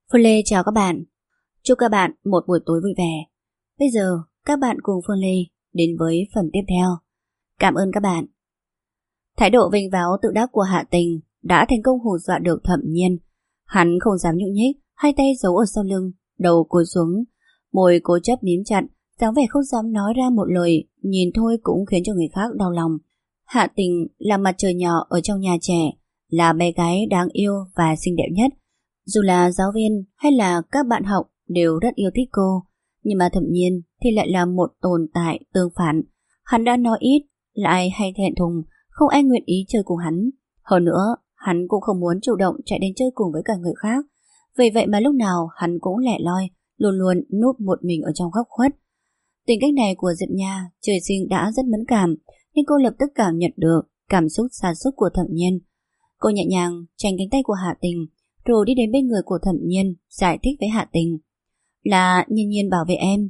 Phương Lê chào các bạn. Chúc các bạn một buổi tối vui vẻ. Bây giờ các bạn cùng Phương Lê đến với phần tiếp theo. Cảm ơn các bạn. Thái độ vênh váo tự đắc của Hạ Tình đã thành công hù dọa được Thẩm Nhiên. Hắn không dám nhúc nhích, hai tay giấu ở sau lưng, đầu cúi xuống, môi cố chấp mím chặt, dáng vẻ không dám nói ra một lời, nhìn thôi cũng khiến cho người khác đau lòng. Hạ Tình là mặt trời nhỏ ở trong nhà trẻ, là bé gái đáng yêu và xinh đẹp nhất. Dù là giáo viên hay là các bạn học đều rất yêu thích cô, nhưng mà Thẩm Nhiên thì lại là một tồn tại tương phản. Hắn đã nói ít, lại hay thẹn thùng, không ai nguyện ý chơi cùng hắn. Hơn nữa, hắn cũng không muốn chủ động chạy đến chơi cùng với cả người khác. Vì vậy mà lúc nào hắn cũng lẻ loi, luôn luôn núp một mình ở trong góc khuất. Tính cách này của Diệp Nha trời sinh đã rất mẫn cảm, nhưng cô lập tức cảm nhận được cảm xúc sa sút của Thẩm Nhiên. Cô nhẹ nhàng tránh cánh tay của Hạ Tình, rồi đi đến bên người của Thẩm Nhiên, giải thích với Hạ Tình. Là Nhiên Nhiên bảo vệ em.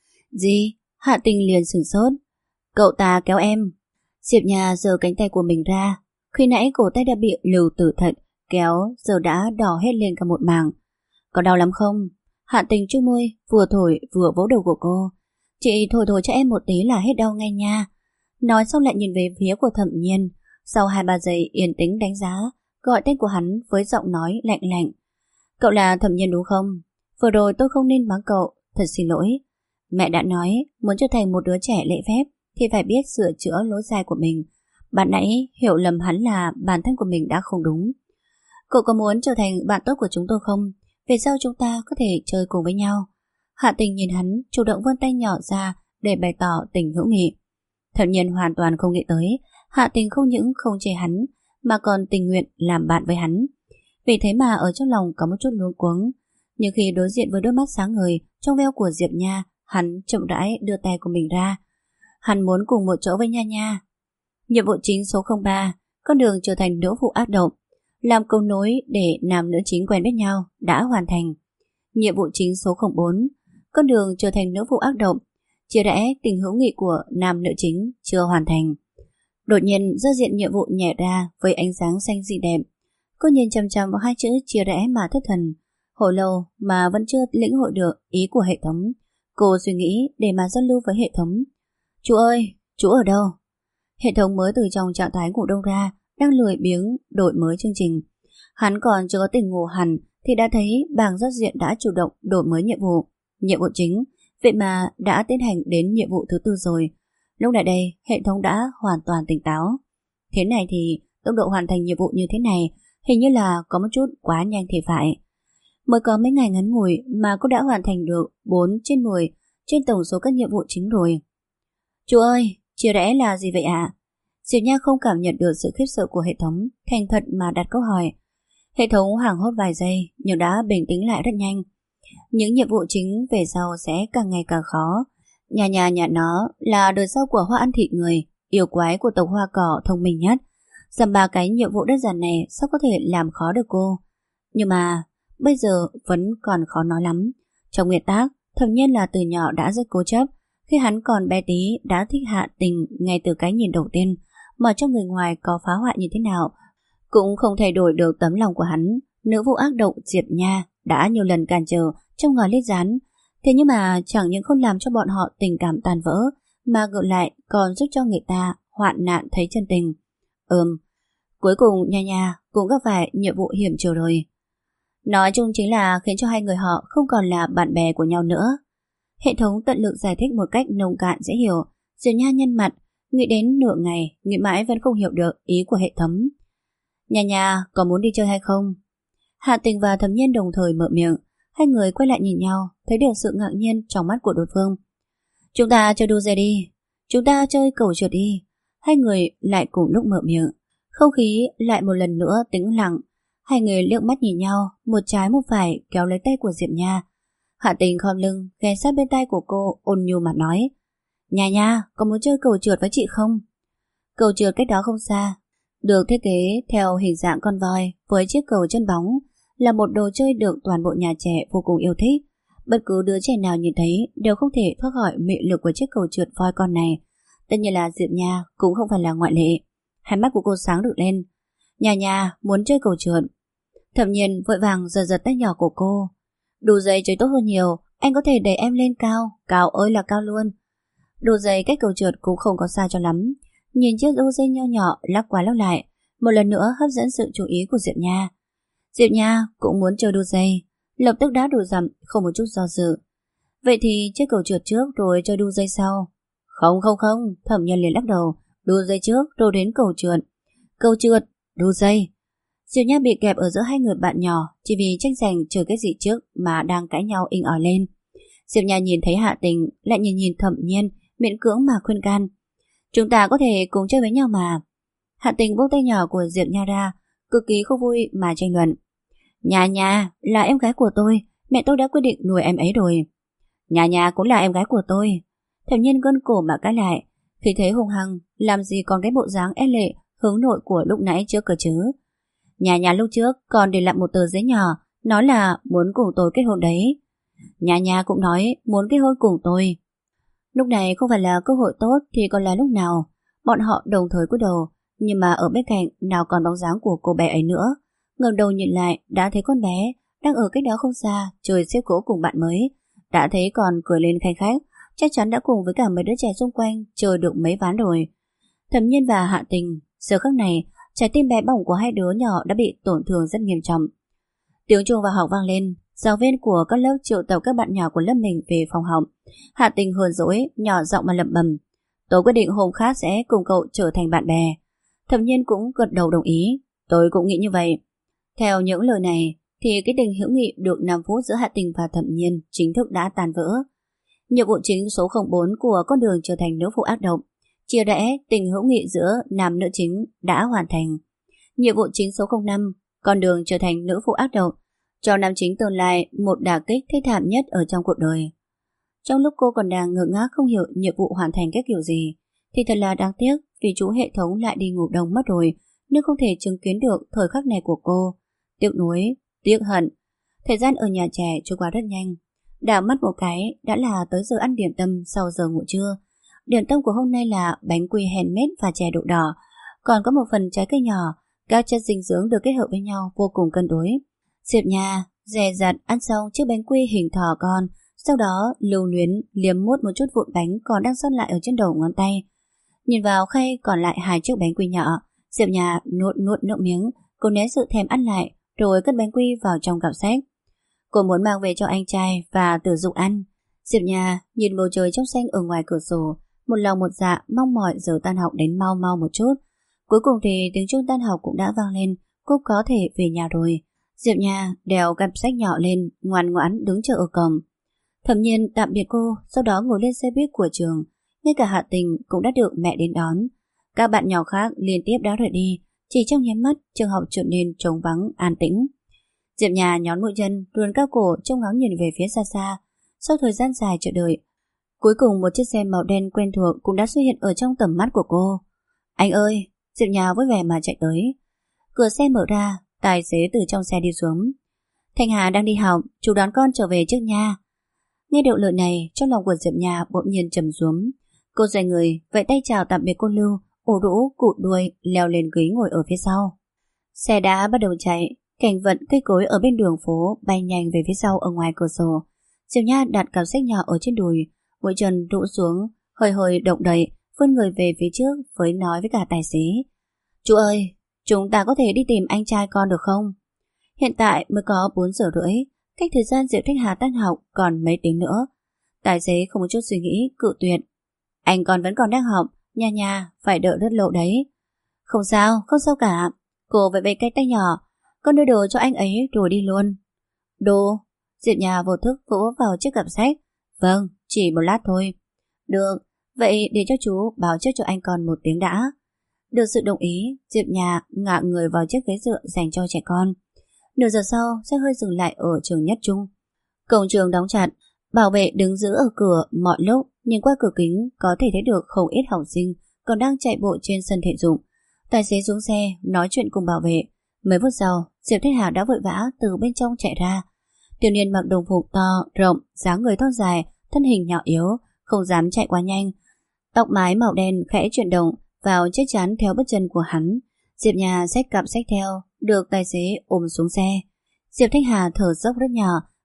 Gì? Hạ Tình liền sửng sốt. Cậu ta kéo em. Diệp Nha giơ cánh tay của mình ra. Khi nãy cổ tay đã bị Lưu Tử Thận kéo, giờ đã đỏ hết lên cả một mảng. Có đau lắm không? Hạ Tình chu môi, vừa thổi vừa vỗ đầu của cô. Chị thổi thổi cho em một tí là hết đau ngay nha. Nói xong lại nhìn về phía của Thẩm Nhiên. Sau 2-3 giây yên tĩnh đánh giá, gọi tên của hắn với giọng nói lạnh lạnh. Cậu là Thẩm Nhiên đúng không? Vừa rồi tôi không nên mắng cậu, thật xin lỗi. Mẹ đã nói muốn trở thành một đứa trẻ lễ phép thì phải biết sửa chữa lỗi sai của mình. Bạn nãy hiểu lầm hắn là bản thân của mình đã không đúng. Cậu có muốn trở thành bạn tốt của chúng tôi không? Về sau chúng ta có thể chơi cùng với nhau. Hạ Tình nhìn hắn chủ động vươn tay nhỏ ra để bày tỏ tình hữu nghị. Thẩm Nhiên hoàn toàn không nghĩ tới Hạ Tình không những không chê hắn mà còn tình nguyện làm bạn với hắn. Vì thế mà ở trong lòng có một chút luống cuống. Nhưng khi đối diện với đôi mắt sáng ngời trong veo của Diệp Nha, hắn chậm rãi đưa tay của mình ra. Hắn muốn cùng một chỗ với Nha Nha. Nhiệm vụ chính số 03, con đường trở thành nữ phụ ác động, làm cầu nối để nam nữ chính quen biết nhau đã hoàn thành. Nhiệm vụ chính số 04, con đường trở thành nữ phụ ác động, chia rẽ tình hữu nghị của nam nữ chính chưa hoàn thành. Đột nhiên giao diện nhiệm vụ nhẹ ra với ánh sáng xanh dị đẹp. Cô nhìn chằm chằm vào hai chữ chia rẽ mà thất thần. Hồi lâu mà vẫn chưa lĩnh hội được ý của hệ thống. Cô suy nghĩ để mà giao lưu với hệ thống. Chú ơi, chú ở đâu? Hệ thống mới từ trong trạng thái ngủ đông ra, đang lười biếng đổi mới chương trình. Hắn còn chưa có tỉnh ngủ hẳn thì đã thấy bảng giao diện đã chủ động đổi mới nhiệm vụ. Nhiệm vụ chính, vậy mà đã tiến hành đến nhiệm vụ thứ 4 rồi. Lúc này đây, hệ thống đã hoàn toàn tỉnh táo. Thế này thì tốc độ hoàn thành nhiệm vụ như thế này hình như là có một chút quá nhanh thì phải. Mới có mấy ngày ngắn ngủi mà cô đã hoàn thành được 4/10 trên tổng số các nhiệm vụ chính rồi. Chú ơi, chia rẽ là gì vậy ạ? Diệp Nha không cảm nhận được sự khiếp sợ của hệ thống, thành thật mà đặt câu hỏi. Hệ thống hoảng hốt vài giây nhưng đã bình tĩnh lại rất nhanh. Những nhiệm vụ chính về sau sẽ càng ngày càng khó. Nhà nó là đời sau của hoa ăn thịt người, yêu quái của tộc hoa cỏ thông minh nhất. Dằm 3 cái nhiệm vụ đơn giản này sao có thể làm khó được cô? Nhưng mà bây giờ vẫn còn khó nói lắm. Trong nguyên tắc, Thẩm Nhiên là từ nhỏ đã rất cố chấp. Khi hắn còn bé tí đã thích Hạ Tình ngay từ cái nhìn đầu tiên, mà cho người ngoài có phá hoại như thế nào cũng không thay đổi được tấm lòng của hắn. Nữ vụ ác độc Diệp Nha đã nhiều lần cản trở trong ngòi lết rán. Thế nhưng mà chẳng những không làm cho bọn họ tình cảm tan vỡ, mà ngược lại còn giúp cho người ta hoạn nạn thấy chân tình. Cuối cùng Nha Nha cũng gặp phải nhiệm vụ hiểm trở rồi. Nói chung chính là khiến cho hai người họ không còn là bạn bè của nhau nữa. Hệ thống tận lực giải thích một cách nông cạn dễ hiểu. Diệp Nha nhăn mặt, nghĩ đến nửa ngày, nghĩ mãi vẫn không hiểu được ý của hệ thống. Nha Nha, có muốn đi chơi hay không? Hạ Tình và Thẩm Nhiên đồng thời mở miệng. Hai người quay lại nhìn nhau, thấy được sự ngạc nhiên trong mắt của đối phương. Chúng ta chơi đu dây đi. Chúng ta chơi cầu trượt đi. Hai người lại cùng lúc mở miệng. Không khí lại một lần nữa tĩnh lặng. Hai người liếc mắt nhìn nhau, một trái một phải kéo lấy tay của Diệp Nha. Hạ Tình khom lưng, ghé sát bên tay của cô, ôn nhu mà nói. Nha Nha, có muốn chơi cầu trượt với chị không? Cầu trượt cách đó không xa, được thiết kế theo hình dạng con voi với chiếc cầu chân bóng, là một đồ chơi được toàn bộ nhà trẻ vô cùng yêu thích. Bất cứ đứa trẻ nào nhìn thấy đều không thể thoát khỏi mị lực của chiếc cầu trượt voi con này. Tất nhiên là Diệp Nha cũng không phải là ngoại lệ. Hai mắt của cô sáng rực lên. Nha Nha muốn chơi cầu trượt. Thẩm Nhiên vội vàng giật giật tay nhỏ của cô. Đu dây chơi tốt hơn nhiều, anh có thể đẩy em lên cao, cao ơi là cao luôn. Đu dây cách cầu trượt cũng không có xa cho lắm. Nhìn chiếc đu dây nho nhỏ lắc qua lắc lại, một lần nữa hấp dẫn sự chú ý của Diệp Nha. Diệp Nha cũng muốn chơi đu dây, lập tức đá đùi dặm, không một chút do dự. Vậy thì chơi cầu trượt trước rồi chơi đu dây sau. Không, Thẩm Nhân liền lắc đầu. Đu dây trước rồi đến cầu trượt. Cầu trượt, đu dây. Diệp Nha bị kẹp ở giữa hai người bạn nhỏ chỉ vì tranh giành chơi cái gì trước mà đang cãi nhau inh ỏi lên. Diệp Nha nhìn thấy Hạ Tình, lại nhìn Thẩm Nhiên, miễn cưỡng mà khuyên can. Chúng ta có thể cùng chơi với nhau mà. Hạ Tình buông tay nhỏ của Diệp Nha ra, cực kỳ không vui mà tranh luận. Nha là em gái của tôi, mẹ tôi đã quyết định nuôi em ấy rồi. Nha cũng là em gái của tôi. Thẩm Nhiên gân cổ mà cãi lại, khi thế hung hăng, làm gì còn cái bộ dáng e lệ hướng nội của lúc nãy trước cơ chứ. Nha lúc trước còn để lại một tờ giấy nhỏ, nói là muốn cùng tôi kết hôn đấy. Nha cũng nói muốn kết hôn cùng tôi. Lúc này không phải là cơ hội tốt thì còn là lúc nào. Bọn họ đồng thời cúi đầu, nhưng mà ở bên cạnh nào còn bóng dáng của cô bé ấy nữa. Ngẩng đầu nhìn lại đã thấy con bé đang ở cách đó không xa chơi xếp gỗ cùng bạn mới. Đã thấy còn cười lên khanh khách, chắc chắn đã cùng với cả mấy đứa trẻ xung quanh chơi được mấy ván rồi. Thẩm Nhiên và Hạ Tình, giờ khắc này trái tim bé bỏng của hai đứa nhỏ đã bị tổn thương rất nghiêm trọng. Tiếng chuông vào học vang lên, giáo viên của các lớp triệu tập các bạn nhỏ của lớp mình về phòng học. Hạ Tình hờn dỗi, nhỏ giọng mà lẩm bẩm. Tôi quyết định hôm khác sẽ cùng cậu trở thành bạn bè. Thẩm Nhiên cũng gật đầu đồng ý. Tôi cũng nghĩ như vậy. Theo những lời này thì cái tình hữu nghị được 5 phút giữa Hạ Tình và Thẩm Nhiên chính thức đã tan vỡ. Nhiệm vụ chính số 04 của con đường trở thành nữ phụ ác độc, chia rẽ tình hữu nghị giữa nam nữ chính đã hoàn thành. Nhiệm vụ chính số 05, con đường trở thành nữ phụ ác độc, cho nam chính tương lai một đả kích thê thảm nhất ở trong cuộc đời. Trong lúc cô còn đang ngơ ngác không hiểu nhiệm vụ hoàn thành cái kiểu gì, thì thật là đáng tiếc vì chú hệ thống lại đi ngủ đông mất rồi, nên không thể chứng kiến được thời khắc này của cô. Tiếc nuối, tiếc hận. Thời gian ở nhà trẻ trôi qua rất nhanh. Đảo mắt một cái đã là tới giờ ăn điểm tâm sau giờ ngủ trưa. Điểm tâm của hôm nay là bánh quy handmade và chè đậu đỏ, còn có một phần trái cây nhỏ. Các chất dinh dưỡng được kết hợp với nhau vô cùng cân đối. Diệp Nha dè dặt ăn xong chiếc bánh quy hình thỏ con, sau đó lưu luyến liếm mút một chút vụn bánh còn đang sót lại ở trên đầu ngón tay. Nhìn vào khay còn lại 2 chiếc bánh quy nhỏ, Diệp Nha nuốt nước miếng. Cô né sự thèm ăn lại rồi cất bánh quy vào trong cặp sách. Cô muốn mang về cho anh trai và Tử Dục ăn. Diệp Nha nhìn bầu trời trong xanh ở ngoài cửa sổ, một lòng một dạ mong mỏi giờ tan học đến mau mau một chút. Cuối cùng thì tiếng chuông tan học cũng đã vang lên, cô có thể về nhà rồi. Diệp Nha đèo cặp sách nhỏ lên, ngoan ngoãn đứng chờ ở cổng. Thẩm Nhiên tạm biệt cô, sau đó ngồi lên xe buýt của trường. Ngay cả Hạ Tình cũng đã được mẹ đến đón. Các bạn nhỏ khác liên tiếp đã rời đi, chỉ trong nháy mắt trường học trở nên trống vắng an tĩnh. Diệp Nha nhón mũi chân, luồn cao cổ trông ngóng nhìn về phía xa xa. Sau thời gian dài chờ đợi, cuối cùng một chiếc xe màu đen quen thuộc cũng đã xuất hiện ở trong tầm mắt của cô. Anh ơi! Diệp Nha vui vẻ mà chạy tới. Cửa xe mở ra, tài xế từ trong xe đi xuống. Thanh Hà đang đi học, chú đón con trở về trước nha. Nghe được lời này, trong lòng của Diệp Nha bỗng nhiên trầm xuống. Cô xoay người, vẫy tay chào tạm biệt cô Lưu, ủ rũ cụt đuôi leo lên ghế ngồi ở phía sau. Xe đã bắt đầu chạy, cảnh vật cây cối ở bên đường phố bay nhanh về phía sau ở ngoài cửa sổ. Diệp Nha đặt cặp sách nhỏ ở trên đùi, mũi chân rũ xuống, hơi động đậy, vươn người về phía trước với nói với cả tài xế. Chú ơi, chúng ta có thể đi tìm anh trai con được không? Hiện tại mới có 4 giờ rưỡi, cách thời gian Diệp Thanh Hà tan học còn mấy tiếng nữa. Tài xế không một chút suy nghĩ, cự tuyệt. Anh con vẫn còn đang học, nha, phải đợi rất lâu đấy. Không sao cả. Cô vẫy vẫy cái tay nhỏ, con đưa đồ cho anh ấy rồi đi luôn. Đồ? Diệp Nha vô thức vỗ vào chiếc cặp sách. Vâng, chỉ một lát thôi. Được, vậy để cho chú báo trước cho anh con 1 tiếng đã. Được sự đồng ý, Diệp Nha ngả người vào chiếc ghế dựa dành cho trẻ con. Nửa giờ sau, xe hơi dừng lại ở trường Nhất Trung. Cổng trường đóng chặt, bảo vệ đứng giữ ở cửa mọi lúc, nhìn qua cửa kính có thể thấy được không ít học sinh còn đang chạy bộ trên sân thể dục. Tài xế xuống xe nói chuyện cùng bảo vệ. Mấy phút sau, Diệp Thanh Hà đã vội vã từ bên trong chạy ra. Tiểu niên mặc đồng phục to, rộng, dáng người thon dài, thân hình nhỏ yếu, không dám chạy quá nhanh. Tóc mái màu đen khẽ chuyển động vào chiếc trán theo bước chân của hắn. Diệp Nha xách cặp sách theo, được tài xế ôm xuống xe. Diệp Thanh Hà thở dốc rất nhỏ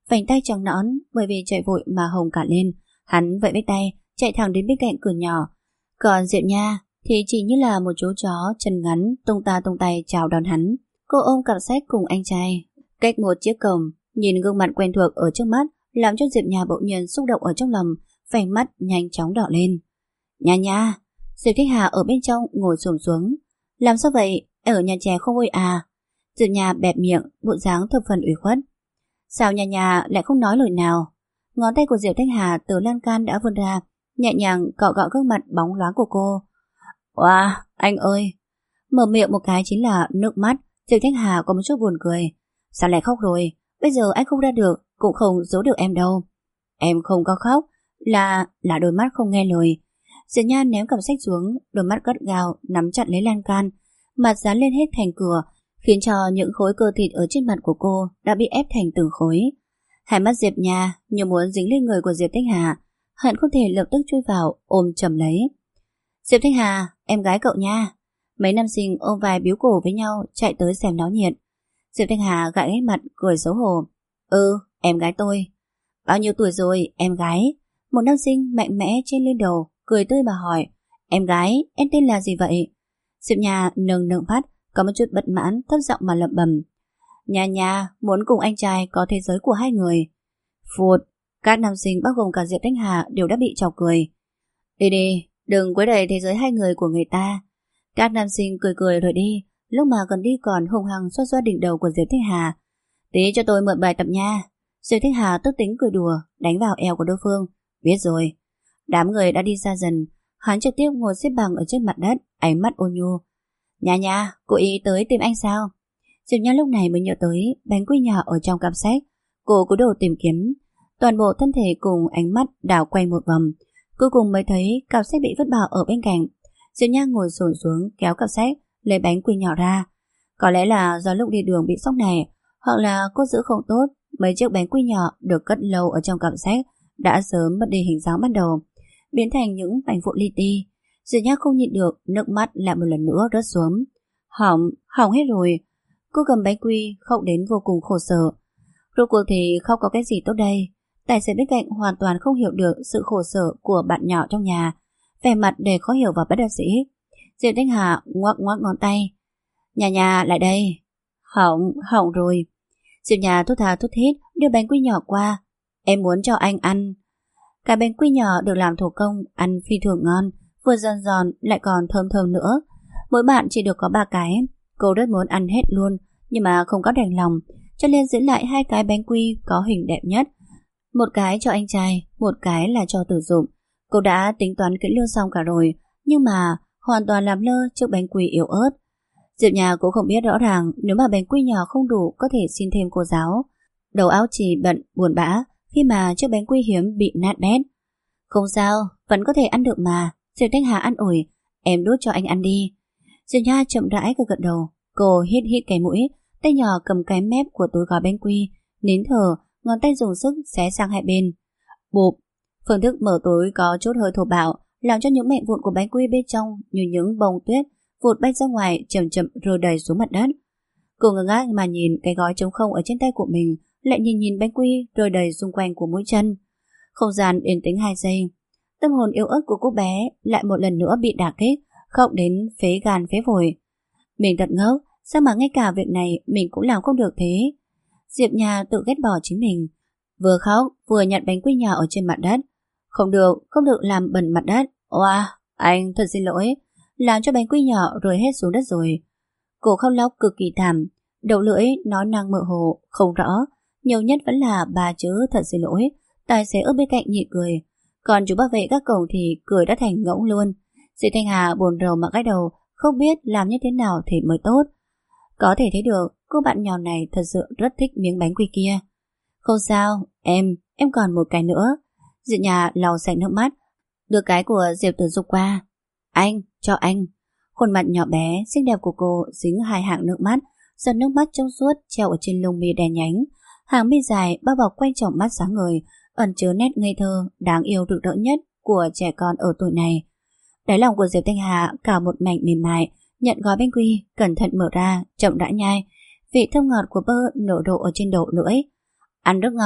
vành tay trắng nõn bởi vì chạy vội mà hồng cả lên. Hắn vẫy vẫy tay, chạy thẳng đến bên cạnh cửa nhỏ. Còn Diệu Nha thì chỉ như là một chú chó chân ngắn tung ta tung tay chào đón hắn. Cô ôm cặp sách cùng anh trai cách một chiếc cổng, nhìn gương mặt quen thuộc ở trước mắt làm cho Diệp Nha bỗng nhiên xúc động ở trong lòng, vành mắt nhanh chóng đỏ lên. Nha nha. Diệp Thích Hà ở bên trong ngồi xổm xuống. Làm sao vậy? Em ở nhà trẻ không vui à? Diệp Nha bẹp miệng, bộ dáng thập phần ủy khuất. Sao Nha Nha lại không nói lời nào? Ngón tay của Diệp Thích Hà từ lan can đã vươn ra, nhẹ nhàng cọ cọ gương mặt bóng loáng của cô. Wow, anh ơi! Mở miệng một cái chính là nước mắt. Diệp Thích Hà có một chút buồn cười. Sao lại khóc rồi? Bây giờ anh không ra được, cũng không giấu được em đâu. Em không có khóc, là đôi mắt không nghe lời. Diệp Nha ném cặp sách xuống, đôi mắt gắt gao nắm chặt lấy lan can, mặt dán lên hết thành cửa, khiến cho những khối cơ thịt ở trên mặt của cô đã bị ép thành từng khối. Hai mắt Diệp Nha như muốn dính lên người của Diệp Thích Hà, hận không thể lập tức chui vào ôm chầm lấy. Diệp Thích Hà, em gái cậu nha. Mấy nam sinh ôm vai biếu cổ với nhau chạy tới xem náo nhiệt. Diệp Thích Hà gãi ghét mặt cười xấu hổ. Em gái tôi. Bao nhiêu tuổi rồi em gái? Một nam sinh mạnh mẽ trên lên đầu, cười tươi mà hỏi. Em gái, em tên là gì vậy? Diệp Nha nâng phát, có một chút bất mãn, thấp giọng mà lẩm bẩm. Nha Nha muốn cùng anh trai có thế giới của hai người. Phụt, các nam sinh bao gồm cả Diệp Thích Hà đều đã bị chọc cười. Đi đi, đừng quấy rầy thế giới hai người của người ta. Các nam sinh cười cười rồi đi, lúc mà gần đi còn hung hăng xoa xoa đỉnh đầu của Diệp Thích Hà. Tí cho tôi mượn bài tập nha. Diệp Thích Hà tức tính cười đùa, đánh vào eo của đối phương. Biết rồi. Đám người đã đi xa dần, hắn trực tiếp ngồi xếp bằng ở trên mặt đất, ánh mắt ôn nhu. Nha Nha, cô ý tới tìm anh sao? Diệp Nha lúc này mới nhớ tới bánh quy nhỏ ở trong cặp sách. Cô cúi đầu tìm kiếm, toàn bộ thân thể cùng ánh mắt đảo quanh một vòng, cuối cùng mới thấy cặp sách bị vứt bỏ ở bên cạnh. Diệp Nha ngồi xổm xuống kéo cặp sách, lấy bánh quy nhỏ ra. Có lẽ là do lúc đi đường bị sốc này, hoặc là cô giữ không tốt, mấy chiếc bánh quy nhỏ được cất lâu ở trong cặp sách đã sớm mất đi hình dáng ban đầu, biến thành những mảnh vụn li ti. Diệp Nha không nhịn được, nước mắt lại một lần nữa rớt xuống. Hỏng hết rồi. Cô cầm bánh quy khóc đến vô cùng khổ sở. Rốt cuộc thì khóc có cái gì tốt đây? Tài xế bên cạnh hoàn toàn không hiểu được sự khổ sở của bạn nhỏ trong nhà, vẻ mặt đầy khó hiểu và bất đắc dĩ. Diệp Thích Hà ngoắc ngón tay. Nhà nhà lại đây. Hỏng rồi. Diệp Nhà thút tha thút thít đưa bánh quy nhỏ qua. Em muốn cho anh ăn. Cái bánh quy nhỏ được làm thủ công, ăn phi thường ngon, vừa giòn giòn lại còn thơm thơm nữa. Mỗi bạn chỉ được có 3 cái. Cô rất muốn ăn hết luôn, nhưng mà không có đành lòng, cho nên giữ lại 2 cái bánh quy có hình đẹp nhất. Một cái cho anh trai, một cái là cho Tử Dụng. Cô đã tính toán kỹ lưỡng xong cả rồi, nhưng mà hoàn toàn làm lơ trước bánh quy yếu ớt. Diệp Nhà cũng không biết rõ ràng nếu mà bánh quy nhỏ không đủ có thể xin thêm cô giáo. Đầu óc chỉ bận buồn bã khi mà chiếc bánh quy hiếm bị nát bét. Không sao, vẫn có thể ăn được mà. Diệp Thanh Hà an ủi. Em đút cho anh ăn đi. Diệp Nha chậm rãi gật đầu. Cô hít cái mũi, tay nhỏ cầm cái mép của túi gói bánh quy, nín thở, ngón tay dùng sức xé sang hai bên. Bụp. Phương thức mở túi có chút hơi thô bạo, làm cho những mảnh vụn của bánh quy bên trong như những bông tuyết vụt bay ra ngoài, chậm chậm rơi đầy xuống mặt đất. Cô ngơ ngác mà nhìn cái gói trống không ở trên tay của mình, lại nhìn bánh quy rơi đầy xung quanh của mũi chân. Không gian yên tĩnh 2 giây, tâm hồn yếu ớt của cô bé lại một lần nữa bị đả kích, khóc đến phế gan phế phổi. Mình thật ngốc, sao mà ngay cả việc này mình cũng làm không được thế? Diệp Nhà tự ghét bỏ chính mình, vừa khóc vừa nhặt bánh quy nhỏ ở trên mặt đất. Không được làm bẩn mặt đất. Oa, anh thật xin lỗi, làm cho bánh quy nhỏ rơi hết xuống đất rồi. Cô khóc lóc cực kỳ thảm, đầu lưỡi nói năng mơ hồ, không rõ, nhiều nhất vẫn là 3 chữ thật xin lỗi. Tài xế ở bên cạnh nhịn cười, còn chú bảo vệ các cổng thì cười đã thành ngỗng luôn. Diệp Thanh Hà buồn rầu mà gãi đầu, không biết làm như thế nào thì mới tốt. Có thể thấy được cô bạn nhỏ này thật sự rất thích miếng bánh quy kia. Không sao, em còn một cái nữa. Diệp Nhà lau sạch nước mắt, đưa cái của Diệp Tử Dục qua. Anh, cho anh. Khuôn mặt nhỏ bé, xinh đẹp của cô dính 2 hàng nước mắt, giọt nước mắt trong suốt treo ở trên lông mi đen nhánh. Hàng mi dài bao bọc quanh tròng mắt sáng ngời, ẩn chứa nét ngây thơ, đáng yêu rực rỡ nhất của trẻ con ở tuổi này. Đáy lòng của Diệp Thanh Hà cả một mảnh mềm mại, nhận gói bánh quy, cẩn thận mở ra, chậm rãi nhai. Vị thơm ngọt của bơ nở rộ ở trên đầu lưỡi. Ăn rất ngon,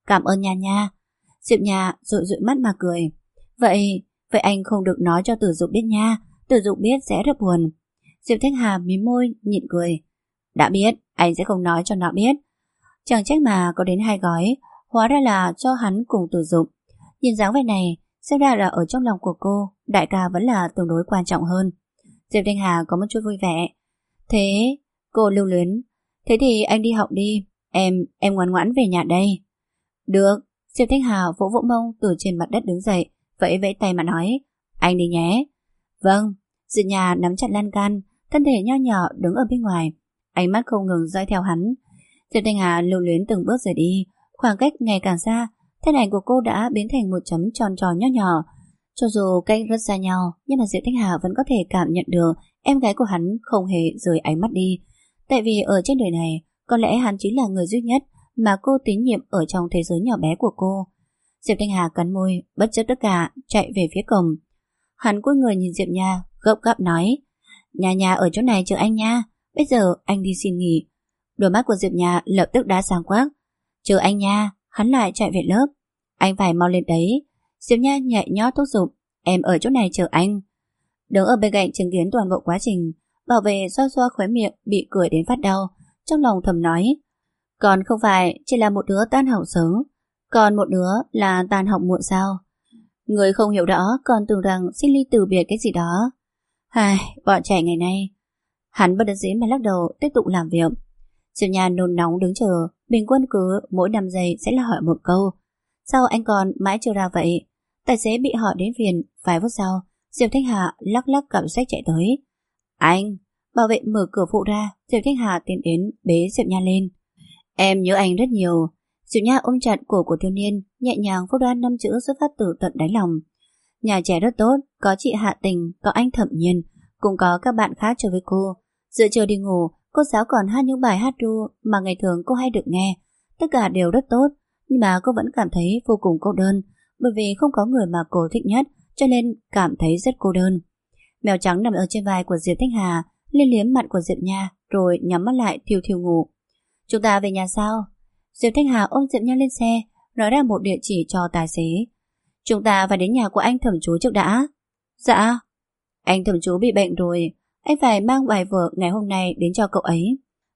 Cảm ơn Nha Nha. Diệp Nha dụi dụi mắt mà cười. Vậy anh không được nói cho Tử Dục biết nha. Tử Dục biết sẽ rất buồn. Diệp Thanh Hà mím môi nhịn cười. Đã biết, anh sẽ không nói cho nó biết. Chẳng trách mà có đến 2 gói, hóa ra là cho hắn cùng Tử Dục. Nhìn dáng vẻ này, xem ra là ở trong lòng của cô, đại ca vẫn là tương đối quan trọng hơn. Diệp Thanh Hà có một chút vui vẻ. Thế, cô lưu luyến. Thế thì anh đi học đi, em ngoan ngoãn về nhà đây. Được. Diệp Thanh Hà vỗ vỗ mông từ trên mặt đất đứng dậy, vẫy vẫy tay mà nói, anh đi nhé. Vâng. Diệp Nhà nắm chặt lan can, thân thể nho nhỏ đứng ở bên ngoài, ánh mắt không ngừng dõi theo hắn. Diệp Thanh Hà lưu luyến từng bước rời đi, khoảng cách ngày càng xa, thân ảnh của cô đã biến thành một chấm tròn tròn nho nhỏ. Cho dù cách rất xa nhau, nhưng mà Diệp Thanh Hà vẫn có thể cảm nhận được em gái của hắn không hề rời ánh mắt đi. Tại vì ở trên đời này, có lẽ hắn chính là người duy nhất mà cô tín nhiệm ở trong thế giới nhỏ bé của cô. Diệp Thanh Hà cắn môi, bất chấp tất cả, chạy về phía cổng. Hắn cúi người nhìn Diệp Nha, gấp gáp nói, Nha Nha ở chỗ này chờ anh nha, bây giờ anh đi xin nghỉ. Đôi mắt của Diệp Nha lập tức đã sáng quắc. Chờ anh nha. Hắn lại chạy về lớp. Anh phải mau lên đấy. Diệp Nha nhẹ nhõm thúc giục, em ở chỗ này chờ anh. Đứng ở bên cạnh chứng kiến toàn bộ quá trình, bảo vệ xoa xoa khóe miệng bị cười đến phát đau, trong lòng thầm nói, còn không phải chỉ là một đứa tan học sớm, còn một đứa là tan học muộn sao? Người không hiểu rõ còn tưởng rằng xin ly từ biệt cái gì đó. Hài, bọn trẻ ngày nay. Hắn bất đắc dĩ mà lắc đầu tiếp tục làm việc. Diệp Nha nôn nóng đứng chờ, bình quân cứ mỗi 5 giây sẽ là hỏi một câu. Sao anh còn mãi chưa ra vậy? Tài xế bị hỏi đến phiền. 5 phút sau, Diệp Thanh Hà lắc lắc cặp sách chạy tới. Anh! Bảo vệ mở cửa phụ ra. Diệp Thanh Hà tiến đến bế Diệp Nha lên. Em nhớ anh rất nhiều. Diệp Nha ôm chặt cổ của thiếu niên, nhẹ nhàng phô đoán 5 chữ xuất phát từ tận đáy lòng. Nhà trẻ rất tốt, có chị Hạ Tình, có anh Thẩm Nhiên, cũng có các bạn khác chơi với cô. Giữa trưa đi ngủ, cô giáo còn hát những bài hát ru mà ngày thường cô hay được nghe. Tất cả đều rất tốt, nhưng mà cô vẫn cảm thấy vô cùng cô đơn, bởi vì không có người mà cô thích nhất, cho nên cảm thấy rất cô đơn. Mèo trắng nằm ở trên vai của Diệp Thanh Hà, liếm liếm mặt của Diệp Nha, rồi nhắm mắt lại thiêu thiêu ngủ. Chúng ta về nhà sao? Diệp Thanh Hà ôm Diệp Nha lên xe, nói ra một địa chỉ cho tài xế. Chúng ta phải đến nhà của anh Thẩm Chú trước đã. Dạ. Anh Thẩm Chú bị bệnh rồi, anh phải mang bài vở ngày hôm nay đến cho cậu ấy.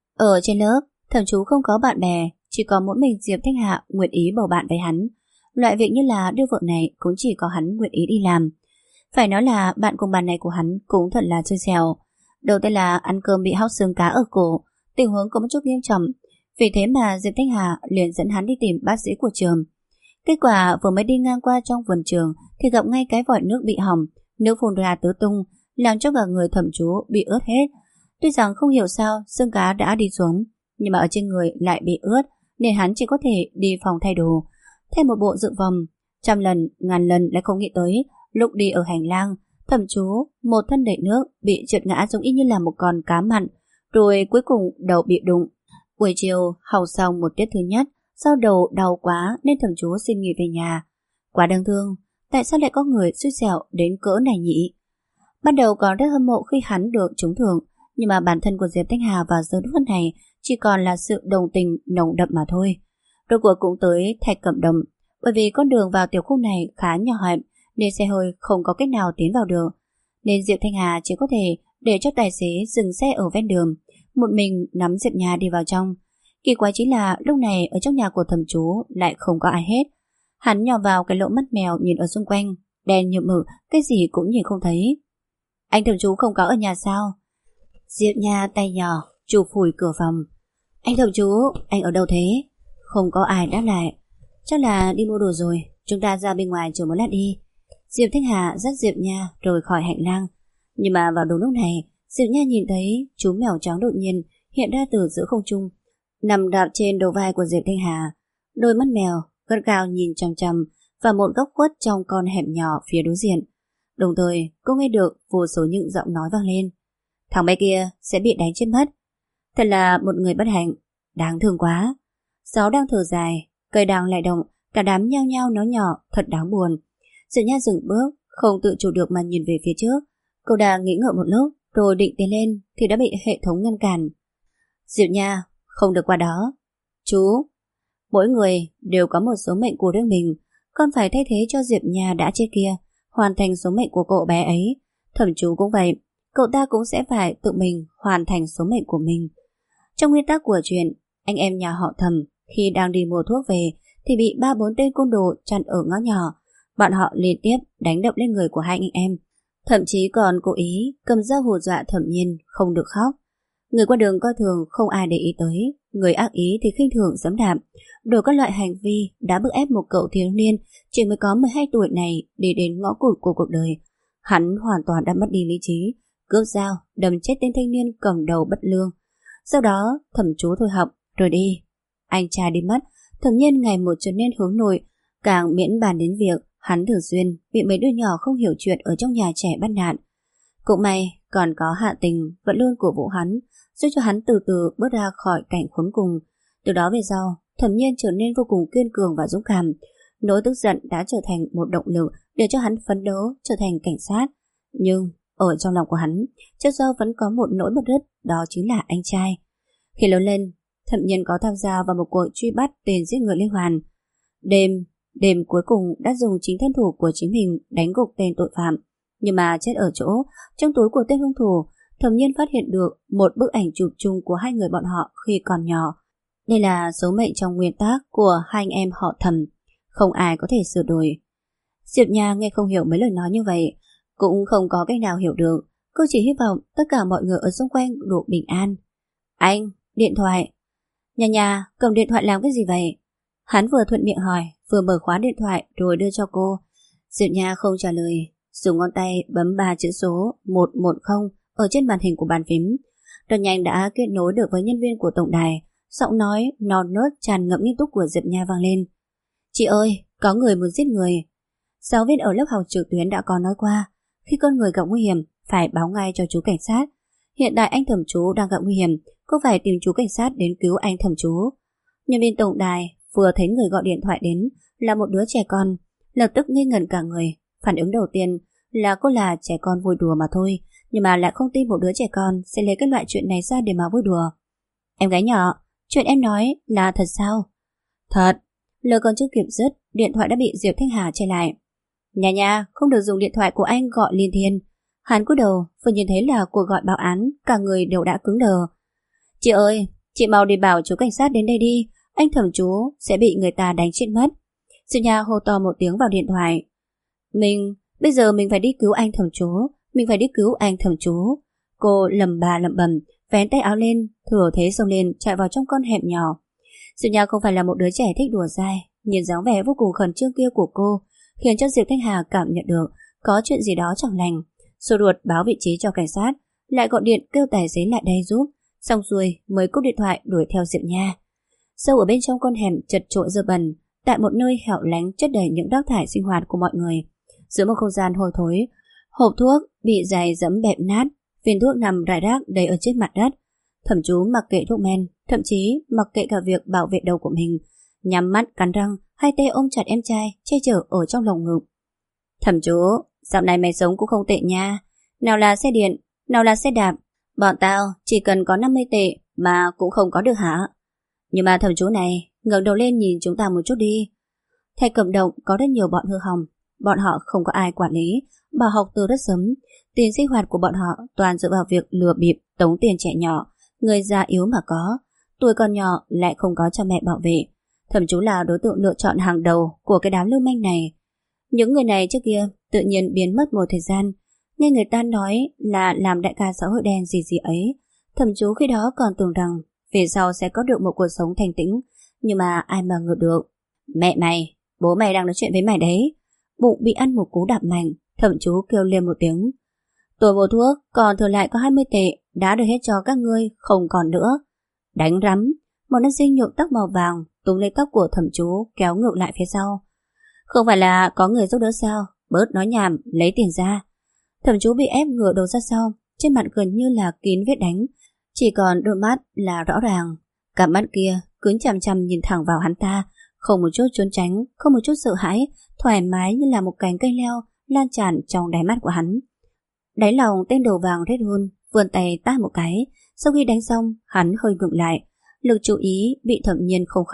Ở trên lớp, Thẩm Chú không có bạn bè, chỉ có mỗi mình Diệp Thanh Hà nguyện ý bầu bạn với hắn. Loại việc như là đưa vợ này cũng chỉ có hắn nguyện ý đi làm. Phải nói là bạn cùng bàn này của hắn cũng thật là xui xẻo. Đầu tiên là ăn cơm bị hóc xương cá ở cổ, tình huống có một chút nghiêm trọng. Vì thế mà Diệp Thanh Hà liền dẫn hắn đi tìm bác sĩ của trường. Kết quả vừa mới đi ngang qua trong vườn trường thì gặp ngay cái vòi nước bị hỏng, nước phun ra tứ tung, làm cho cả người Thẩm Chú bị ướt hết. Tuy rằng không hiểu sao xương cá đã đi xuống, nhưng mà ở trên người lại bị ướt, nên hắn chỉ có thể đi phòng thay đồ, thêm một bộ dự phòng. 100 lần, ngàn lần lại không nghĩ tới, lúc đi ở hành lang, Thẩm Chú một thân đầy nước bị trượt ngã giống y như là một con cá mặn, rồi cuối cùng đầu bị đụng. Buổi chiều học xong một tiết thứ nhất, sau đầu đau quá nên Thẩm Chú xin nghỉ về nhà. Quá đáng thương, tại sao lại có người xui xẻo đến cỡ này nhỉ? Ban đầu còn rất hâm mộ khi hắn được trúng thưởng, nhưng mà bản thân của Diệp Thanh Hà vào giờ phút này chỉ còn là sự đồng tình nồng đậm mà thôi. Rồi cuộc cũng tới Thạch Cẩm Đồng, bởi vì con đường vào tiểu khu này khá nhỏ hẹp nên xe hơi không có cách nào tiến vào được, nên Diệp Thanh Hà chỉ có thể để cho tài xế dừng xe ở ven đường, một mình nắm Diệp Nha đi vào trong. Kỳ quái chính là lúc này ở trong nhà của Thẩm Chú lại không có ai hết. Hắn nhò vào cái lỗ mắt mèo nhìn ở xung quanh, đen như mực, cái gì cũng nhìn không thấy. Anh Thẩm Chú không có ở nhà sao? Diệp Nha tay nhỏ chụp phủi cửa phòng. Anh Thẩm Chú, anh ở đâu thế? Không có ai đáp lại. Chắc là đi mua đồ rồi, chúng ta ra bên ngoài chờ một lát đi. Diệp Thanh Hà dắt Diệp Nha rồi khỏi hành lang. Nhưng mà vào đúng lúc này, Diệp Nha nhìn thấy chú mèo trắng đột nhiên hiện ra từ giữa không trung, nằm đạp trên đầu vai của Diệp Thanh Hà. Đôi mắt mèo gắt gao nhìn chằm chằm vào một góc khuất trong con hẻm nhỏ phía đối diện. Đồng thời cô nghe được vô số những giọng nói vang lên. Thằng bé kia sẽ bị đánh chết mất. Thật là một người bất hạnh, đáng thương quá. Gió đang thở dài, cây đang lay động, cả đám nhao nhao nói nhỏ, thật đáng buồn. Diệp Nha dừng bước, không tự chủ được mà nhìn về phía trước. Cô đang nghĩ ngợi một lúc, rồi định tiến lên thì đã bị hệ thống ngăn cản. Diệp Nha, không được qua đó. Chú! Mỗi người đều có một số mệnh của riêng mình, con phải thay thế cho Diệp Nha đã chết kia, hoàn thành số mệnh của cậu bé ấy. Thẩm Chú cũng vậy, cậu ta cũng sẽ phải tự mình hoàn thành số mệnh của mình. Trong nguyên tắc của chuyện, anh em nhà họ Thẩm khi đang đi mua thuốc về thì bị 3-4 tên côn đồ chặn ở ngõ nhỏ. Bọn họ liên tiếp đánh đập lên người của hai anh em, thậm chí còn cố ý cầm dao hù dọa Thẩm Nhiên không được khóc. Người qua đường coi thường không ai để ý tới, người ác ý thì khinh thường giẫm đạp, đổ các loại hành vi đã bức ép một cậu thiếu niên chỉ mới có 12 tuổi này đi đến ngõ cụt của cuộc đời. Hắn hoàn toàn đã mất đi lý trí, cướp dao đâm chết tên thanh niên cầm đầu bất lương. Sau đó Thẩm Chú thôi học rồi đi. Anh trai đi mất, Thẩm Nhiên ngày một trở nên hướng nội, càng miễn bàn đến việc hắn thường xuyên bị mấy đứa nhỏ không hiểu chuyện ở trong nhà trẻ bắt nạt. Cũng may còn có Hạ Tình vẫn luôn cổ vũ hắn, giúp cho hắn từ từ bước ra khỏi cảnh khốn cùng. Từ đó về sau, Thẩm Nhiên trở nên vô cùng kiên cường và dũng cảm. Nỗi tức giận đã trở thành một động lực để cho hắn phấn đấu trở thành cảnh sát. Nhưng ở trong lòng của hắn, trước giờ vẫn có một nỗi bứt rứt, đó chính là anh trai. Khi lớn lên, Thẩm Nhiên có tham gia vào một cuộc truy bắt tên giết người liên hoàn. Đêm cuối cùng đã dùng chính thân thủ của chính mình đánh gục tên tội phạm. Nhưng mà chết ở chỗ, trong túi của tên hung thủ, Thẩm Nhiên phát hiện được một bức ảnh chụp chung của hai người bọn họ khi còn nhỏ. Đây là số mệnh trong nguyên tắc của hai anh em họ Thẩm, không ai có thể sửa đổi. Diệp Nha nghe không hiểu mấy lời nói như vậy, cũng không có cách nào hiểu được. Cô chỉ hy vọng tất cả mọi người ở xung quanh được bình an. Anh, điện thoại. Nhà, cầm điện thoại làm cái gì vậy? Hắn vừa thuận miệng hỏi, vừa mở khóa điện thoại rồi đưa cho cô. Diệp Nha không trả lời, dùng ngón tay bấm 3 chữ số 110 ở trên màn hình của bàn phím. Rất nhanh đã kết nối được với nhân viên của tổng đài. Giọng nói non nớt tràn ngập nghiêm túc của Diệp Nha vang lên. Chị ơi, có người muốn giết người. Giáo viên ở lớp học trực tuyến đã có nói qua, khi con người gặp nguy hiểm phải báo ngay cho chú cảnh sát. Hiện tại anh Thẩm Chú đang gặp nguy hiểm, cô phải tìm chú cảnh sát đến cứu anh Thẩm Chú. Nhân viên tổng đài vừa thấy người gọi điện thoại đến là một đứa trẻ con, lập tức ngây ngẩn cả người. Phản ứng đầu tiên là cô là trẻ con vui đùa mà thôi, nhưng mà lại không tin một đứa trẻ con sẽ lấy cái loại chuyện này ra để mà vui đùa. Em gái nhỏ, chuyện em nói là thật sao? Thật. Lời còn chưa kịp dứt, điện thoại đã bị Diệp Thanh Hà che lại. Nhà, không được dùng điện thoại của anh gọi liên thiên. Hắn cúi đầu, vừa nhìn thấy là cuộc gọi báo án, cả người đều đã cứng đờ. Chị ơi, chị mau đi bảo chú cảnh sát đến đây đi, anh Thẩm Chú sẽ bị người ta đánh chết mất. Diệp Nha hô to một tiếng vào điện thoại. Bây giờ mình phải đi cứu anh Thẩm Chú, mình phải đi cứu anh Thẩm Chú. Cô lầm bầm, vén tay áo lên, thừa thế xông lên chạy vào trong con hẻm nhỏ. Diệp Nha không phải là một đứa trẻ thích đùa dai, nhìn dáng vẻ vô cùng khẩn trương kia của cô khiến cho Diệp Thanh Hà cảm nhận được có chuyện gì đó chẳng lành. Sốt ruột báo vị trí cho cảnh sát, lại gọi điện kêu tài xế lại đây giúp, xong rồi mới cúp điện thoại đuổi theo Diệp Nha. Sâu ở bên trong con hẻm chật chội dơ bẩn, tại một nơi hẻo lánh chất đầy những rác thải sinh hoạt của mọi người. Giữa một không gian hôi thối, hộp thuốc bị giày dẫm bẹp nát, viên thuốc nằm rải rác đầy ở trên mặt đất. Thẩm Chú mặc kệ thuốc men, thậm chí mặc kệ cả việc bảo vệ đầu của mình, nhắm mắt cắn răng, hai tay ôm chặt em trai che chở ở trong lồng ngực. Thẩm Chú, dạo này mày sống cũng không tệ nha, nào là xe điện, nào là xe đạp, bọn tao chỉ cần có 50 tệ mà cũng không có được hả? Nhưng mà Thẩm Chú này, ngẩng đầu lên nhìn chúng ta một chút đi. Thạch Cẩm Động có rất nhiều bọn hư hỏng, bọn họ không có ai quản lý, bỏ học từ rất sớm. Tiền sinh hoạt của bọn họ toàn dựa vào việc lừa bịp, tống tiền trẻ nhỏ, người già yếu mà có, tuổi còn nhỏ lại không có cha mẹ bảo vệ. Thẩm Chú là đối tượng lựa chọn hàng đầu của cái đám lưu manh này. Những người này trước kia tự nhiên biến mất một thời gian, nghe người ta nói là làm đại ca xã hội đen gì ấy. Thẩm Chú khi đó còn tưởng rằng về sau sẽ có được một cuộc sống thanh tĩnh, nhưng mà ai mà ngờ được. Mẹ mày, bố mày đang nói chuyện với mày đấy. Bụng bị ăn một cú đạp mạnh, Thẩm Chú kêu lên một tiếng. Tôi mua thuốc, còn thừa lại có 20 tệ, đã được hết cho các ngươi, không còn nữa. Đánh rắm, một nam sinh nhuộm tóc màu vàng túm lấy tóc của Thẩm Chú kéo ngược lại phía sau. Không phải là có người giúp đỡ sao? Bớt nói nhảm, lấy tiền ra. Thẩm Chú bị ép ngửa đầu ra sau, trên mặt gần như là kín vết đánh, chỉ còn đôi mắt là rõ ràng. Cả mắt kia cứ chằm chằm nhìn thẳng vào hắn ta, không một chút trốn tránh, không một chút sợ hãi, thoải mái như là một cành cây leo lan tràn trong đáy mắt của hắn. Đáy lòng tên đầu vàng rét run, vươn tay tát một cái. Sau khi đánh xong, hắn hơi ngừng lại, lực chú ý bị Thẩm Nhiên không khóc,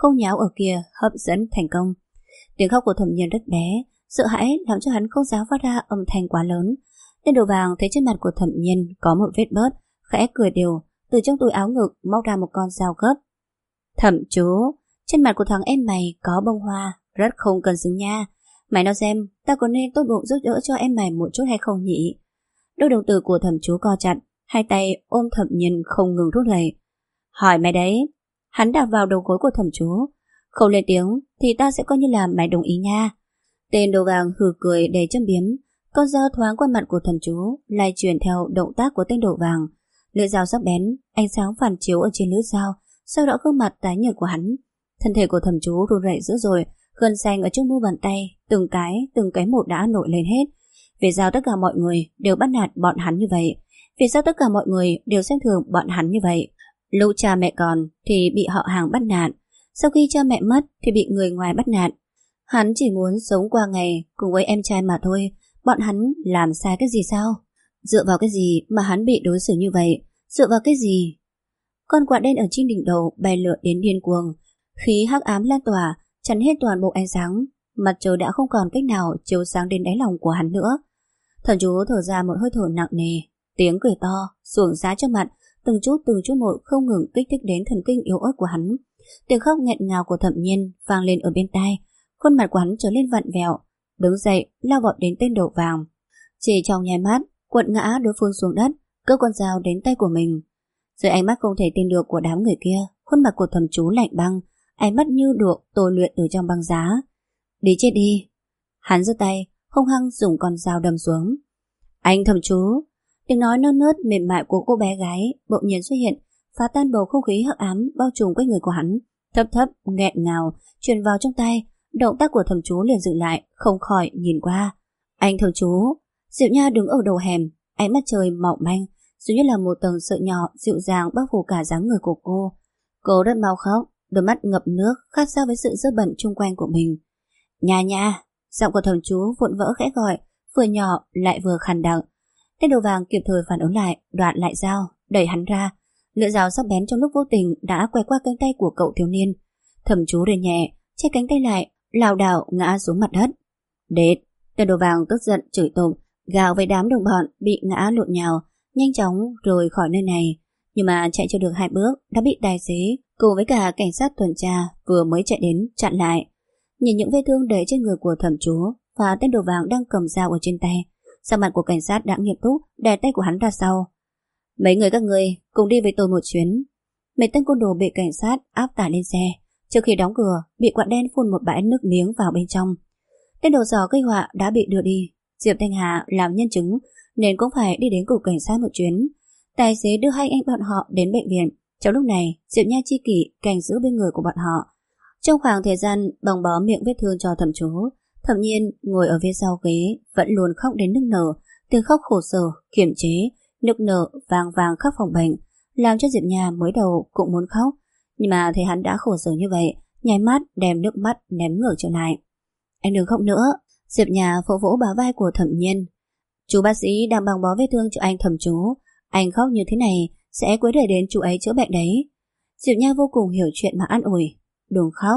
không nháo ở kia hấp dẫn thành công. Tiếng khóc của Thẩm Nhiên rất bé, sợ hãi làm cho hắn không dám phát ra âm thanh quá lớn. Tên đồ vàng thấy trên mặt của Thẩm Nhiên có một vết bớt, khẽ cười đều, từ trong túi áo ngực móc ra một con dao gấp. Thẩm chú, trên mặt của thằng em mày có bông hoa, rất không cần xứng nha. Mày nói xem, ta có nên tốt bụng giúp đỡ cho em mày một chút hay không nhỉ? Đôi đồng tử của Thẩm chú co chặt, hai tay ôm Thẩm Nhiên không ngừng rút rẩy. Hỏi mày đấy. Hắn đạp vào đầu gối của Thẩm chú. Không lên tiếng thì ta sẽ coi như là mày đồng ý nha. Tên đồ vàng hừ cười đầy châm biếm. Con dao thoáng qua mặt của Thẩm chú, lại chuyển theo động tác của tên đồ vàng. Lưỡi dao sắc bén, ánh sáng phản chiếu ở trên lưỡi dao, sau đó gương mặt tái nhợt của hắn. Thân thể của Thẩm chú run rẩy dữ dội, gân xanh ở trong mu bàn tay, từng cái một đã nổi lên hết. Vì sao tất cả mọi người đều bắt nạt bọn hắn như vậy? Vì sao tất cả mọi người đều xem thường bọn hắn như vậy? Lúc cha mẹ còn thì bị họ hàng bắt nạt, sau khi cha mẹ mất thì bị người ngoài bắt nạt. Hắn chỉ muốn sống qua ngày cùng với em trai mà thôi. Bọn hắn làm sai cái gì sao? Dựa vào cái gì mà hắn bị đối xử như vậy? Dựa vào cái gì? Con quạ đen ở trên đỉnh đầu bay lượn đến điên cuồng, khí hắc ám lan tỏa, chắn hết toàn bộ ánh sáng. Mặt trời đã không còn cách nào chiếu sáng đến đáy lòng của hắn nữa. Thần chú thở ra một hơi thở nặng nề, tiếng cười to xuồng giá trước mặt, từng chút một không ngừng kích thích đến thần kinh yếu ớt của hắn. Tiếng khóc nghẹn ngào của Thẩm Nhiên vang lên ở bên tai, khuôn mặt của hắn trở lên vặn vẹo, đứng dậy lao vọt đến tên đầu vàng. Chỉ trong nháy mắt, quật ngã đối phương xuống đất, cướp con dao đến tay của mình. Dưới ánh mắt không thể tin được của đám người kia, khuôn mặt của Thẩm chú lạnh băng, ánh mắt như được tôi luyện từ trong băng giá. Đi chết đi. Hắn giơ tay hung hăng dùng con dao đâm xuống. Anh Thẩm chú. Tiếng nói non nớt mềm mại của cô bé gái bỗng nhiên xuất hiện, phá tan bầu không khí hắc ám bao trùm quanh người của hắn. Thấp thấp nghẹn ngào truyền vào trong tay. Động tác của Thẩm chú liền dừng lại, không khỏi nhìn qua. Anh Thẩm chú. Diệu Nha đứng ở đầu hẻm, ánh mắt trời mỏng manh, dường như là một tầng sợi nhỏ dịu dàng bao phủ cả dáng người của cô. Cô rất mau khóc, đôi mắt ngập nước, khát khao với sự dơ bẩn chung quanh của mình. Nha nha. Giọng của Thẩm chú vụn vỡ khẽ gọi, vừa nhỏ lại vừa khàn đặc. Tên đồ vàng kịp thời phản ứng lại, đoạn lại dao, đẩy hắn ra. Lưỡi dao sắc bén trong lúc vô tình đã quay qua cánh tay của cậu thiếu niên. Thẩm chú rên nhẹ, che cánh tay lại, lảo đảo ngã xuống mặt đất. Đệt! Tên đồ vàng tức giận chửi tụng, gào với đám đồng bọn bị ngã lộn nhào, nhanh chóng rời khỏi nơi này. Nhưng mà chạy chưa được 2 bước đã bị tài xế cùng với cả cảnh sát tuần tra vừa mới chạy đến chặn lại. Nhìn những vết thương đầy trên người của Thẩm chú và tên đồ vàng đang cầm dao ở trên tay, sắc mặt của cảnh sát đã nghiêm túc, đè tay của hắn ra sau. Mấy người các ngươi cùng đi với tôi một chuyến. Mấy tên côn đồ bị cảnh sát áp tải lên xe, trước khi đóng cửa bị quạ đen phun một bãi nước miếng vào bên trong. Tên đầu sỏ gây họa đã bị đưa đi. Diệp Thanh Hà làm nhân chứng nên cũng phải đi đến cục cảnh sát một chuyến. Tài xế đưa hai anh bọn họ đến bệnh viện. Trong lúc này Diệp Nha chi kỷ canh giữ bên người của bọn họ. Trong khoảng thời gian băng bó miệng vết thương cho Thẩm chú, Thẩm Nhiên ngồi ở phía sau ghế vẫn luôn khóc đến nức nở. Tiếng khóc khổ sở, kiềm chế, nức nở vang vang khắp phòng bệnh, làm cho Diệp Nha mới đầu cũng muốn khóc, nhưng mà thấy hắn đã khổ sở như vậy, nháy mắt đem nước mắt ném ngược trở lại. Anh đừng khóc nữa. Diệp Nha vỗ vỗ bả vai của Thẩm Nhiên. Chú bác sĩ đang băng bó vết thương cho anh Thẩm chú, anh khóc như thế này sẽ quấy rầy đến chú ấy chữa bệnh đấy. Diệp Nha vô cùng hiểu chuyện mà an ủi. Đừng khóc.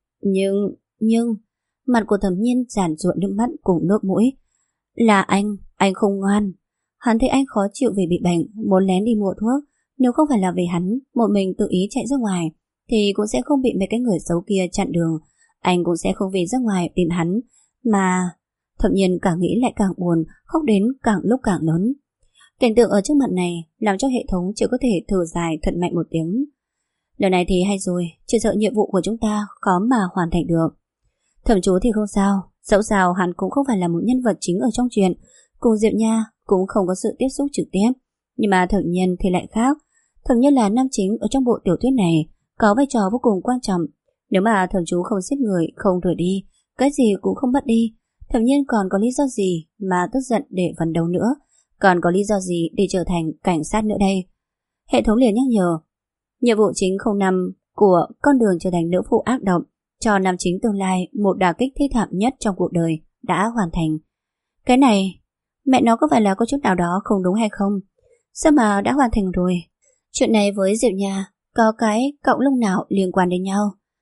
Nhưng mặt của Thẩm Nhiên giàn ruộng nước mắt cùng nước mũi. Là anh không ngoan. Hắn thấy anh khó chịu vì bị bệnh, muốn lén đi mua thuốc. Nếu không phải là vì hắn một mình tự ý chạy ra ngoài thì cũng sẽ không bị mấy cái người xấu kia chặn đường. Anh cũng sẽ không vì ra ngoài tìm hắn. Mà Thẩm Nhiên càng nghĩ lại càng buồn, khóc đến càng lúc càng lớn. Cảnh tượng ở trước mặt này làm cho hệ thống chỉ có thể thở dài thật mạnh một tiếng. Lần này thì hay rồi, chỉ sợ nhiệm vụ của chúng ta khó mà hoàn thành được. Thẩm chú thì không sao, dẫu sao hắn cũng không phải là một nhân vật chính ở trong chuyện, cùng Diệp Nha cũng không có sự tiếp xúc trực tiếp. Nhưng mà Thẩm Nhiên thì lại khác. Thẩm Nhiên là nam chính ở trong bộ tiểu thuyết này, có vai trò vô cùng quan trọng. Nếu mà Thẩm chú không giết người, không rời đi, cái gì cũng không bắt đi, Thẩm Nhiên còn có lý do gì mà tức giận để phấn đấu nữa, còn có lý do gì để trở thành cảnh sát nữa đây? Hệ thống liền nhắc nhở, nhiệm vụ chính 05 của con đường trở thành nữ phụ ác độc cho nam chính tương lai một đả kích thê thảm nhất trong cuộc đời đã hoàn thành. Cái này, mẹ nó có phải là có chút nào đó không đúng hay không? Sao mà đã hoàn thành rồi? Chuyện này với Diệu Nha có cái cọng lông nào liên quan đến nhau?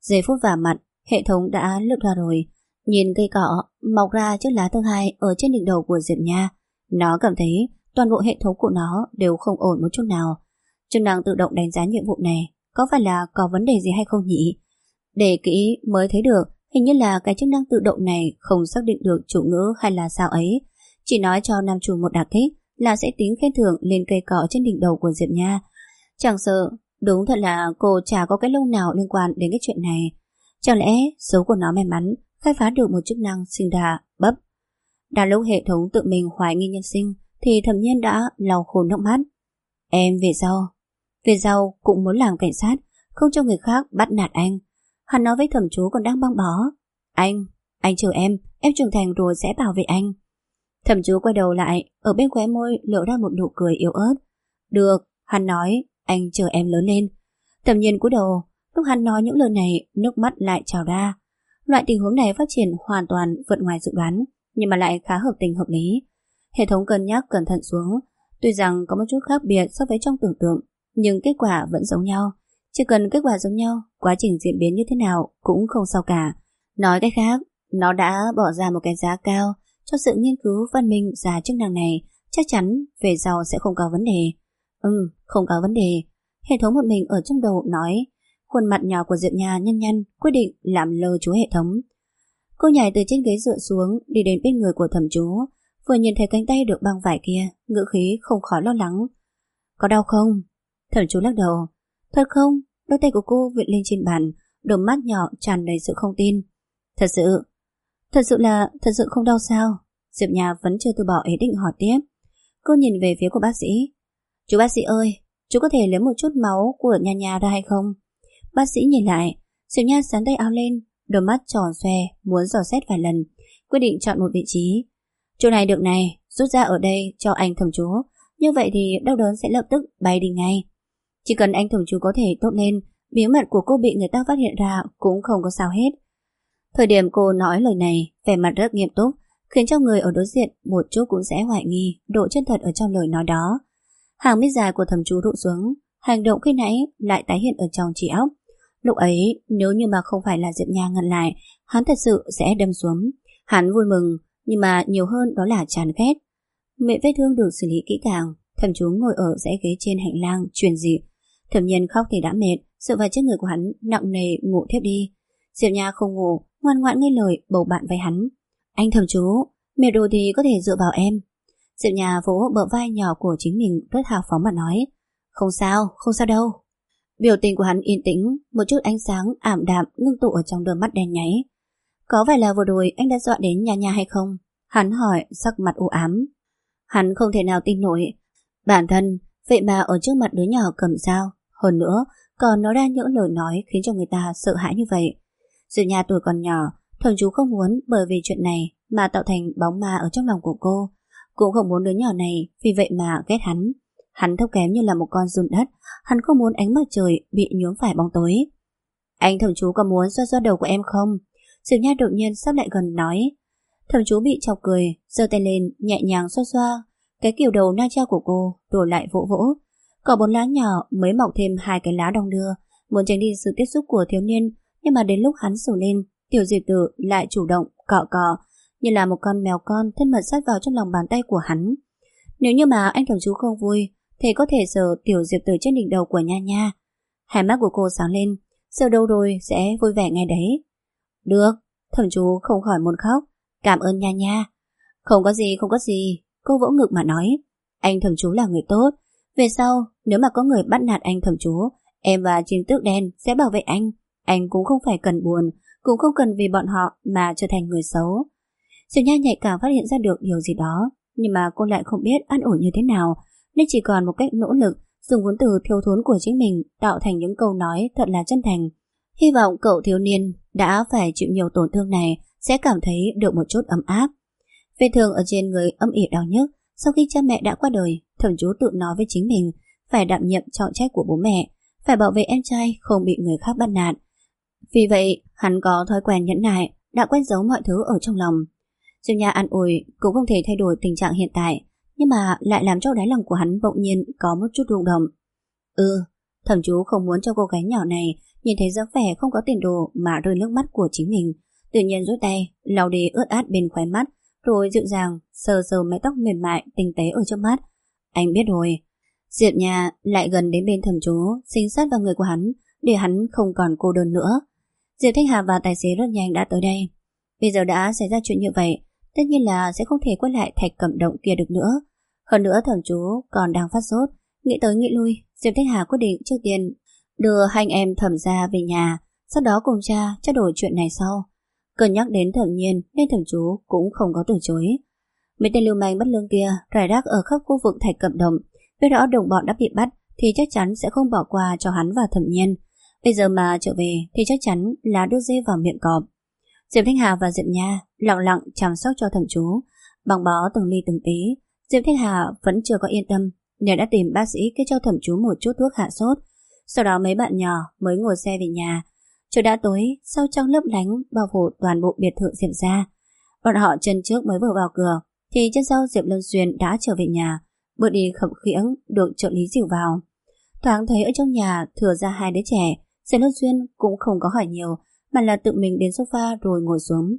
Giây phút vào mặt, hệ thống đã lướt qua rồi. Nhìn cây cọ mọc ra chiếc lá thứ hai ở trên đỉnh đầu của Diệp Nha, nó cảm thấy toàn bộ hệ thống của nó đều không ổn một chút nào. Chức năng tự động đánh giá nhiệm vụ này có phải là có vấn đề gì hay không nhỉ? Để kỹ mới thấy được, hình như là cái chức năng tự động này không xác định được chủ ngữ hay là sao ấy. Chỉ nói cho nam chủ một đặc kích là sẽ tính khen thưởng lên cây cọ trên đỉnh đầu của Diệp Nha. Chẳng sợ, đúng thật là cô chả có cái lông nào liên quan đến cái chuyện này. Chẳng lẽ số của nó may mắn khai phá được một chức năng sinh ra bấp. Đã lúc hệ thống tự mình hoài nghi nhân sinh thì Thẩm Nhiên đã lau khô nước mắt. Em về sau cũng muốn làm cảnh sát, không cho người khác bắt nạt anh. Hắn nói với Thẩm Chú còn đang băng bó. Anh chờ em trưởng thành rồi sẽ bảo vệ anh. Thẩm Chú quay đầu lại, ở bên khóe môi lộ ra một nụ cười yếu ớt. Được, hắn nói, anh chờ em lớn lên. Thẩm Nhiên cúi đầu, lúc hắn nói những lời này, nước mắt lại trào ra. Loại tình huống này phát triển hoàn toàn vượt ngoài dự đoán, nhưng mà lại khá hợp tình hợp lý. Hệ thống cân nhắc cẩn thận xuống, tuy rằng có một chút khác biệt so với trong tưởng tượng, nhưng kết quả vẫn giống nhau. Chỉ cần kết quả giống nhau, quá trình diễn biến như thế nào cũng không sao cả. Nói cách khác, nó đã bỏ ra một cái giá cao cho sự nghiên cứu phát minh ra chức năng này, chắc chắn về sau sẽ không có vấn đề. Không có vấn đề. Hệ thống một mình ở trong đầu nói. Khuôn mặt nhỏ của Diệp Nha nhăn nhăn, quyết định làm lơ chú hệ thống. Cô nhảy từ trên ghế dựa xuống, đi đến bên người của Thẩm Chú. Vừa nhìn thấy cánh tay được băng vải kia, ngữ khí không khỏi lo lắng. Có đau không? Thẩm Chú lắc đầu. Thật không? Đôi tay của cô vịn lên trên bàn, đôi mắt nhỏ tràn đầy sự không tin. Thật sự không đau sao? Diệp Nha vẫn chưa từ bỏ ý định hỏi tiếp. Cô nhìn về phía của bác sĩ. Chú bác sĩ ơi, chú có thể lấy một chút máu của Nha Nha ra hay không? Bác sĩ nhìn lại, Diệp Nha sắn tay áo lên, đôi mắt tròn xoe, muốn dò xét vài lần, quyết định chọn một vị trí. Chỗ này được này, rút ra ở đây cho anh Thẩm Chú, như vậy thì đau đớn sẽ lập tức bay đi ngay. Chỉ cần anh Thẩm Chú có thể tốt lên, bí mật của cô bị người ta phát hiện ra cũng không có sao hết. Thời điểm cô nói lời này, vẻ mặt rất nghiêm túc, khiến cho người ở đối diện một chút cũng sẽ hoài nghi độ chân thật ở trong lời nói đó. Hàng mi dài của Thẩm Chú rũ xuống, hành động khi nãy lại tái hiện ở trong trí óc. Lúc ấy, nếu như mà không phải là Diệp Nha ngăn lại, hắn thật sự sẽ đâm xuống. Hắn vui mừng, nhưng mà nhiều hơn đó là chán ghét. Miệng vết thương được xử lý kỹ càng, Thẩm Chú ngồi ở dãy ghế trên hành lang truyền dị. Thẩm Nhiên khóc thì đã mệt, dựa vào chiếc người của hắn nặng nề ngủ thiếp đi. Diệp Nha không ngủ, ngoan ngoãn nghe lời bầu bạn với hắn. Anh Thẩm Chú, mệt rồi thì có thể dựa vào em. Diệp Nha vỗ bờ vai nhỏ của chính mình rất hào phóng mà nói. Không sao đâu. Biểu tình của hắn yên tĩnh, một chút ánh sáng ảm đạm ngưng tụ ở trong đôi mắt đen nháy. Có phải là vừa rồi anh đã dọa đến Nha Nha hay không? Hắn hỏi sắc mặt u ám. Hắn không thể nào tin nổi. Bản thân, vậy mà ở trước mặt đứa nhỏ cầm dao, hơn nữa còn nói ra những lời nói khiến cho người ta sợ hãi như vậy. Diệp Nha tuổi còn nhỏ, Thẩm Chú không muốn bởi vì chuyện này mà tạo thành bóng ma ở trong lòng của cô. Cũng không muốn đứa nhỏ này vì vậy mà ghét hắn. Hắn thấp kém như là một con giun đất, hắn không muốn ánh mặt trời bị nhuốm phải bóng tối. Anh Thẩm Chú có muốn xoa xoa đầu của em không? Diệp Nha đột nhiên sắp lại gần nói. Thẩm Chú bị chọc cười, giơ tay lên nhẹ nhàng xoa xoa cái kiểu đầu na cha của cô, rồi lại vỗ vỗ. Cỏ 4 lá nhỏ mới mọc thêm 2 cái lá đong đưa, muốn tránh đi sự tiếp xúc của thiếu niên, nhưng mà đến lúc hắn sổ lên, Tiểu Diệp Tử lại chủ động cọ cọ, như là một con mèo con thân mật sát vào trong lòng bàn tay của hắn. Nếu như mà anh Thẩm Chú không vui, thì có thể sờ Tiểu Diệp Tử trên đỉnh đầu của Nha Nha. Hai mắt của cô sáng lên, sờ đâu rồi sẽ vui vẻ ngay đấy. Được, Thẩm Chú không khỏi muốn khóc. Cảm ơn Nha Nha. Không có gì, cô vỗ ngực mà nói. Anh Thẩm Chú là người tốt. Về sau, nếu mà có người bắt nạt anh Thẩm Chú, em và Chim Tước Đen sẽ bảo vệ anh. Anh cũng không phải cần buồn, cũng không cần vì bọn họ mà trở thành người xấu. Diệp Nha nhạy cảm phát hiện ra được điều gì đó, nhưng mà cô lại không biết an ủi như thế nào, nên chỉ còn một cách nỗ lực dùng vốn từ thiếu thốn của chính mình tạo thành những câu nói thật là chân thành. Hy vọng cậu thiếu niên đã phải chịu nhiều tổn thương này sẽ cảm thấy được một chút ấm áp. Vết thương ở trên người âm ỉ đau nhức. Sau khi cha mẹ đã qua đời, Thẩm Chú tự nói với chính mình phải đảm nhiệm trọng trách của bố mẹ, phải bảo vệ em trai không bị người khác bắt nạt. Vì vậy, hắn có thói quen nhẫn nại, đã quen giấu mọi thứ ở trong lòng. Diệp Nha an ủi cũng không thể thay đổi tình trạng hiện tại, nhưng mà lại làm cho đáy lòng của hắn bỗng nhiên có một chút rung động. Thẩm Chú không muốn cho cô gái nhỏ này nhìn thấy dáng vẻ không có tiền đồ mà rơi nước mắt của chính mình, tự nhiên duỗi tay lau đi ướt át bên khóe mắt, rồi dịu dàng sờ sờ mái tóc mềm mại tinh tế ở trước mắt. Anh biết rồi. Diệp Nha lại gần đến bên Thẩm Chú, dính sát vào người của hắn để hắn không còn cô đơn nữa. Diệp Thanh Hà và tài xế rất nhanh đã tới đây. Bây giờ đã xảy ra chuyện như vậy, tất nhiên là sẽ không thể quay lại Thạch Cẩm Động kia được nữa. Hơn nữa Thẩm Chú còn đang phát sốt, nghĩ tới nghĩ lui, Diệp Thanh Hà quyết định trước tiên đưa hai anh em Thẩm gia về nhà, sau đó cùng cha trao đổi chuyện này sau. Cân nhắc đến Thẩm Nhiên nên Thẩm Chú cũng không có từ chối. Mấy tên lưu manh bất lương kia rải rác ở khắp khu vực Thạch Cẩm Động, biết rõ đồng bọn đã bị bắt thì chắc chắn sẽ không bỏ qua cho hắn và Thẩm Nhiên. Bây giờ mà trở về thì chắc chắn là đưa dê vào miệng cọp. Diệp Thanh Hà và Diệp Nha lặng lặng chăm sóc cho Thẩm Chú, bằng bó từng ly từng tí. Diệp Thanh Hà vẫn chưa có yên tâm nên đã tìm bác sĩ kê cho Thẩm Chú một chút thuốc hạ sốt. Sau đó mấy bạn nhỏ mới ngồi xe về nhà. Trời đã tối, sau trăng lấp lánh bao phủ toàn bộ biệt thự Diệp gia. Bọn họ chân trước mới vừa vào cửa thì chân sau Diệp Luân Xuyên đã trở về nhà. Bước đi khập khiễng được trợ lý dìu vào. Thoáng thấy ở trong nhà thừa ra hai đứa trẻ, Diệp Luân Xuyên cũng không có hỏi nhiều mà là tự mình đến sofa rồi ngồi xuống.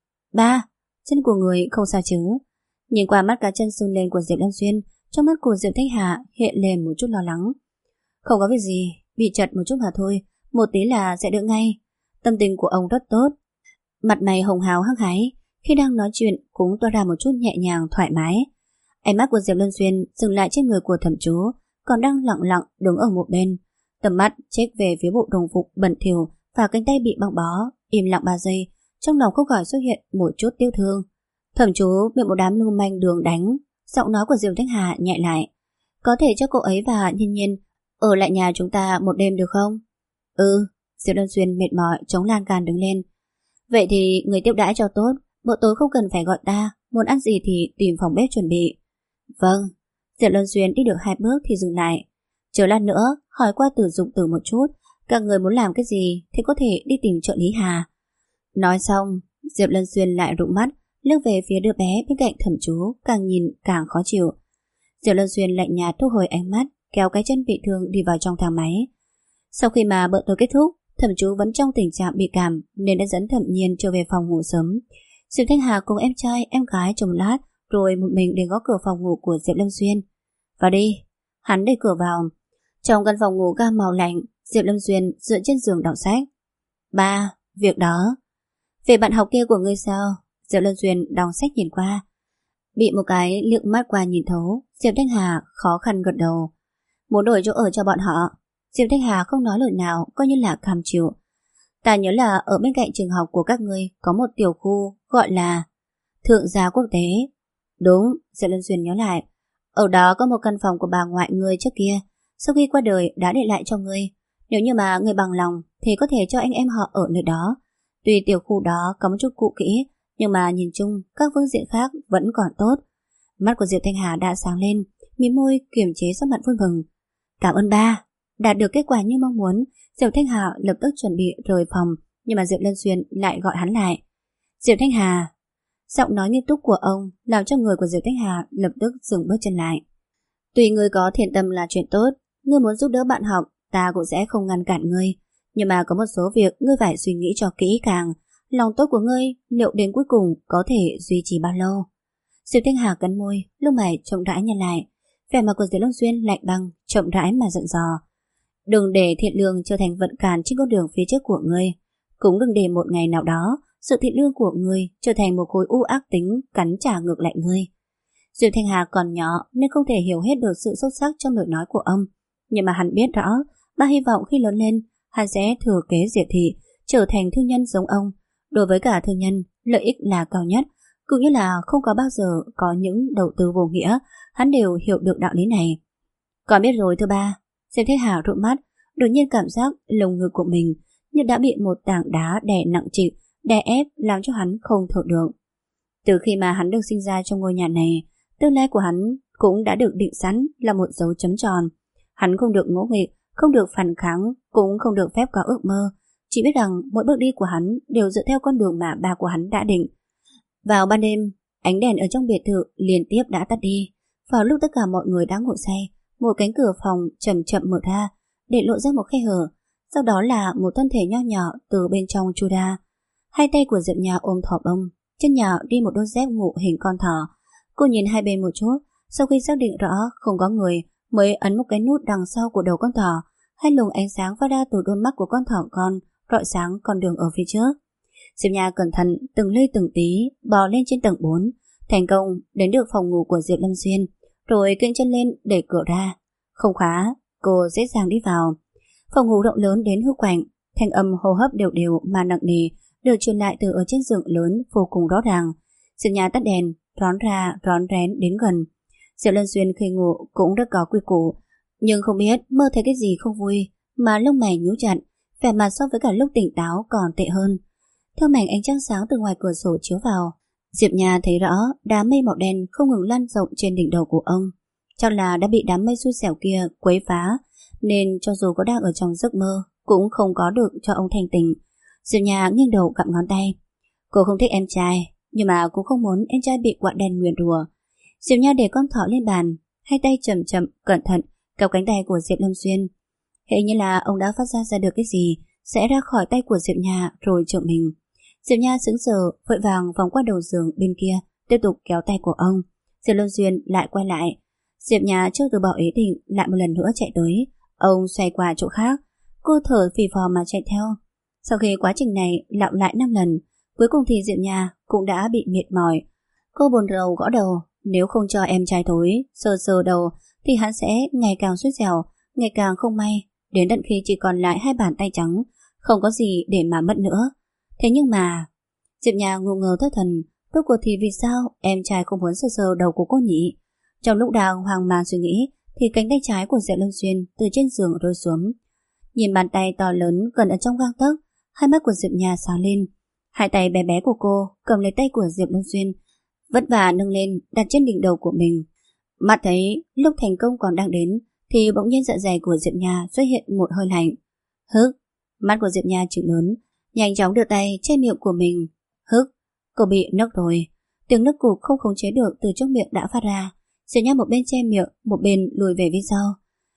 Ba, chân của người không sao chứ? Nhìn qua mắt cá chân sưng lên của Diệp Luân Xuyên, trong mắt của Diệp Thanh Hà hiện lên một chút lo lắng. Không có việc gì, bị chật một chút mà thôi, một tí là sẽ đỡ ngay. Tâm tình của ông rất tốt, mặt mày hồng hào hăng hái, khi đang nói chuyện cũng toa ra một chút nhẹ nhàng thoải mái. Ánh mắt của Diệp Luân Xuyên dừng lại trên người của Thẩm Chú, còn đang lặng lặng đứng ở một bên. Tầm mắt chếch về phía bộ đồng phục bẩn thỉu và cánh tay bị băng bó, im lặng 3 giây, trong lòng không khỏi xuất hiện một chút tiêu thương. Thẩm Chú bị một đám lưu manh đường đánh, giọng nói của Diệp Thanh Hà nhẹ lại. Có thể cho cô ấy và Nhiên Nhiên ở lại nhà chúng ta một đêm được không? Ừ. Diệp Luân Xuyên mệt mỏi chống lan can đứng lên. Vậy thì người tiếp đãi cho tốt, bữa tối không cần phải gọi ta, muốn ăn gì thì tìm phòng bếp chuẩn bị. Vâng. Diệp Luân Xuyên đi được 2 bước thì dừng lại. Chờ lát nữa hỏi qua Từ Dụng Tử một chút, các người muốn làm cái gì thì có thể đi tìm trợ lý Hà. Nói xong, Diệp Luân Xuyên lại rũ mắt, liếc về phía đứa bé bên cạnh Thẩm Chú, càng nhìn càng khó chịu. Diệp Luân Xuyên lạnh nhạt thu hồi ánh mắt, kéo cái chân bị thương đi vào trong thang máy. Sau khi mà bữa tối kết thúc, Thẩm Chú vẫn trong tình trạng bị cảm nên đã dẫn Thẩm Nhiên trở về phòng ngủ sớm. Diệp Thanh Hà cùng em trai, em gái trong lát rồi một mình đến gõ cửa phòng ngủ của Diệp Luân Xuyên. Vào đi. Hắn đẩy cửa vào. Trong căn phòng ngủ gam màu lạnh, Diệp Luân Xuyên dựa trên giường đọc sách. Ba, việc đó. Về bạn học kia của ngươi sao? Diệp Luân Xuyên đọc sách nhìn qua. Bị một cái liếc mắt qua nhìn thấu, Diệp Thanh Hà khó khăn gật đầu. Muốn đổi chỗ ở cho bọn họ. Diệp Thanh Hà không nói lời nào, coi như là cam chịu. Ta nhớ là ở bên cạnh trường học của các ngươi có một tiểu khu gọi là Thượng Gia Quốc tế. Đúng, Diệp Luân Xuyên nhớ lại. Ở đó có một căn phòng của bà ngoại ngươi trước kia, sau khi qua đời đã để lại cho ngươi. Nếu như mà ngươi bằng lòng thì có thể cho anh em họ ở nơi đó. Tuy tiểu khu đó có một chút cũ kỹ, nhưng mà nhìn chung các phương diện khác vẫn còn tốt. Mắt của Diệp Thanh Hà đã sáng lên, mím môi kiềm chế sắc mặt vui mừng. Cảm ơn ba. Đạt được kết quả như mong muốn, Diệp Thanh Hà lập tức chuẩn bị rời phòng, nhưng mà Diệp Luân Xuyên lại gọi hắn lại. Diệp Thanh Hà. Giọng nói nghiêm túc của ông làm cho người của Diệp Thanh Hà lập tức dừng bước chân lại. Tuy ngươi có thiện tâm là chuyện tốt, ngươi muốn giúp đỡ bạn học, ta cũng sẽ không ngăn cản ngươi. Nhưng mà có một số việc ngươi phải suy nghĩ cho kỹ càng. Lòng tốt của ngươi liệu đến cuối cùng có thể duy trì bao lâu? Diệp Thanh Hà cắn môi, lông mày chậm rãi nhăn lại. Vẻ mặt của Diệp Luân Xuyên lạnh băng, chậm rãi mà giận dò. Đừng để thiện lương trở thành vận cản trên con đường phía trước của ngươi. Cũng đừng để một ngày nào đó sự thiện lương của ngươi trở thành một khối u ác tính cắn trả ngược lại ngươi. Diệp Thanh Hà còn nhỏ nên không thể hiểu hết được sự sâu sắc trong lời nói của ông, nhưng mà hắn biết rõ, ba hy vọng khi lớn lên hắn sẽ thừa kế Diệp thị, trở thành thương nhân giống ông. Đối với cả thương nhân, lợi ích là cao nhất, cũng như là không có bao giờ có những đầu tư vô nghĩa. Hắn đều hiểu được đạo lý này. Con biết rồi thưa ba. Diệp Thanh Hà rụi mắt, đột nhiên cảm giác lồng ngực của mình như đã bị một tảng đá đè nặng trịch, đè ép làm cho hắn không thở được. Từ khi mà hắn được sinh ra trong ngôi nhà này, tương lai của hắn cũng đã được định sẵn là một dấu chấm tròn. Hắn không được ngỗ nghịch, không được phản kháng, cũng không được phép có ước mơ. Chỉ biết rằng mỗi bước đi của hắn đều dựa theo con đường mà ba của hắn đã định. Vào ban đêm, ánh đèn ở trong biệt thự liên tiếp đã tắt đi. Vào lúc tất cả mọi người đã ngủ say, một cánh cửa phòng chậm chậm mở ra, để lộ ra một khe hở. sau đó là một thân thể nho nhỏ từ bên trong chui ra. Hai tay của Diệp Nha ôm thỏ bông, chân nhỏ đi một đôi dép ngủ hình con thỏ. Cô nhìn hai bên một chút, sau khi xác định rõ không có người mới ấn một cái nút đằng sau của đầu con thỏ. Hai luồng ánh sáng phát ra từ đôi mắt của con thỏ con rọi sáng con đường ở phía trước. Diệp Nha cẩn thận từng ly từng tí bò lên trên tầng 4, thành công đến được phòng ngủ của Diệp Lâm Xuyên, rồi kiễng chân lên đẩy cửa ra. Không khóa, cô dễ dàng đi vào. Phòng ngủ rộng lớn đến hữu quạnh, thanh âm hô hấp đều đều mà nặng nề được truyền lại từ ở trên giường lớn vô cùng rõ ràng. Diệp Nha tắt đèn, rón ra rón rén đến gần. Diệp Lâm Xuyên khi ngủ cũng rất có quy củ, nhưng không biết mơ thấy cái gì không vui mà lông mày nhíu chặt, vẻ mặt so với cả lúc tỉnh táo còn tệ hơn. Theo mảnh ánh trăng sáng từ ngoài cửa sổ chiếu vào, Diệp Nha thấy rõ đám mây màu đen không ngừng lan rộng trên đỉnh đầu của ông. Chắc là đã bị đám mây xui xẻo kia quấy phá, nên cho dù có đang ở trong giấc mơ cũng không có được cho ông thanh tỉnh. Diệp Nha nghiêng đầu gặm ngón tay. Cô không thích em trai, nhưng mà cũng không muốn em trai bị quạ đen nguyền rủa. Diệp Nha để con thỏ lên bàn, hai tay chậm chậm cẩn thận kéo cánh tay của Diệp Lâm Xuyên. Hệ như là ông đã phát ra được cái gì sẽ ra khỏi tay của Diệp Nha rồi trộm mình. Diệp Nha sững sờ vội vàng vòng qua đầu giường bên kia, tiếp tục kéo tay của ông. Diệp Lâm Xuyên lại quay lại. Diệp Nha chưa từ bỏ ý định lại một lần nữa chạy tới. Ông xoay qua chỗ khác, cô thở phì phò mà chạy theo. Sau khi quá trình này lặp lại 5 lần, cuối cùng thì Diệp Nha cũng đã bị mệt mỏi. Cô buồn rầu gõ đầu, nếu không cho em trai thối sờ sờ đầu thì hắn sẽ ngày càng xui xẻo, ngày càng không may, đến tận khi chỉ còn lại hai bàn tay trắng, không có gì để mà mất nữa. Thế nhưng mà Diệp Nha ngu ngơ thất thần, rốt cuộc thì vì sao em trai không muốn sờ sờ đầu của cô nhỉ? Trong lúc đang hoang mang suy nghĩ thì cánh tay trái của Diệp Lâm Xuyên từ trên giường rơi xuống. Nhìn bàn tay to lớn gần ở trong gang tấc, hai mắt của Diệp Nha sáng lên. Hai tay bé bé của cô cầm lấy tay của Diệp Lâm Xuyên, vất vả nâng lên đặt trên đỉnh đầu của mình. Mắt thấy lúc thành công còn đang đến thì bỗng nhiên dạ dày của Diệp Nha xuất hiện một hơi lạnh. Hức, mắt của Diệp Nha trừng lớn, nhanh chóng đưa tay che miệng của mình. Hức, cô bị nức rồi. Tiếng nức cục không khống chế được từ trong miệng đã phát ra. Diệp Nha một bên che miệng, một bên lùi về phía sau.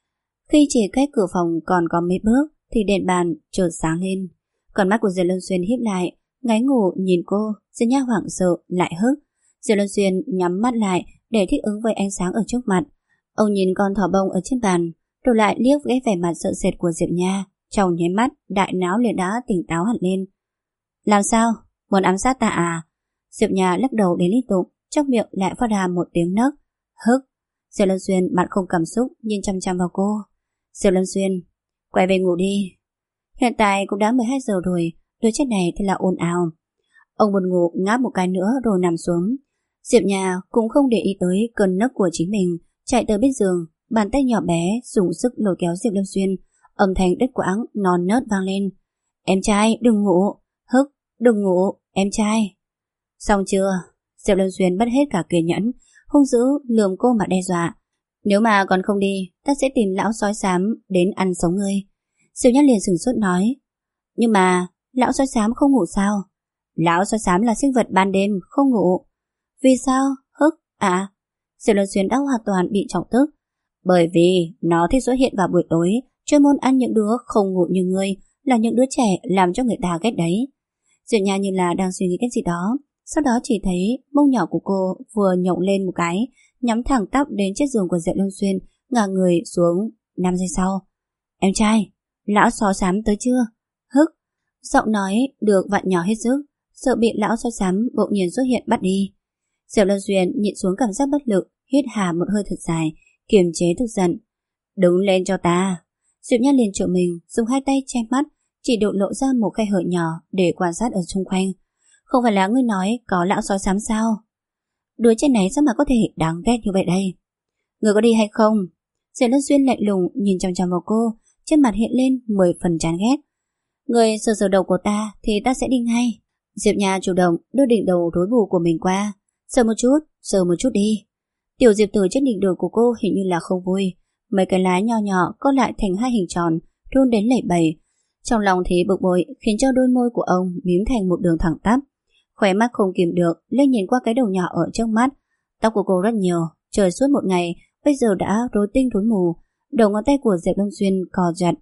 Khi chỉ cách cửa phòng còn có mấy bước thì đèn bàn chợt sáng lên. Còn mắt của Diệp Lâm Xuyên híp lại, ngáy ngủ nhìn cô. Diệp Nha hoảng sợ lại hức. Diệp Lâm Xuyên nhắm mắt lại để thích ứng với ánh sáng ở trước mặt. Ông nhìn con thỏ bông ở trên bàn, rồi lại liếc ghé vẻ mặt sợ sệt của Diệp Nha. Trong nháy mắt, đại não liền đã tỉnh táo hẳn lên. Làm sao? Muốn ám sát ta à? Diệp Nha lắc đầu đến liên tục, trong miệng lại phát ra một tiếng nấc. Hức. Diệp Lâm Xuyên mặt không cảm xúc nhìn chăm chăm vào cô. Diệp Lâm Xuyên, quay về ngủ đi. Hiện tại cũng đã 12 giờ rồi, đứa chết này thì là ồn ào. Ông buồn ngủ ngáp một cái nữa rồi nằm xuống. Diệp Nha cũng không để ý tới cơn nấc của chính mình, chạy tới bên giường, bàn tay nhỏ bé dùng sức lôi kéo Diệp Lâm Xuyên. Âm thanh đứt quãng non nớt vang lên. Em trai đừng ngủ. Hức, đừng ngủ, em trai. Xong chưa? Diệp Lâm Xuyên mất hết cả kiên nhẫn, hung dữ lườm cô mà đe dọa. Nếu mà còn không đi, ta sẽ tìm lão sói xám đến ăn sống ngươi. Diệp Nhất liền sửng sốt nói. Nhưng mà lão sói xám không ngủ sao? Lão sói xám là sinh vật ban đêm không ngủ. Vì sao? Hức à? Diệp Lâm Xuyên đã hoàn toàn bị trọng tức. Bởi vì nó thích xuất hiện vào buổi tối, chuyên môn ăn những đứa không ngủ như ngươi, là những đứa trẻ làm cho người ta ghét đấy. Diệp Nha như là đang suy nghĩ cái gì đó, sau đó chỉ thấy mông nhỏ của cô vừa nhổng lên một cái, nhắm thẳng tắp đến chiếc giường của Diệp Lâm Xuyên, ngả người xuống. 5 giây sau. Em trai, lão sói xám tới chưa? Hức. Giọng nói được vặn nhỏ hết sức, sợ bị lão sói xám bỗng nhiên xuất hiện bắt đi. Diệp Lâm Xuyên nhịn xuống cảm giác bất lực, hít hà một hơi thật dài, kiềm chế tức giận. Đứng lên cho ta. Diệp Nha liền trợ mình, dùng hai tay che mắt, chỉ độ lộ ra một khe hở nhỏ để quan sát ở xung quanh. Không phải là ngươi nói có lão sói xám sao? Đứa trẻ này sao mà có thể đáng ghét như vậy đây? Ngươi có đi hay không? Diệp Lâm Xuyên lạnh lùng nhìn chằm chằm vào cô, trên mặt hiện lên 10 phần chán ghét. Ngươi sờ sờ đầu của ta thì ta sẽ đi ngay. Diệp Nha chủ động đưa đỉnh đầu rối bù của mình qua. Sờ một chút đi. Tiểu Diệp Tử trên đỉnh đầu của cô hình như là không vui. Mấy cái lá nho nhỏ co lại thành hai hình tròn, run đến lẩy bẩy. Trong lòng thì bực bội khiến cho đôi môi của ông mím thành một đường thẳng tắp. Khóe mắt không kìm được lên nhìn qua cái đầu nhỏ ở trước mắt. Tóc của cô rất nhiều, trời suốt một ngày bây giờ đã rối tinh rối mù. Đầu ngón tay của Diệp Lâm Xuyên cò giật,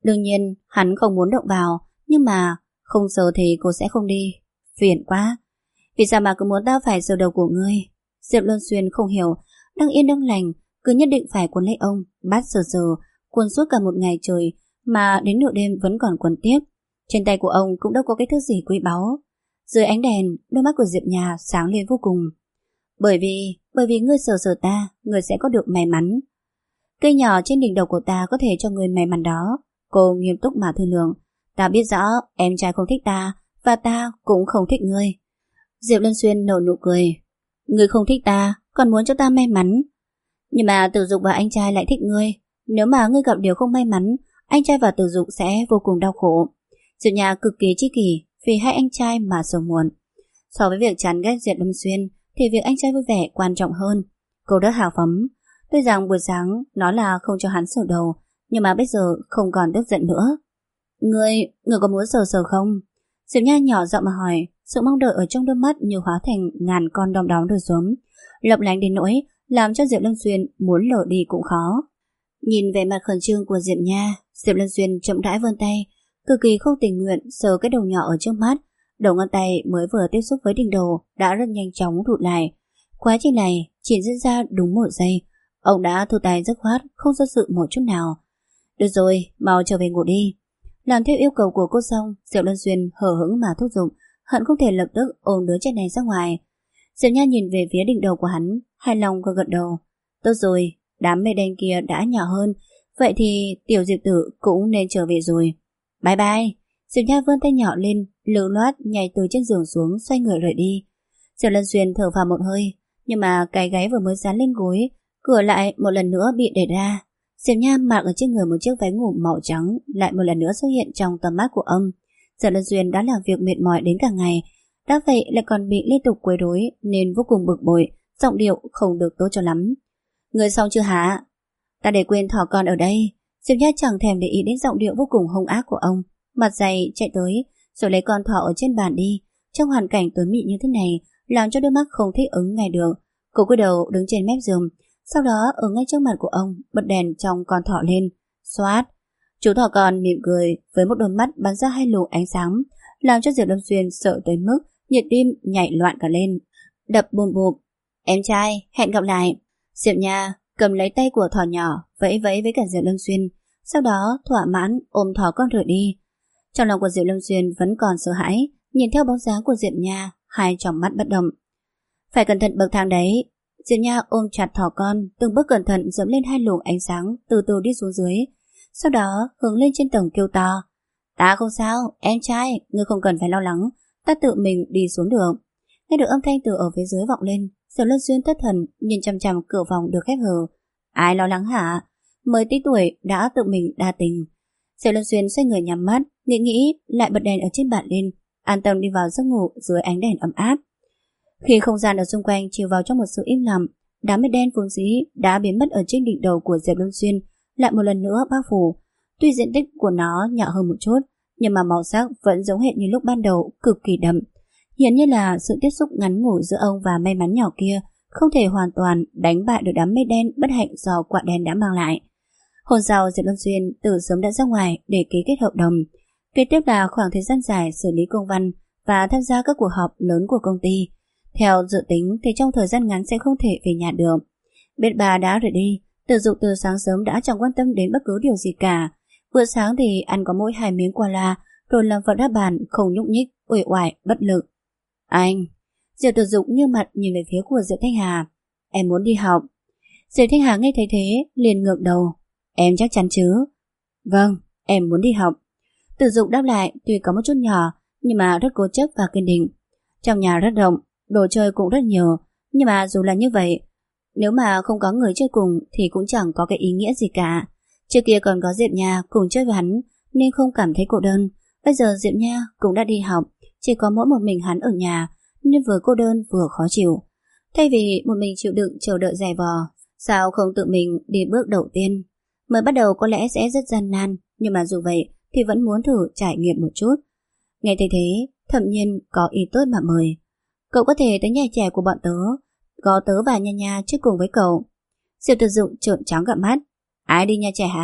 Đương nhiên hắn không muốn động vào, nhưng mà không sờ thì cô sẽ không đi. Phiền quá. Vì sao mà cứ muốn ta phải sờ đầu của ngươi? Diệp Luân Xuyên không hiểu, đang yên đang lành, cứ nhất định phải cuốn lấy ông, bắt sờ sờ, cuốn suốt cả một ngày trời, mà đến nửa đêm vẫn còn cuốn tiếp. Trên tay của ông cũng đâu có cái thứ gì quý báu. Dưới ánh đèn, đôi mắt của Diệp Nha sáng lên vô cùng. Bởi vì ngươi sờ sờ ta, ngươi sẽ có được may mắn. Cây nhỏ trên đỉnh đầu của ta có thể cho ngươi may mắn đó. Cô nghiêm túc mà thương lượng. Ta biết rõ em trai không thích ta, và ta cũng không thích ngươi. Diệp Luân Xuyên nở nụ cười. Ngươi không thích ta, còn muốn cho ta may mắn. Nhưng mà Tử Dục và anh trai lại thích ngươi. Nếu mà ngươi gặp điều không may mắn, anh trai và Tử Dục sẽ vô cùng đau khổ. Diệp Nha cực kỳ tri kỷ vì hai anh trai mà sầu muộn. So với việc chán ghét Diệp Lâm Xuyên thì việc anh trai vui vẻ quan trọng hơn. Cô rất hào phóng. Tuy rằng buổi sáng nói là không cho hắn sờ đầu, nhưng mà bây giờ không còn tức giận nữa. Ngươi có muốn sờ sờ không? Diệp Nha nhỏ giọng mà hỏi. Sự mong đợi ở trong đôi mắt như hóa thành ngàn con đom đóm rơi xuống, lộng lánh đến nỗi làm cho Diệp Lâm Xuyên muốn lờ đi cũng khó. Nhìn vẻ mặt khẩn trương của Diệp Nha, Diệp Lâm Xuyên chậm rãi vươn tay, cực kỳ không tình nguyện sờ cái đầu nhỏ ở trước mắt. Đầu ngón tay mới vừa tiếp xúc với đỉnh đầu đã rất nhanh chóng rụt lại. Quá trình này chỉ diễn ra đúng 1 giây. Ông đã thu tay dứt khoát, không do dự một chút nào. Được rồi, mau trở về ngủ đi. Làm theo yêu cầu của cô xong, Diệp Lâm Xuyên hờ hững mà thúc giục, hận không thể lập tức ôm đứa trẻ này ra ngoài. Diệp Nha nhìn về phía đỉnh đầu của hắn, hài lòng và gật đầu. Tốt rồi, đám mây đen kia đã nhỏ hơn, vậy thì tiểu Diệp tử cũng nên trở về rồi. Bye bye. Diệp Nha vươn tay nhỏ lên, lưu loát nhảy từ trên giường xuống, xoay người rời đi. Diệp Lân Xuyên thở phào một hơi, nhưng mà cái gáy vừa mới dán lên gối, cửa lại một lần nữa bị đẩy ra. Diệp Nha mặc ở trên người một chiếc váy ngủ màu trắng lại một lần nữa xuất hiện trong tầm mắt của ông. Diệp Lân Xuyên đã làm việc mệt mỏi đến cả ngày, đã vậy lại còn bị liên tục quấy rối nên vô cùng bực bội, giọng điệu không được tốt cho lắm. Người xong chưa hả? Ta để quên thỏ con ở đây. Diệp Nha chẳng thèm để ý đến giọng điệu vô cùng hung ác của ông, mặt dày chạy tới rồi lấy con thỏ ở trên bàn đi. Trong hoàn cảnh tối mị như thế này, làm cho đôi mắt không thích ứng ngay được. Cô cúi đầu đứng trên mép giường, sau đó ở ngay trước mặt của ông bật đèn trong con thỏ lên. Xoát. Chú thỏ con mỉm cười với một đôi mắt bắn ra 2 luồng ánh sáng, làm cho Diệp Lâm Xuyên sợ tới mức nhịp tim nhảy loạn cả lên, đập bùm bụm. Em trai, hẹn gặp lại. Diệp Nha cầm lấy tay của thỏ nhỏ, vẫy vẫy với cả Diệp Lâm Xuyên, sau đó thỏa mãn ôm thỏ con rời đi. Trong lòng của Diệp Lâm Xuyên vẫn còn sợ hãi, nhìn theo bóng dáng của Diệp Nha, hai tròng mắt bất động. Phải cẩn thận bậc thang đấy. Diệp Nha ôm chặt thỏ con, từng bước cẩn thận dẫm lên 2 luồng ánh sáng, từ từ đi xuống dưới, sau đó hướng lên trên tầng kêu to. Ta không sao, em trai, ngươi không cần phải lo lắng, ta tự mình đi xuống được. Nghe được âm thanh từ ở phía dưới vọng lên, Diệp Lâm Xuyên thất thần nhìn chằm chằm cửa phòng được khép hờ. Ai lo lắng hả? Mới tí tuổi đã tự mình đa tình. Diệp Lâm Xuyên xoay người nhắm mắt, nghĩ lại bật đèn ở trên bàn lên, an tâm đi vào giấc ngủ dưới ánh đèn ấm áp. Khi không gian ở xung quanh chiều vào trong một sự im lặng, đám mây đen vốn dĩ đã biến mất ở trên đỉnh đầu của Diệp Lâm Xuyên lại một lần nữa bao phủ. Tuy diện tích của nó nhỏ hơn một chút, nhưng mà màu sắc vẫn giống hệt như lúc ban đầu, cực kỳ đậm. Hiển nhiên là sự tiếp xúc ngắn ngủi giữa ông và may mắn nhỏ kia không thể hoàn toàn đánh bại được đám mây đen bất hạnh do quả đen đã mang lại. Hôm sau, Diệp Lâm Xuyên từ sớm đã ra ngoài để ký kết hợp đồng. Kế tiếp là khoảng thời gian dài xử lý công văn và tham gia các cuộc họp lớn của công ty. Theo dự tính thì trong thời gian ngắn sẽ không thể về nhà được. Biết bà đã rời đi, Tử Dục từ sáng sớm đã chẳng quan tâm đến bất cứ điều gì cả. Bữa sáng thì ăn có mỗi 2 miếng qua la, rồi làm vật đáp bàn không nhúc nhích, uể oải, bất lực. Anh. Diệp Tử Dục như mặt nhìn về phía của Diệp Thanh Hà. Em muốn đi học. Diệp Thanh Hà nghe thấy thế liền ngượng đầu. Em chắc chắn chứ? Vâng, em muốn đi học. Tử Dục đáp lại tuy có một chút nhỏ, nhưng mà rất cố chấp và kiên định. Trong nhà rất rộng, đồ chơi cũng rất nhiều, nhưng mà dù là như vậy, nếu mà không có người chơi cùng thì cũng chẳng có cái ý nghĩa gì cả. Trước kia còn có Diệp Nha cùng chơi với hắn nên không cảm thấy cô đơn. Bây giờ Diệp Nha cũng đã đi học, chỉ có mỗi một mình hắn ở nhà nên vừa cô đơn vừa khó chịu. Thay vì một mình chịu đựng chờ đợi dày vò, sao không tự mình đi bước đầu tiên? Mới bắt đầu có lẽ sẽ rất gian nan, nhưng mà dù vậy thì vẫn muốn thử trải nghiệm một chút. Nghe thấy thế, Thẩm Nhiên có ý tốt mà mời. Cậu có thể tới nhà trẻ của bọn tớ, có tớ và Nha Nha trước cùng với cậu. Diệp Tử Dụng trợn trắng cả mắt. Ai đi nhà trẻ hả?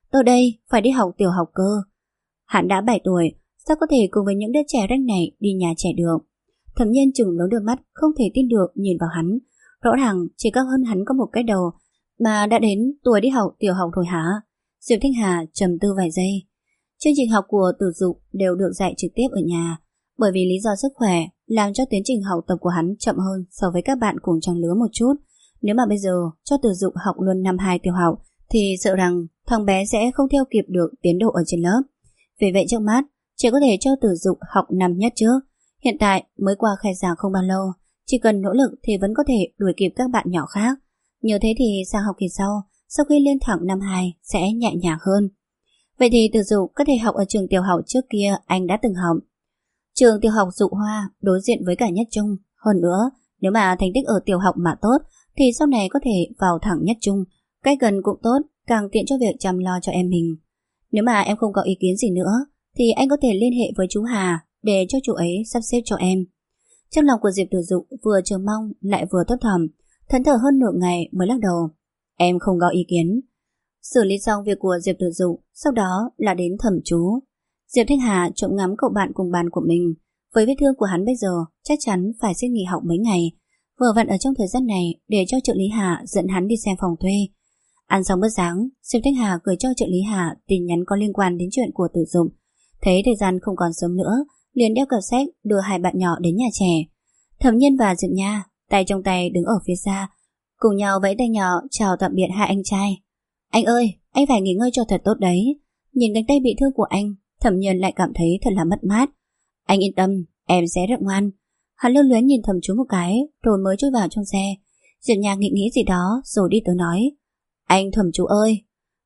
Tôi đây phải đi học tiểu học cơ. Hắn đã 7 tuổi, sao có thể cùng với những đứa trẻ rách này đi nhà trẻ được? Thẩm Nhiên chừng lớn đôi mắt, không thể tin được nhìn vào hắn. Rõ ràng chỉ cao hơn hắn có một cái đầu, mà đã đến tuổi đi học tiểu học rồi hả? Diệp Thanh Hà trầm tư vài giây. Chương trình học của Tử Dục đều được dạy trực tiếp ở nhà, bởi vì lý do sức khỏe làm cho tiến trình học tập của hắn chậm hơn so với các bạn cùng trang lứa một chút. Nếu mà bây giờ cho Tử Dục học luôn năm 2 tiểu học thì sợ rằng thằng bé sẽ không theo kịp được tiến độ ở trên lớp. Vì vậy trước mắt chỉ có thể cho Tử Dục học năm nhất trước. Hiện tại mới qua khai giảng không bao lâu, chỉ cần nỗ lực thì vẫn có thể đuổi kịp các bạn nhỏ khác. Như thế thì sang học kỳ sau khi lên thẳng năm 2 sẽ nhẹ nhàng hơn. Vậy thì Tử Dục có thể học ở trường tiểu học trước kia anh đã từng học. Trường tiểu học Dụ Hoa đối diện với cả Nhất Trung. Hơn nữa, nếu mà thành tích ở tiểu học mà tốt thì sau này có thể vào thẳng Nhất Trung. Cách gần cũng tốt, càng tiện cho việc chăm lo cho em mình. Nếu mà em không có ý kiến gì nữa thì anh có thể liên hệ với chú Hà để cho chú ấy sắp xếp cho em. Trong lòng của Diệp Tử Dục vừa chờ mong lại vừa thấp thỏm, thẫn thờ hơn nửa ngày mới lắc đầu. Em không có ý kiến. Xử lý xong việc của Diệp Tử Dục, sau đó là đến Thẩm Chú. Diệp Thanh Hà trộm ngắm cậu bạn cùng bàn của mình. Với vết thương của hắn bây giờ chắc chắn phải xin nghỉ học mấy ngày. Vừa vặn ở trong thời gian này để cho trợ lý Hà dẫn hắn đi xem phòng thuê. Ăn xong bữa sáng, Diệp Thanh Hà gửi cho trợ lý Hà tin nhắn có liên quan đến chuyện của Tử Dục. Thấy thời gian không còn sớm nữa, liền đeo cặp sách đưa hai bạn nhỏ đến nhà trẻ. Thẩm Nhiên và Diệp Nha tay trong tay đứng ở phía xa, cùng nhau vẫy tay nhỏ chào tạm biệt hai anh trai. Anh ơi, anh phải nghỉ ngơi cho thật tốt đấy. Nhìn cánh tay bị thương của anh, Thẩm Nhiên lại cảm thấy thật là mất mát. Anh yên tâm, em sẽ rất ngoan. Hắn lưu luyến nhìn Thẩm Chú một cái rồi mới chui vào trong xe. Diệp Nha nghĩ gì đó rồi đi tới nói. Anh Thẩm Chú ơi.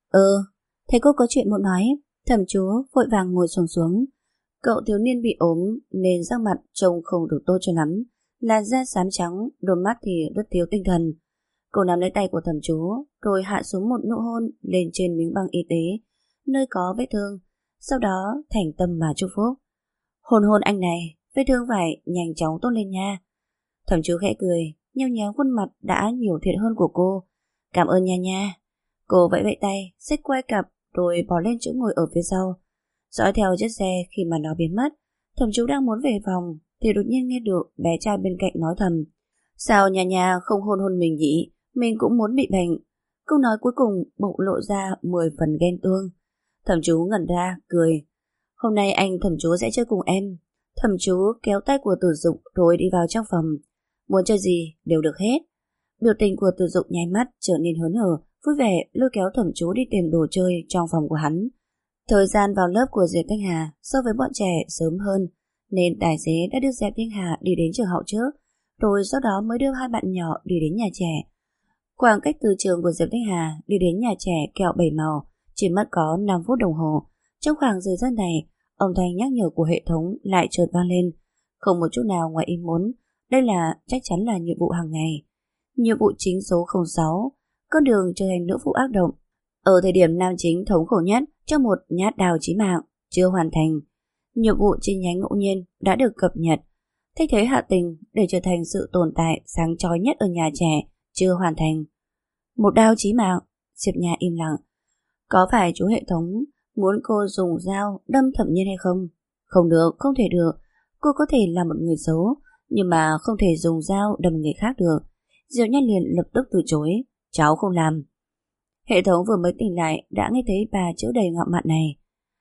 Thấy cô có chuyện muốn nói. Thẩm Chú vội vàng ngồi xổm xuống. Cậu thiếu niên bị ốm nên sắc mặt trông không được tốt cho lắm, làn da xám trắng, đôi mắt thì rất thiếu tinh thần. Cô nắm lấy tay của Thẩm Chú rồi hạ xuống một nụ hôn lên trên miếng băng y tế nơi có vết thương, sau đó thành tâm mà chúc phúc. Hôn anh này, vết thương phải nhanh chóng tốt lên nha. Thẩm Chú khẽ cười, nheo nhéo khuôn mặt đã nhiều thiện hơn của cô. Cảm ơn nha. Cô vẫy vẫy tay, xách quay cặp rồi bỏ lên chỗ ngồi ở phía sau, dõi theo chiếc xe. Khi mà nó biến mất, Thẩm Chú đang muốn về phòng thì đột nhiên nghe được bé trai bên cạnh nói thầm. Sao nhà không hôn mình nhỉ? Mình cũng muốn bị bệnh. Câu nói cuối cùng bộc lộ ra 10 phần ghen tuông. Thẩm Chú ngẩn ra, cười. Hôm nay anh Thẩm Chú sẽ chơi cùng em. Thẩm Chú kéo tay của Tử Dục rồi đi vào trong phòng. Muốn chơi gì đều được hết. Biểu tình của Tử Dục nháy mắt trở nên hớn hở, vui vẻ lôi kéo Thẩm Chú đi tìm đồ chơi trong phòng của hắn. Thời gian vào lớp của Diệp Thanh Hà so với bọn trẻ sớm hơn, nên tài xế đã đưa Diệp Thanh Hà đi đến trường học trước, rồi sau đó mới đưa hai bạn nhỏ đi đến nhà trẻ. Khoảng cách từ trường của Diệp Thanh Hà đi đến nhà trẻ kẹo 7 màu chỉ mất có 5 phút đồng hồ. Trong khoảng thời gian này, âm thanh nhắc nhở của hệ thống lại chợt vang lên, không một chút nào ngoài ý muốn. Đây chắc chắn là nhiệm vụ hàng ngày. Nhiệm vụ chính số 06, con đường trở thành nữ phụ ác động. Ở thời điểm nam chính thống khổ nhất trong một nhát đao chí mạng chưa hoàn thành, nhiệm vụ chi nhánh ngẫu nhiên đã được cập nhật. Thay thế Hạ Tình để trở thành sự tồn tại sáng chói nhất ở nhà trẻ chưa hoàn thành. Một đao chí mạng. Diệp Nha im lặng. Có phải chú hệ thống muốn cô dùng dao đâm Thẩm Nhiên hay không? Không được, không thể được. Cô có thể là một người xấu, nhưng mà không thể dùng dao đâm người khác được. Diệp Nha liền lập tức từ chối. Cháu không làm. Hệ thống vừa mới tỉnh lại đã nghe thấy bà chữ đầy ngạo mạn này.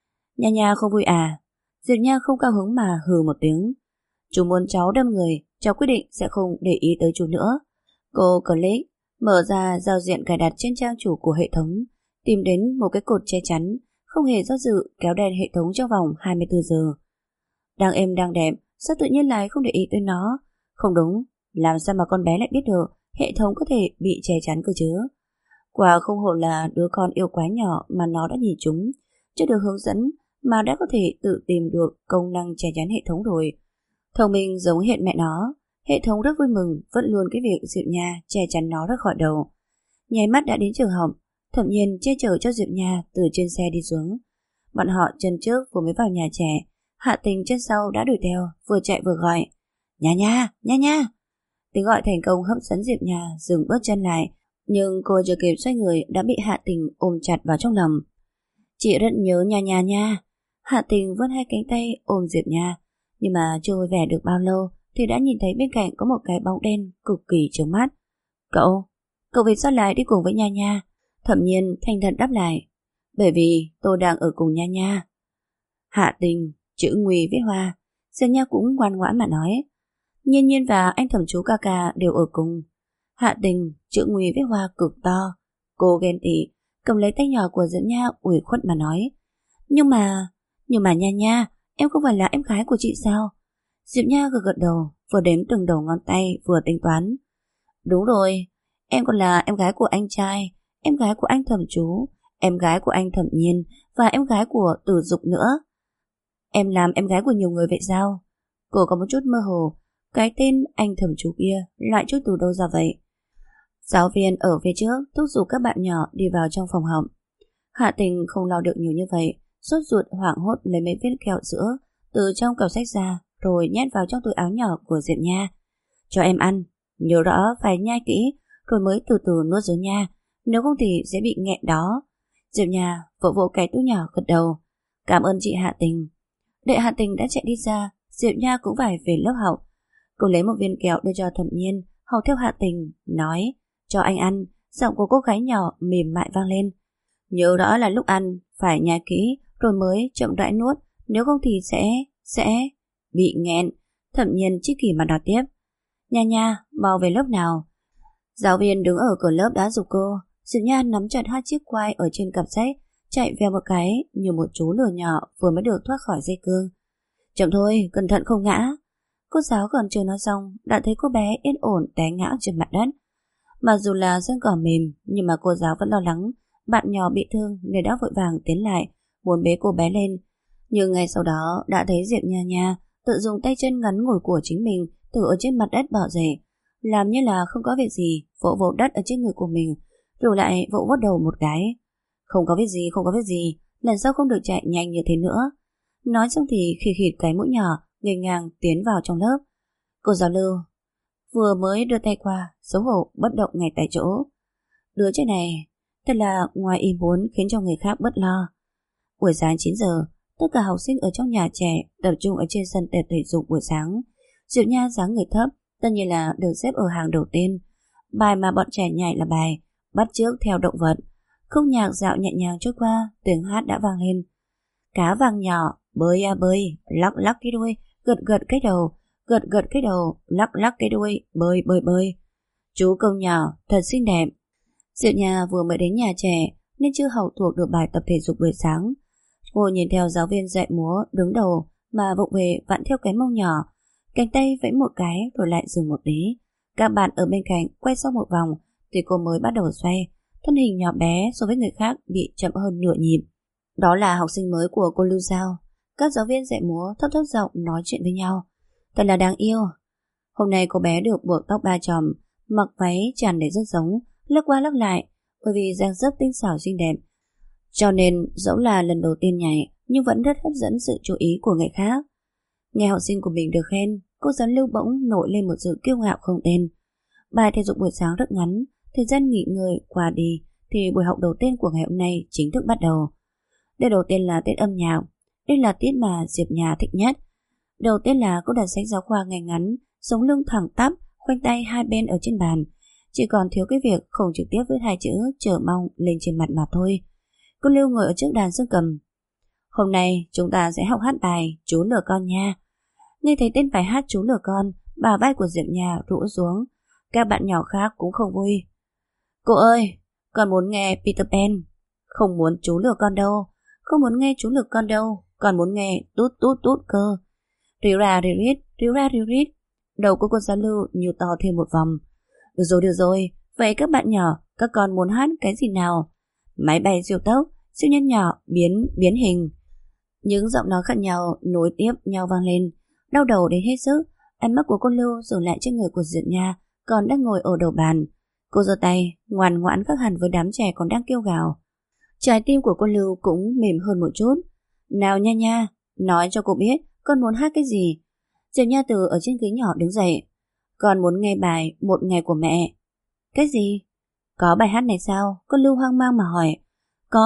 Nha không vui à? Diệp Nha không cao hứng mà hừ một tiếng. Chú muốn cháu đâm người, cháu quyết định sẽ không để ý tới chú nữa. Cô click mở ra giao diện cài đặt trên trang chủ của hệ thống, tìm đến một cái cột che chắn, không hề do dự kéo đèn hệ thống trong vòng 24 giờ. Đang êm đang đẹp, sao tự nhiên lại không để ý tới nó? Không đúng, làm sao mà con bé lại biết được hệ thống có thể bị che chắn cơ chứ? Quả không hổ là đứa con yêu quái nhỏ mà nó đã nhìn chúng, chưa được hướng dẫn mà đã có thể tự tìm được công năng che chắn hệ thống rồi. Thông minh giống hiện mẹ nó. Hệ thống rất vui mừng vẫn luôn cái việc Diệp Nha che chắn nó ra khỏi đầu. Nháy mắt đã đến trường học. Thẩm Nhiên che chở cho Diệp Nha từ trên xe đi xuống. Bọn họ chân trước vừa mới vào nhà trẻ, Hạ Tình chân sau đã đuổi theo, vừa chạy vừa gọi. Nha. Tiếng gọi thành công hấp dẫn Diệp Nha dừng bước chân lại, nhưng cô chưa kịp xoay người đã bị Hạ Tình ôm chặt vào trong lòng. Chị rất nhớ Nha Nha nha. Hạ Tình vươn hai cánh tay ôm Diệp Nha. Nhưng mà chưa vui vẻ được bao lâu thì đã nhìn thấy bên cạnh có một cái bóng đen cực kỳ chói mắt. Cậu vì sao lại đi cùng với Nha Nha? Thẩm Nhiên thành thật đáp lại. Bởi vì tôi đang ở cùng Nha Nha. Hạ Tình, chữ Nguy viết hoa. Diệp Nha cũng ngoan ngoãn mà nói. Nhiên Nhiên và anh thẩm chú ca ca đều ở cùng. Hạ Tình, chữ Nguy viết hoa cực to. Cô ghen tị, cầm lấy tay nhỏ của Diệp Nha ủy khuất mà nói. Nhưng mà Nha Nha, em không phải là em gái của chị sao? Diệp Nha gật gật đầu, vừa đếm từng đầu ngón tay vừa tính toán. Đúng rồi, em còn là em gái của anh trai, em gái của anh thẩm chú, em gái của anh Thẩm Nhiên và em gái của Tử Dục nữa. Em làm em gái của nhiều người vậy sao? Cô có một chút mơ hồ, cái tên anh thẩm chú kia lại chút từ đâu ra vậy? Giáo viên ở phía trước thúc giục các bạn nhỏ đi vào trong phòng học. Hạ Tình không lo được nhiều như vậy, sốt ruột hoảng hốt lấy mấy viên kẹo sữa từ trong cặp sách ra rồi nhét vào trong túi áo nhỏ của Diệp Nha. Cho em ăn, nhớ rõ phải nhai kỹ rồi mới từ từ nuốt xuống nha, nếu không thì sẽ bị nghẹn đó. Diệp Nha vỗ vỗ cái túi nhỏ gật đầu. Cảm ơn chị Hạ Tình. Đợi Hạ Tình đã chạy đi ra, Diệp Nha cũng phải về lớp học. Cô lấy một viên kẹo đưa cho Thẩm Nhiên, học theo Hạ Tình, nói, cho anh ăn. Giọng của cô gái nhỏ mềm mại vang lên. Nhớ rõ là lúc ăn phải nhai kỹ rồi mới chậm rãi nuốt, nếu không thì sẽ bị nghẹn. Thẩm Nhiên chỉ kỳ mà nói tiếp. Nha Nha, mau về lớp nào. Giáo viên đứng ở cửa lớp đã giục cô. Diệp Nha nắm chặt hai chiếc quai ở trên cặp sách, chạy vèo một cái như một chú lừa nhỏ vừa mới được thoát khỏi dây cương. Chậm thôi, cẩn thận không ngã. Cô giáo còn chưa nói xong đã thấy cô bé yên ổn té ngã trên mặt đất. Mặc dù là sân cỏ mềm nhưng mà cô giáo vẫn lo lắng bạn nhỏ bị thương nên đã vội vàng tiến lại muốn bế cô bé lên. Nhưng ngay sau đó đã thấy Diệp Nha Nha tự dùng tay chân ngắn ngủi của chính mình từ ở trên mặt đất bỏ dậy, làm như là không có việc gì, vỗ vỗ đất ở trên người của mình rồi lại vỗ vỗ đầu một cái. Không có việc gì, lần sau không được chạy nhanh như thế nữa. Nói xong thì khì khịt cái mũi nhỏ nghênh ngang tiến vào trong lớp. Cô giáo Lưu vừa mới đưa tay qua, xấu hổ bất động ngay tại chỗ. Đứa trẻ này thật là ngoài ý muốn khiến cho người khác bất lo. Buổi sáng 9 giờ, tất cả học sinh ở trong nhà trẻ tập trung ở trên sân tập thể dục buổi sáng. Diệp Nha dáng người thấp, tất nhiên là được xếp ở hàng đầu tiên. Bài mà bọn trẻ nhảy là bài bắt chước theo động vật. Khúc nhạc dạo nhẹ nhàng trôi qua, tiếng hát đã vang lên. Cá vàng nhỏ, bơi à bơi, lắc lắc cái đuôi, gật gật cái đầu, gật gật cái đầu, lắc lắc cái đuôi, bơi bơi bơi. Chú công nhỏ, thật xinh đẹp. Diệu Nha vừa mới đến nhà trẻ nên chưa học thuộc được bài tập thể dục buổi sáng. Cô nhìn theo giáo viên dạy múa đứng đầu mà vụng về vặn theo cái mông nhỏ, cánh tay vẫy một cái rồi lại dừng một tí. Các bạn ở bên cạnh quay sau một vòng thì cô mới bắt đầu xoay, thân hình nhỏ bé so với người khác bị chậm hơn nửa nhịp. Đó là học sinh mới của cô Lưu Giao. Các giáo viên dạy múa thấp thấp giọng nói chuyện với nhau. Thật là đáng yêu. Hôm nay cô bé được buộc tóc ba chòm, mặc váy tràn đầy rất giống, lắc qua lắc lại, bởi vì dáng dấp tinh xảo xinh đẹp. Cho nên dẫu là lần đầu tiên nhảy nhưng vẫn rất hấp dẫn sự chú ý của người khác. Nghe học sinh của mình được khen, cô giáo Lưu bỗng nổi lên một sự kiêu ngạo không tên. Bài thể dục buổi sáng rất ngắn, thời gian nghỉ ngơi qua đi thì buổi học đầu tiên của ngày hôm nay chính thức bắt đầu. Đây đầu tiên là tiết âm nhạc. Đây là tiết mà Diệp Nha thích nhất. Đầu tiên là cô đặt sách giáo khoa ngay ngắn, sống lưng thẳng tắp, khoanh tay hai bên ở trên bàn. Chỉ còn thiếu cái việc không trực tiếp viết hai chữ chờ mong lên trên mặt mà thôi. Cô Lưu ngồi ở trước đàn dương cầm. Hôm nay chúng ta sẽ học hát bài Chú Lừa Con nha. Nghe thấy tên bài hát Chú Lừa Con, bả vai của Diệp Nha rũ xuống. Các bạn nhỏ khác cũng không vui. Cô ơi, con muốn nghe Peter Pan. Không muốn Chú Lừa Con đâu. Không muốn nghe Chú Lừa Con đâu. Còn muốn nghe tút tút tút cơ. Ríu ra ríu rít, ríu ra ríu rít. Đầu của cô giáo Lưu như to thêm một vòng. Được rồi. Vậy các bạn nhỏ, các con muốn hát cái gì nào? Máy bay siêu tốc, siêu nhân nhỏ, biến hình. Những giọng nói khác nhau nối tiếp nhau vang lên. Đau đầu đến hết sức. Ánh mắt của cô Lưu dừng lại trên người của Diệp Nha còn đang ngồi ở đầu bàn. Cô giơ tay ngoan ngoãn khác hẳn với đám trẻ còn đang kêu gào. Trái tim của cô Lưu cũng mềm hơn một chút. Nào Nha Nha, nói cho cô biết con muốn hát cái gì. Diệp Nha từ ở trên ghế nhỏ đứng dậy. Con muốn nghe bài Một Ngày Của Mẹ. Cái gì? Có bài hát này sao? Con Lưu hoang mang mà hỏi. Có,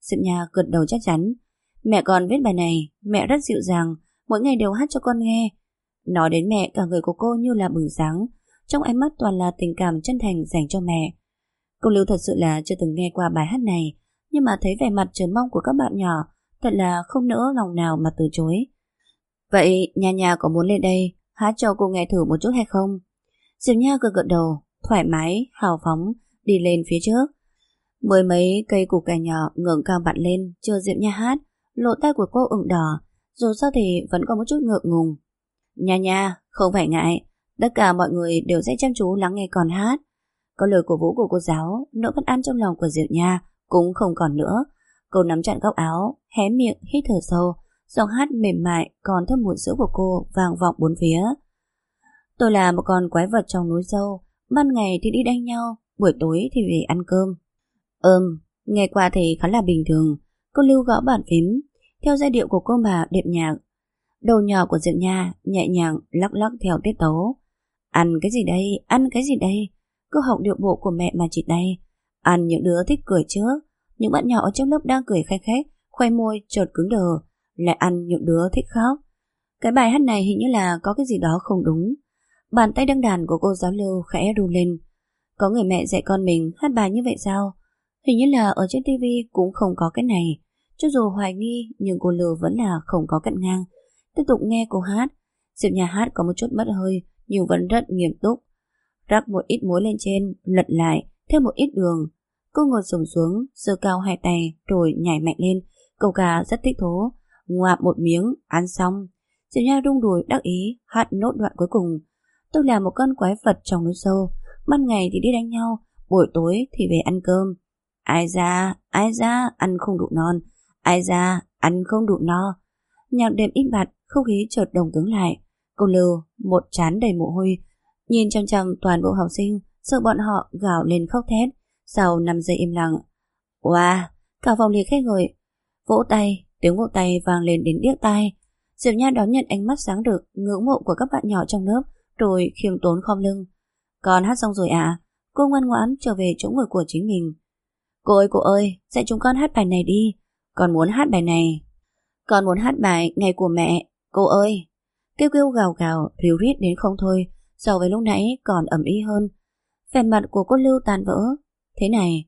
Diệp Nha gật đầu chắc chắn. Mẹ con viết bài này, mẹ rất dịu dàng, mỗi ngày đều hát cho con nghe. Nói đến mẹ, cả người của cô như là bừng sáng, trong ánh mắt toàn là tình cảm chân thành dành cho mẹ. Cô Lưu thật sự là chưa từng nghe qua bài hát này, nhưng mà thấy vẻ mặt chờ mong của các bạn nhỏ, thật là không nỡ lòng nào mà từ chối. Vậy Nha Nha có muốn lên đây hát cho cô nghe thử một chút hay không? Diệp Nha gật gật đầu, thoải mái, hào phóng, đi lên phía trước. Mười mấy cây củ cải nhỏ ngẩng cao mặt lên chờ Diệp Nha hát, lỗ tai của cô ửng đỏ, dù sao thì vẫn có một chút ngượng ngùng. Nha Nha, không phải ngại, tất cả mọi người đều sẽ chăm chú lắng nghe con hát. Có lời cổ vũ của cô giáo, nỗi bất an trong lòng của Diệp Nha cũng không còn nữa. Cô nắm chặt góc áo, hé miệng hít thở sâu, giọng hát mềm mại còn thơm mùi sữa của cô vang vọng bốn phía. Tôi là một con quái vật trong núi sâu, ban ngày thì đi đánh nhau, buổi tối thì về ăn cơm. Nghe qua thì khá là bình thường. Cô Lưu gõ bàn phím, theo giai điệu của cô mà đệm nhạc. Đầu nhỏ của Diệp Nha nhẹ nhàng lắc lắc theo tiết tấu. Ăn cái gì đây, ăn cái gì đây? Cô học điệu bộ của mẹ mà chị đây. Ăn những đứa thích cười trước, những bạn nhỏ ở trong lớp đang cười khanh khách, khoe môi chợt cứng đờ, lại ăn những đứa thích khóc. Cái bài hát này hình như là có cái gì đó không đúng. Bàn tay đăng đàn của cô giáo Lưu khẽ run lên. Có người mẹ dạy con mình hát bài như vậy sao? Hình như là ở trên tivi cũng không có cái này. Cho dù hoài nghi nhưng cô Lưu vẫn là không có cận ngang, tiếp tục nghe cô hát. Diệp Nha hát có một chút mất hơi nhưng vẫn rất nghiêm túc. Rắc một ít muối lên trên, lật lại, thêm một ít đường. Cô ngồi xổm xuống, giơ cao hai tay rồi nhảy mạnh lên. Cậu cả rất thích thú, ngoạm một miếng, ăn xong. Diệp Nha rung đùi đắc ý, hát nốt đoạn cuối cùng. Tôi là một con quái vật trong núi sâu, ban ngày thì đi đánh nhau, buổi tối thì về ăn cơm. Ai ra, ăn không đủ non. Ai ra, ăn không đủ no. Nhạc đệm im bặt, không khí chợt đồng cứng lại. Cô Lưu, một trán đầy mồ hôi, nhìn chăm chăm toàn bộ học sinh, sợ bọn họ gào lên khóc thét. Sau 5 giây im lặng, wow, cả phòng liền khẽ ngợi. Vỗ tay, tiếng vỗ tay vang lên đến điếc tai. Diệp Nha đón nhận ánh mắt sáng rực, ngưỡng mộ của các bạn nhỏ trong lớp, rồi khiêm tốn khom lưng. Con hát xong rồi ạ? Cô ngoan ngoãn trở về chỗ ngồi của chính mình. Cô ơi, dạy chúng con hát bài này đi. Con muốn hát bài này. Con muốn hát bài Ngày của mẹ. Cô ơi. Kêu kêu gào gào, ríu rít đến không thôi, so với lúc nãy còn ầm ĩ hơn. Vẻ mặt của cô Lưu tan vỡ. Thế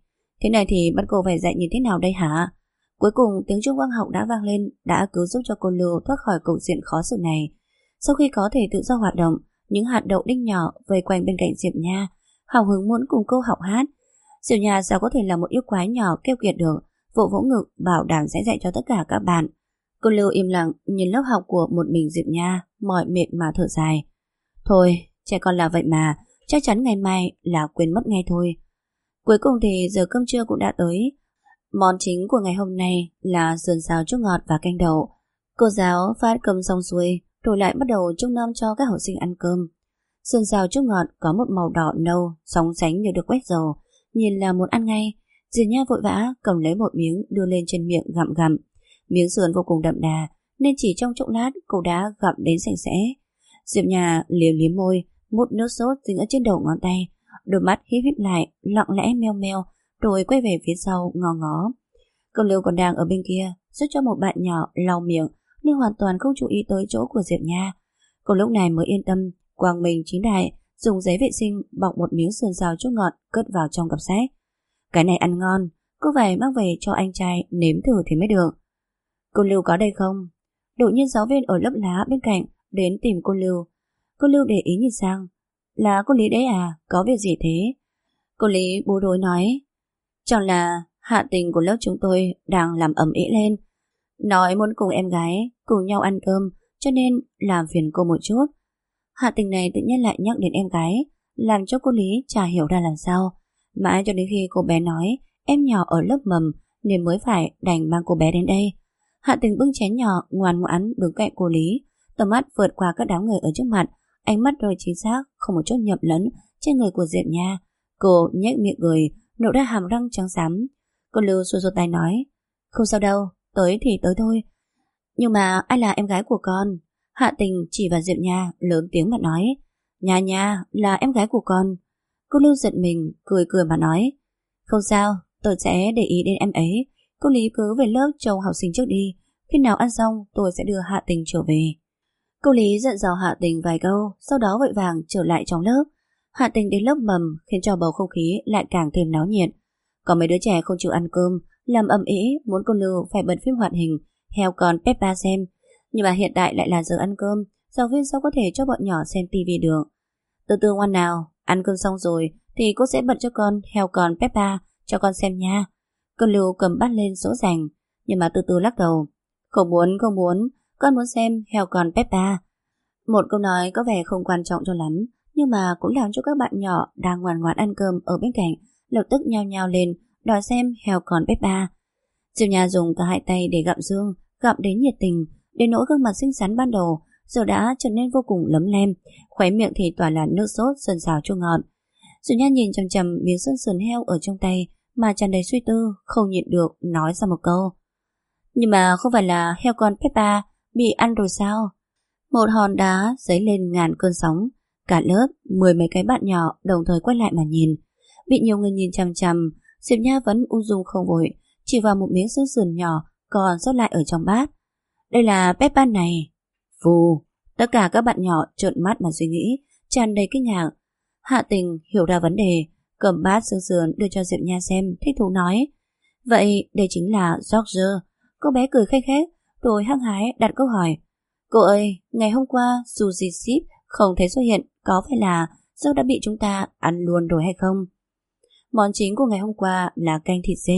này thì bắt cô phải dạy như thế nào đây hả? Cuối cùng tiếng chuông vang học đã vang lên, đã cứu giúp cho cô Lưu thoát khỏi cục diện khó xử này. Sau khi có thể tự do hoạt động, những hạt đậu đinh nhỏ vây quanh bên cạnh Diệp Nha, hào hứng muốn cùng cô học hát. Diệp Nha sao có thể là một yêu quái nhỏ keo kiệt được, vỗ vỗ ngực bảo đảm sẽ dạy cho tất cả các bạn. Cô Lưu im lặng nhìn lớp học của một mình Diệp Nha, mỏi mệt mà thở dài. Thôi, trẻ con là vậy mà, chắc chắn ngày mai là quên mất ngay thôi. Cuối cùng thì giờ cơm trưa cũng đã tới. Món chính của ngày hôm nay là sườn xào chua ngọt và canh đậu. Cô giáo phát cơm xong xuôi, rồi lại bắt đầu trông nom cho các học sinh ăn cơm. Sườn xào chua ngọt có một màu đỏ nâu, sóng sánh như được quét dầu, nhìn là muốn ăn ngay. Diệp Nha vội vã cầm lấy một miếng đưa lên trên miệng gặm gặm. Miếng sườn vô cùng đậm đà nên chỉ trong chốc lát cô đã gặm đến sạch sẽ. Diệp Nha liếm liếm môi, mút nước sốt dính ở trên đầu ngón tay, đôi mắt híp híp lại, lặng lẽ meo meo, rồi quay về phía sau ngó ngó. Cậu Lưu còn đang ở bên kia giúp cho một bạn nhỏ lau miệng nhưng hoàn toàn không chú ý tới chỗ của Diệp Nha. Cô lúc này mới yên tâm quàng mình chính đại, dùng giấy vệ sinh bọc một miếng sườn xào chua ngọt cất vào trong cặp sách. Cái này ăn ngon, cô phải mang về cho anh trai nếm thử thì mới được. Cô Lưu có đây không? Đột nhiên giáo viên ở lớp lá bên cạnh đến tìm cô Lưu. Cô Lưu để ý nhìn sang. Là cô Lý đấy à, có việc gì thế? Cô Lý bối rối nói. Chẳng là Hạ Tình của lớp chúng tôi đang làm ầm ĩ lên, nói muốn cùng em gái cùng nhau ăn cơm, cho nên làm phiền cô một chút. Hạ Tình này tự nhiên lại nhắc đến em gái, làm cho cô Lý chả hiểu ra làm sao. Mãi cho đến khi cô bé nói em nhỏ ở lớp mầm nên mới phải đành mang cô bé đến đây. Hạ Tình bưng chén nhỏ ngoan ngoãn đứng cạnh cô Lý, tầm mắt vượt qua các đám người ở trước mặt, ánh mắt rơi chính xác không một chút nhầm lẫn trên người của Diệp Nha. Cô nhếch miệng cười, nổ ra hàm răng trắng xám. Cô Lưu xua xua tay nói, không sao đâu, tới thì tới thôi. Nhưng mà ai là em gái của con? Hạ Tình chỉ vào Diệp Nha lớn tiếng mà nói, Nha Nha là em gái của con. Cô Lưu giật mình, cười cười mà nói, không sao, tôi sẽ để ý đến em ấy, Cô Lý cứ về lớp trông học sinh trước đi. Khi nào ăn xong tôi sẽ đưa Hạ Tình trở về. Cô Lý giận dò Hạ Tình vài câu, sau đó vội vàng trở lại trong lớp. Hạ Tình đến lớp mầm khiến cho bầu không khí lại càng thêm náo nhiệt. Có mấy đứa trẻ không chịu ăn cơm, làm ầm ĩ muốn cô Lưu phải bật phim hoạt hình heo con Peppa xem. Nhưng mà hiện tại lại là giờ ăn cơm, giáo viên sao có thể cho bọn nhỏ xem tivi được. Từ từ ngoan nào, ăn cơm xong rồi thì cô sẽ bật cho con heo con Peppa cho con xem nha. Cô Lưu cầm bát lên dỗ dành, nhưng mà từ từ lắc đầu. Không muốn, con muốn xem heo con Peppa. Một câu nói có vẻ không quan trọng cho lắm, nhưng mà cũng làm cho các bạn nhỏ đang ngoan ngoãn ăn cơm ở bên cạnh lập tức nhao nhao lên đòi xem heo con Peppa. Diệu Nha dùng cả hai tay để gặm xương, gặm đến nhiệt tình, đến nỗi gương mặt xinh xắn ban đầu giờ đã trở nên vô cùng lấm lem, khóe miệng thì toàn là nước sốt sần sào chua ngọt. Diệu Nha nhìn chằm chằm miếng xương sườn heo ở trong tay mà tràn đầy suy tư, không nhịn được nói ra một câu. Nhưng mà không phải là heo con Peppa bị ăn rồi sao? Một hòn đá dấy lên ngàn cơn sóng. Cả lớp, 10 mấy cái bạn nhỏ đồng thời quay lại mà nhìn. Bị nhiều người nhìn chằm chằm, Diệp Nha vẫn ung dung không vội, chỉ vào một miếng xương sườn nhỏ còn sót lại ở trong bát. Đây là Peppa này. Phù, tất cả các bạn nhỏ trợn mắt mà suy nghĩ, tràn đầy kinh ngạc. Hạ Tình hiểu ra vấn đề, cầm bát xương sườn đưa cho Diệp Nha xem, thích thú nói. Vậy đây chính là George. Cô bé cười khanh khách, rồi hăng hái đặt câu hỏi. Cô ơi, ngày hôm qua Suzy Ship không thấy xuất hiện, có phải là do đã bị chúng ta ăn luôn rồi hay không? Món chính của ngày hôm qua là canh thịt dê.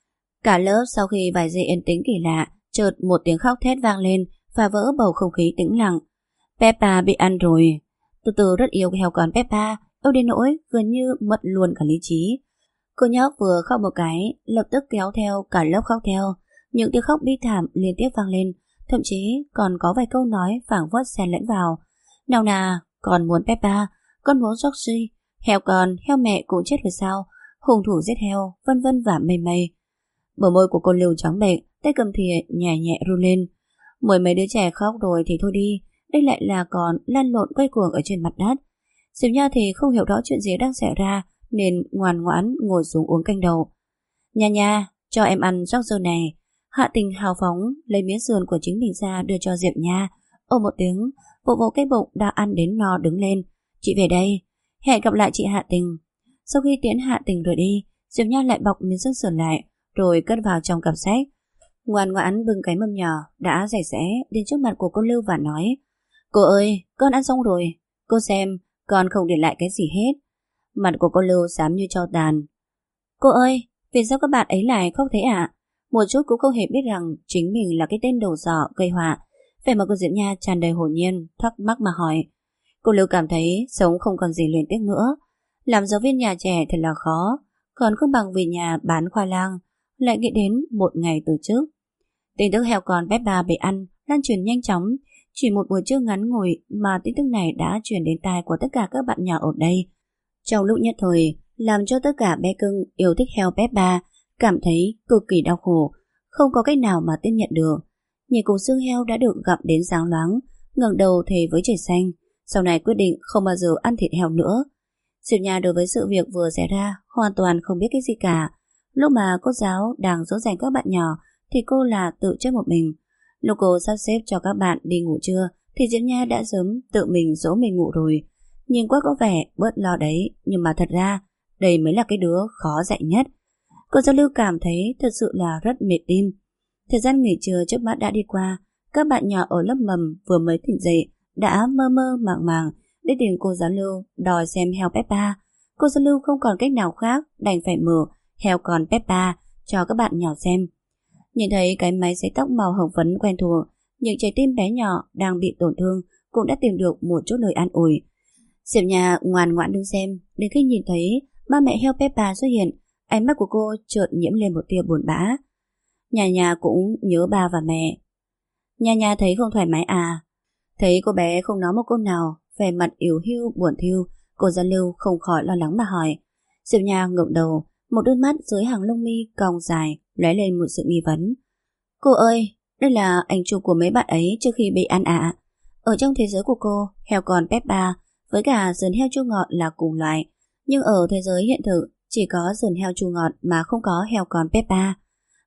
Cả lớp sau khi vài giây yên tĩnh kỳ lạ, chợt một tiếng khóc thét vang lên, phá vỡ bầu không khí tĩnh lặng. Peppa bị ăn rồi. Từ từ rất yêu heo con Peppa, yêu đến nỗi gần như mất luôn cả lý trí. Cô nhóc vừa khóc một cái, lập tức kéo theo cả lớp khóc theo. Những tiếng khóc bi thảm liên tiếp vang lên, thậm chí còn có vài câu nói phảng phất xen lẫn vào. Nào nà, con muốn Peppa, con muốn Georgie, heo con, heo mẹ cũng chết rồi sao, hung thủ giết heo, vân vân và mây mây. Bờ môi của cô Lưu trắng bệch, tay cầm thìa nhẹ nhẹ run lên. Mười mấy đứa trẻ khóc rồi thì thôi đi, đây lại là còn lăn lộn quay cuồng ở trên mặt đất. Diệp Nha thì không hiểu rõ chuyện gì đang xảy ra nên ngoan ngoãn ngồi xuống uống canh đầu. Nha nha, cho em ăn George này. Hạ Tình hào phóng lấy miếng sườn của chính mình ra đưa cho Diệp Nha. Ồ một tiếng, vỗ vỗ cái bụng đã ăn đến no đứng lên. Chị về đây, hẹn gặp lại chị Hạ Tình. Sau khi tiễn Hạ Tình rời đi, Diệp Nha lại bọc miếng xương sườn lại rồi cất vào trong cặp sách. Ngoan ngoãn bưng cái mâm nhỏ đã rẻ rẽ đến trước mặt của cô Lưu và nói. Cô ơi, con ăn xong rồi. Cô xem, con không để lại cái gì hết. Mặt của cô Lưu xám như tro tàn. Cô ơi, vì sao các bạn ấy lại khóc thế ạ? Một chút cũng không hề biết rằng chính mình là cái tên đầu sỏ gây họa. Vẻ mặt của Diệp Nha tràn đầy hồn nhiên, thắc mắc mà hỏi. Cô Lưu cảm thấy sống không còn gì luyến tiếc nữa. Làm giáo viên nhà trẻ thật là khó, còn không bằng về nhà bán khoai lang. Lại nghĩ đến một ngày từ trước. Tin tức heo con Peppa bị ăn lan truyền nhanh chóng. Chỉ một buổi trưa ngắn ngủi mà tin tức này đã truyền đến tai của tất cả các bạn nhỏ ở đây. Trong lúc nhất thời, làm cho tất cả bé cưng yêu thích heo Peppa cảm thấy cực kỳ đau khổ, không có cách nào mà tiếp nhận được. Nhìn cục xương heo đã được gặm đến sáng loáng, ngẩng đầu thề với trời xanh, sau này quyết định không bao giờ ăn thịt heo nữa. Diệp Nha đối với sự việc vừa xảy ra hoàn toàn không biết cái gì cả. Lúc mà cô giáo đang dỗ dành các bạn nhỏ thì cô là tự chơi một mình. Lúc cô sắp xếp cho các bạn đi ngủ trưa thì Diệp Nha đã sớm tự mình dỗ mình ngủ rồi. Nhìn qua có vẻ bớt lo đấy, nhưng mà thật ra đây mới là cái đứa khó dạy nhất. Cô giáo Lưu cảm thấy thật sự là rất mệt tim. Thời gian nghỉ trưa trước mắt đã đi qua, các bạn nhỏ ở lớp mầm vừa mới tỉnh dậy đã mơ mơ màng màng đi tìm cô giáo Lưu đòi xem heo Peppa. Cô giáo Lưu không còn cách nào khác đành phải mở heo con Peppa cho các bạn nhỏ xem. Nhìn thấy cái máy sấy tóc màu hồng phấn quen thuộc, những trái tim bé nhỏ đang bị tổn thương cũng đã tìm được một chút lời an ủi. Diệp Nha ngoan ngoãn đứng xem, đến khi nhìn thấy ba mẹ heo Peppa xuất hiện, ánh mắt của cô chợt nhiễm lên một tia buồn bã. Nhà nhà cũng nhớ ba và mẹ. Nhà nhà thấy không thoải mái à? Thấy cô bé không nói một câu nào, vẻ mặt yếu hiu buồn thiu, cô giáo Lưu không khỏi lo lắng mà hỏi. Diệp Nha ngẩng đầu, một đôi mắt dưới hàng lông mi cong dài lóe lên một sự nghi vấn. Cô ơi, đây là ảnh chụp của mấy bạn ấy trước khi bị ăn ạ. Ở trong thế giới của cô, heo con Peppa với cả sườn heo chua ngọt là cùng loại, nhưng ở thế giới hiện thực chỉ có sườn heo chua ngọt mà không có heo con Peppa.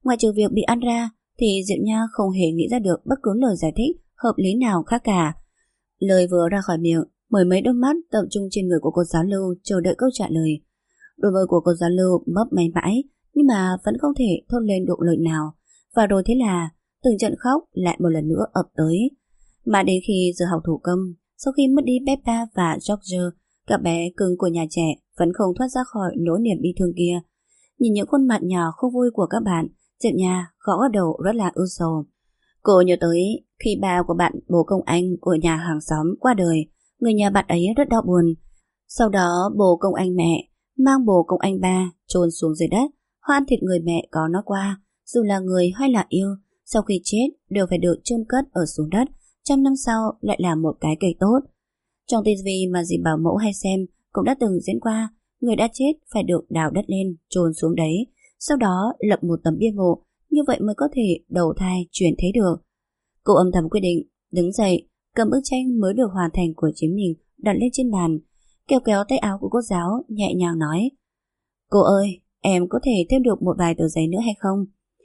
Ngoài trừ việc bị ăn ra thì Diệu Nha không hề nghĩ ra được bất cứ lời giải thích hợp lý nào khác cả. Lời vừa ra khỏi miệng, mười mấy đôi mắt tập trung trên người của cô giáo Lưu chờ đợi câu trả lời. Đôi môi của cô giáo Lưu mấp máy mãi nhưng mà vẫn không thể thốt lên được lời nào. Và rồi thế là từng trận khóc lại một lần nữa ập tới. Mà đến khi giờ học thủ công, sau khi mất đi Peppa và George, các bé cưng của nhà trẻ vẫn không thoát ra khỏi nỗi niềm bi thương kia. Nhìn những khuôn mặt nhỏ không vui của các bạn, Diệp Nha gõ đầu rất là ưu sầu. Cô nhớ tới khi ba của bạn bố công anh của nhà hàng xóm qua đời, người nhà bạn ấy rất đau buồn. Sau đó bố công anh mẹ mang bố công anh ba chôn xuống dưới đất, hoan thịt người mẹ có nó qua, dù là người hay là yêu, sau khi chết đều phải được chôn cất ở xuống đất, 100 năm sau lại là một cái cây tốt. Trong TV mà dì bảo mẫu hay xem cũng đã từng diễn qua, người đã chết phải được đào đất lên, chôn xuống đấy, sau đó lập một tấm bia mộ, như vậy mới có thể đầu thai chuyển thế được. Cô âm thầm quyết định, đứng dậy, cầm bức tranh mới được hoàn thành của chính mình đặt lên trên bàn, kéo kéo tay áo của cô giáo, nhẹ nhàng nói: Cô ơi, em có thể thêm được một vài tờ giấy nữa hay không?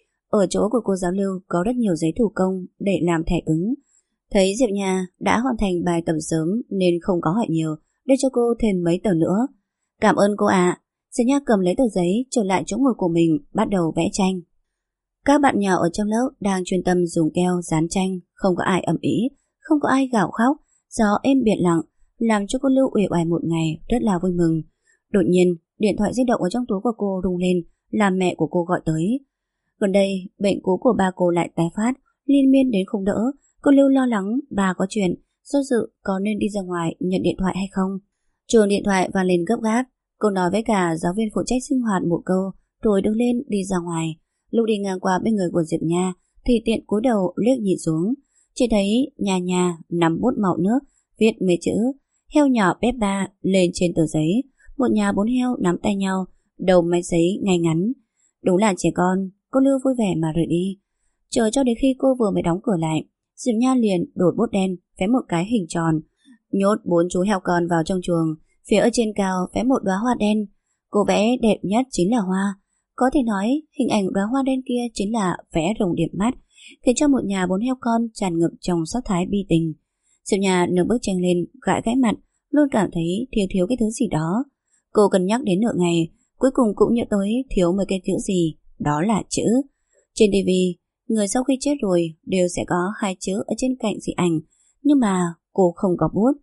Ở chỗ của cô giáo Lưu có rất nhiều giấy thủ công để làm thẻ cứng. Thấy Diệp Nha đã hoàn thành bài tập sớm nên không có hỏi nhiều, để cho cô thêm mấy tờ nữa. Cảm ơn cô ạ. Diệp Nha cầm lấy tờ giấy trở lại chỗ ngồi của mình, bắt đầu vẽ tranh. Các bạn nhỏ ở trong lớp đang chuyên tâm dùng keo dán tranh, không có ai ầm ĩ, không có ai gào khóc, gió êm biệt lặng, làm cho cô Lưu uể oải một ngày rất là vui mừng. Đột nhiên, điện thoại di động ở trong túi của cô rung lên, làm mẹ của cô gọi tới. Gần đây, bệnh cũ của ba cô lại tái phát, liên miên đến không đỡ. Cô Lưu lo lắng bà có chuyện, do dự có nên đi ra ngoài nhận điện thoại hay không. Chuông điện thoại vang lên gấp gáp, cô nói với cả giáo viên phụ trách sinh hoạt một câu, rồi đứng lên đi ra ngoài. Lúc đi ngang qua bên người của Diệp Nha thì tiện cúi đầu liếc nhìn xuống, chỉ thấy nhà nắm bút màu nước, viết mấy chữ heo nhỏ Peppa lên trên tờ giấy. Một nhà 4 heo nắm tay nhau, đầu máy giấy ngay ngắn. Đúng là trẻ con. Cô Lưu vui vẻ mà rời đi. Chờ cho đến khi cô vừa mới đóng cửa lại, Diệp Nha liền đổi bút đen vẽ một cái hình tròn, nhốt 4 chú heo con vào trong chuồng. Phía ở trên cao vẽ một đóa hoa đen. Cô vẽ đẹp nhất chính là hoa. Có thể nói hình ảnh đóa hoa đen kia chính là vẽ rồng điểm mắt, khiến cho một nhà 4 heo con tràn ngập trong sắc thái bi tình. Diệp Nha nâng bức tranh lên, gãi gãi mặt, luôn cảm thấy thiếu cái thứ gì đó. Cô cân nhắc đến nửa ngày, cuối cùng cũng nhớ tới thiếu một cái chữ gì, đó là chữ. Trên TV, người sau khi chết rồi đều sẽ có 2 chữ ở trên cạnh dị ảnh, nhưng mà cô không có bút.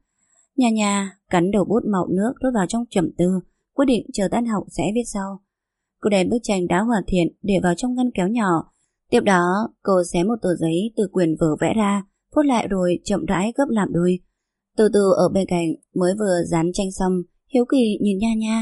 Nhà cắn đầu bút màu nước rơi vào trong trầm tư, quyết định chờ tan học sẽ viết sau. Cô đem bức tranh đã hoàn thiện để vào trong ngăn kéo nhỏ. Tiếp đó, cô xé một tờ giấy từ quyển vở vẽ ra, phốt lại rồi chậm rãi gấp làm đôi. Từ từ ở bên cạnh mới vừa dán tranh xong, hiếu kỳ nhìn Nha.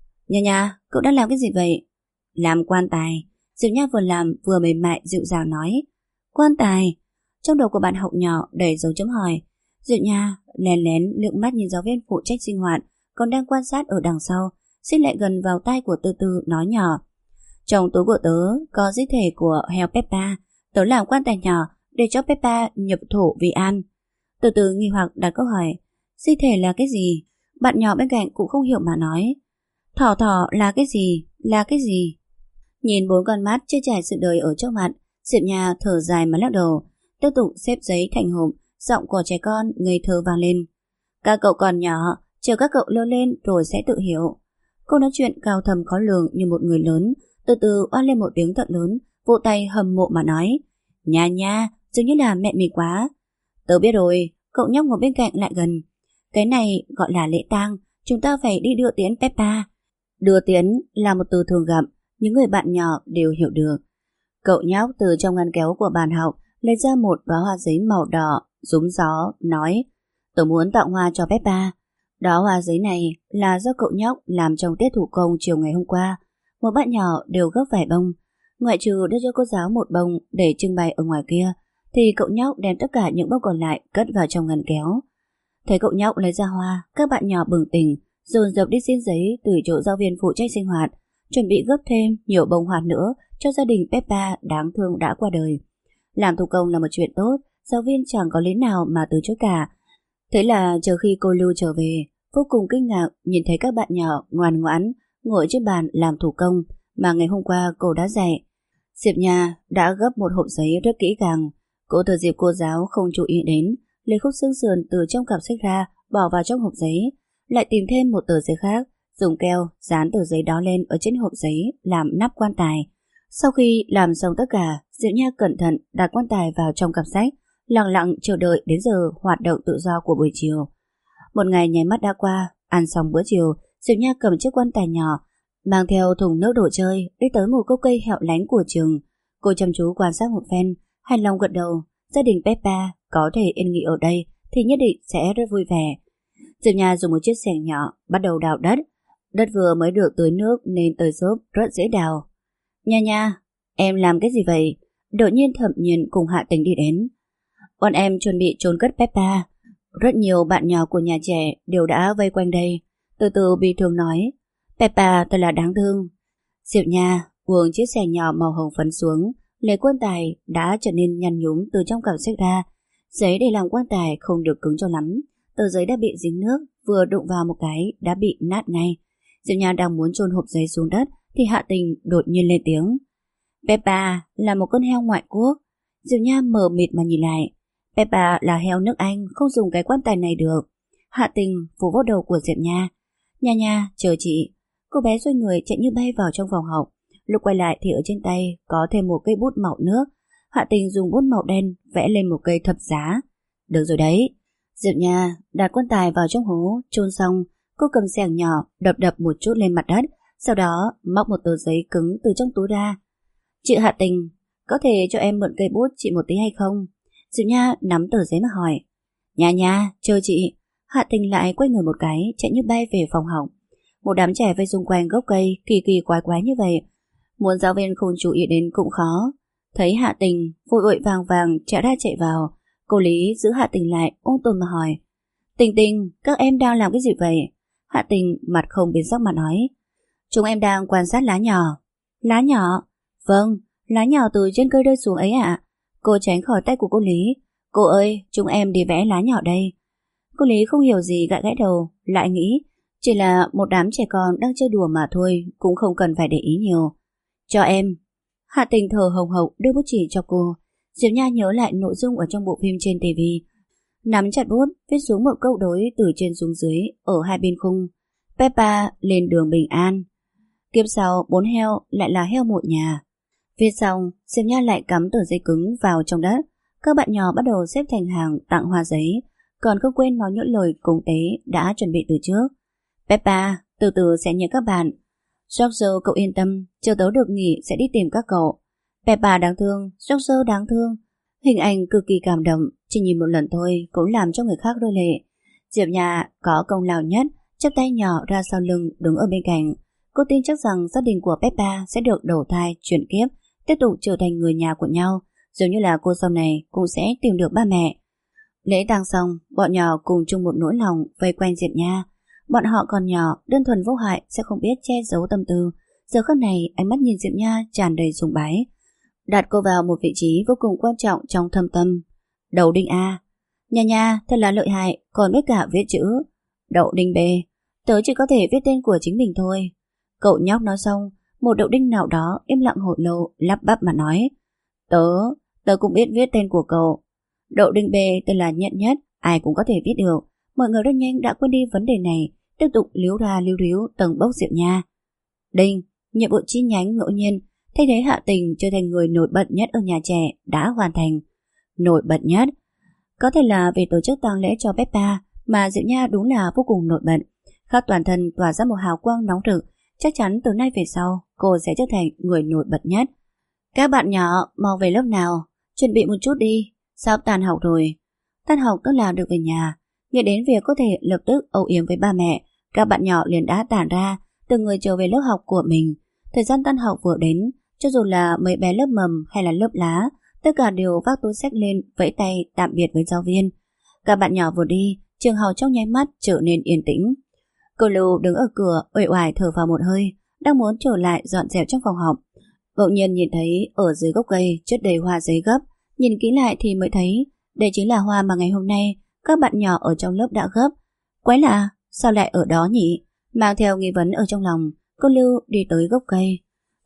Nha, cậu đang làm cái gì vậy? Làm quan tài. Diệp Nha vừa làm vừa mềm mại dịu dàng nói. Quan tài? Trong đầu của bạn học nhỏ đầy dấu chấm hỏi. Diệp Nha lén lén lượn mắt nhìn giáo viên phụ trách sinh hoạt còn đang quan sát ở đằng sau, xích lại gần vào tai của Tư Tư nói nhỏ. Trong túi của tớ có di thể của heo Peppa. Tớ làm quan tài nhỏ để cho Peppa nhập thổ vì an. Từ từ nghi hoặc đặt câu hỏi. Di thể là cái gì? Bạn nhỏ bên cạnh cũng không hiểu mà nói. Thỏ là cái gì? Là cái gì? Nhìn 4 con mắt chưa trải sự đời ở trước mặt, Diệp Nha thở dài mà lắc đầu, tiếp tục xếp giấy thành hộp. Giọng của trẻ con ngây thơ vang lên. Các cậu còn nhỏ, chờ các cậu lớn lên rồi sẽ tự hiểu. Cô nói chuyện cao thầm khó lường như một người lớn, từ từ oan lên một tiếng thật lớn, vỗ tay hâm mộ mà nói. Nha, dường như là mẹ mình quá. Tớ biết rồi, cậu nhóc ngồi bên cạnh lại gần. Cái này gọi là lễ tang, chúng ta phải đi đưa tiễn Peppa. Đưa tiễn là một từ thường gặp, những người bạn nhỏ đều hiểu được. Cậu nhóc từ trong ngăn kéo của bàn học lấy ra một đóa hoa giấy màu đỏ, rúng gió, nói. Tớ muốn tặng hoa cho Peppa. Đóa hoa giấy này là do cậu nhóc làm trong tiết thủ công chiều ngày hôm qua. Một bạn nhỏ đều gấp vải bông. Ngoại trừ đưa cho cô giáo một bông để trưng bày ở ngoài kia, thì cậu nhóc đem tất cả những bông còn lại cất vào trong ngăn kéo. Thấy cậu nhóc lấy ra hoa, các bạn nhỏ bừng tỉnh, dồn dập đi xin giấy từ chỗ giáo viên phụ trách sinh hoạt, chuẩn bị gấp thêm nhiều bông hoa nữa cho gia đình Peppa đáng thương đã qua đời. Làm thủ công là một chuyện tốt, giáo viên chẳng có lý nào mà từ chối cả. Thế là chờ khi cô Lưu trở về, vô cùng kinh ngạc nhìn thấy các bạn nhỏ ngoan ngoãn ngồi trên bàn làm thủ công mà ngày hôm qua cô đã dạy. Diệp Nha đã gấp một hộp giấy rất kỹ càng. Cô thừa dịp cô giáo không chú ý đến, lấy khúc xương sườn từ trong cặp sách ra, bỏ vào trong hộp giấy, lại tìm thêm một tờ giấy khác, dùng keo dán tờ giấy đó lên ở trên hộp giấy làm nắp quan tài. Sau khi làm xong tất cả, Diệp Nha cẩn thận đặt quan tài vào trong cặp sách, lặng lặng chờ đợi đến giờ hoạt động tự do của buổi chiều. Một ngày nháy mắt đã qua. Ăn xong bữa chiều, Diệp Nha cầm chiếc quan tài nhỏ, mang theo thùng nước đồ chơi, đi tới một gốc cây hẻo lánh của trường. Cô chăm chú quan sát một phen, hài lòng gật đầu. Gia đình Peppa có thể yên nghỉ ở đây thì nhất định sẽ rất vui vẻ. Diệp Nha dùng một chiếc xẻng nhỏ bắt đầu đào đất. Đất vừa mới được tưới nước nên tơi xốp rất dễ đào. Nha, em làm cái gì vậy? Đột nhiên Thẩm Nhiên cùng Hạ Tình đi đến. Bọn em chuẩn bị chôn cất Peppa. Rất nhiều bạn nhỏ của nhà trẻ đều đã vây quanh đây. Từ từ bi thương nói, Peppa thật là đáng thương. Diệp Nha buông chiếc xẻng nhỏ màu hồng phấn xuống, lấy quan tài đã trở nên nhăn nhúm từ trong cặp sách ra. Giấy để làm quan tài không được cứng cho lắm, tờ giấy đã bị dính nước, vừa đụng vào một cái đã bị nát ngay. Diệp Nha đang muốn chôn hộp giấy xuống đất thì Hạ Tình đột nhiên lên tiếng. Peppa là một con heo ngoại quốc. Diệp Nha mờ mịt mà nhìn lại. Peppa là heo nước Anh, không dùng cái quan tài này được. Hạ Tình phủ vô đầu của Diệp Nha. Nha, chờ chị. Cô bé xoay người chạy như bay vào trong phòng học. Lúc quay lại thì ở trên tay có thêm một cây bút màu nước. Hạ Tình dùng bút màu đen vẽ lên một cây thập giá. Được rồi đấy. Diệp Nha đặt quan tài vào trong hố, chôn xong, cô cầm xẻng nhỏ đập một chút lên mặt đất, sau đó móc một tờ giấy cứng từ trong túi ra. Chị Hạ Tình, có thể cho em mượn cây bút chị một tí hay không? Diệp Nha nắm tờ giấy mà hỏi. Nha, chờ chị. Hạ Tình lại quay người một cái, chạy như bay về phòng học. Một đám trẻ vây xung quanh gốc cây kỳ quái như vậy, muốn giáo viên không chú ý đến cũng khó. Thấy Hạ Tình vội vàng chạy ra chạy vào, cô Lý giữ Hạ Tình lại, ôm tồn mà hỏi. Tình, các em đang làm cái gì vậy? Hạ Tình mặt không biến sắc mà nói. Chúng em đang quan sát lá nhỏ. Lá nhỏ? Vâng, lá nhỏ từ trên cây rơi xuống ấy ạ. Cô tránh khỏi tay của cô Lý. Cô ơi, chúng em đi vẽ lá nhỏ đây. Cô Lý không hiểu gì, gãi đầu, lại nghĩ chỉ là một đám trẻ con đang chơi đùa mà thôi, cũng không cần phải để ý nhiều. Cho em. Hạ Tình thở hồng hộc đưa bút chỉ cho cô. Diệp Nha nhớ lại nội dung ở trong bộ phim trên TV, nắm chặt bút viết xuống một câu đối từ trên xuống dưới ở hai bên khung. Peppa lên đường bình an. Kiếp sau 4 heo lại là heo một nhà. Viết xong, Diệp Nha lại cắm tờ giấy cứng vào trong đất. Các bạn nhỏ bắt đầu xếp thành hàng tặng hoa giấy, còn không quên nói những lời cúng tế đã chuẩn bị từ trước. Peppa từ từ sẽ nhớ các bạn. George, cậu yên tâm, chờ tớ được nghỉ sẽ đi tìm các cậu. Peppa đáng thương, George đáng thương. Hình ảnh cực kỳ cảm động, chỉ nhìn một lần thôi cũng làm cho người khác rơi lệ. Diệp Nha có công lao nhất, chắp tay nhỏ ra sau lưng đứng ở bên cạnh. Cô tin chắc rằng gia đình của Peppa sẽ được đầu thai chuyển kiếp, tiếp tục trở thành người nhà của nhau, giống như là cô sau này cũng sẽ tìm được ba mẹ. Lễ tang xong, bọn nhỏ cùng chung một nỗi lòng vây quanh Diệp Nha. Bọn họ còn nhỏ, đơn thuần vô hại, sẽ không biết che giấu tâm tư. Giờ khắc này, ánh mắt nhìn Diệp Nha tràn đầy sùng bái, đặt cô vào một vị trí vô cùng quan trọng trong thâm tâm. Đậu đinh A. Nha thật là lợi hại, còn biết cả viết chữ. Đậu đinh B. Tớ chỉ có thể viết tên của chính mình thôi. Cậu nhóc nói xong, một đậu đinh nào đó im lặng hồi lâu, lắp bắp mà nói. Tớ cũng biết viết tên của cậu. Đậu đinh B tên là Nhận Nhất, ai cũng có thể viết được. Mọi người rất nhanh đã quên đi vấn đề này, tiếp tục líu ra líu ríu tầng bốc Diệp Nha. Đinh, nhiệm vụ chi nhánh ngẫu nhiên thay thế Hạ Tình trở thành người nổi bật nhất ở nhà trẻ đã hoàn thành. Nổi bật nhất? Có thể là về tổ chức tang lễ cho Peppa mà Diệp Nha đúng là vô cùng nổi bật. Khắp toàn thân tỏa ra một hào quang nóng rực, chắc chắn từ nay về sau cô sẽ trở thành người nổi bật nhất. Các bạn nhỏ mau về lớp nào, chuẩn bị một chút đi, sắp tan học rồi. Tan học tức là được về nhà. Nghĩ đến việc có thể lập tức âu yếm với ba mẹ, các bạn nhỏ liền đã tản ra, từng người trở về lớp học của mình. Thời gian tan học vừa đến, cho dù là mấy bé lớp mầm hay là lớp lá, tất cả đều vác túi xách lên vẫy tay tạm biệt với giáo viên. Các bạn nhỏ vừa đi, trường học trong nháy mắt trở nên yên tĩnh. Cô Lưu đứng ở cửa uể oải thở vào một hơi, đang muốn trở lại dọn dẹp trong phòng học. Bỗng nhiên nhìn thấy ở dưới gốc cây chất đầy hoa giấy gấp, nhìn kỹ lại thì mới thấy đây chính là hoa mà ngày hôm nay các bạn nhỏ ở trong lớp đã gấp. Quái lạ, sao lại ở đó nhỉ? Mang theo nghi vấn ở trong lòng, cô Lưu đi tới gốc cây.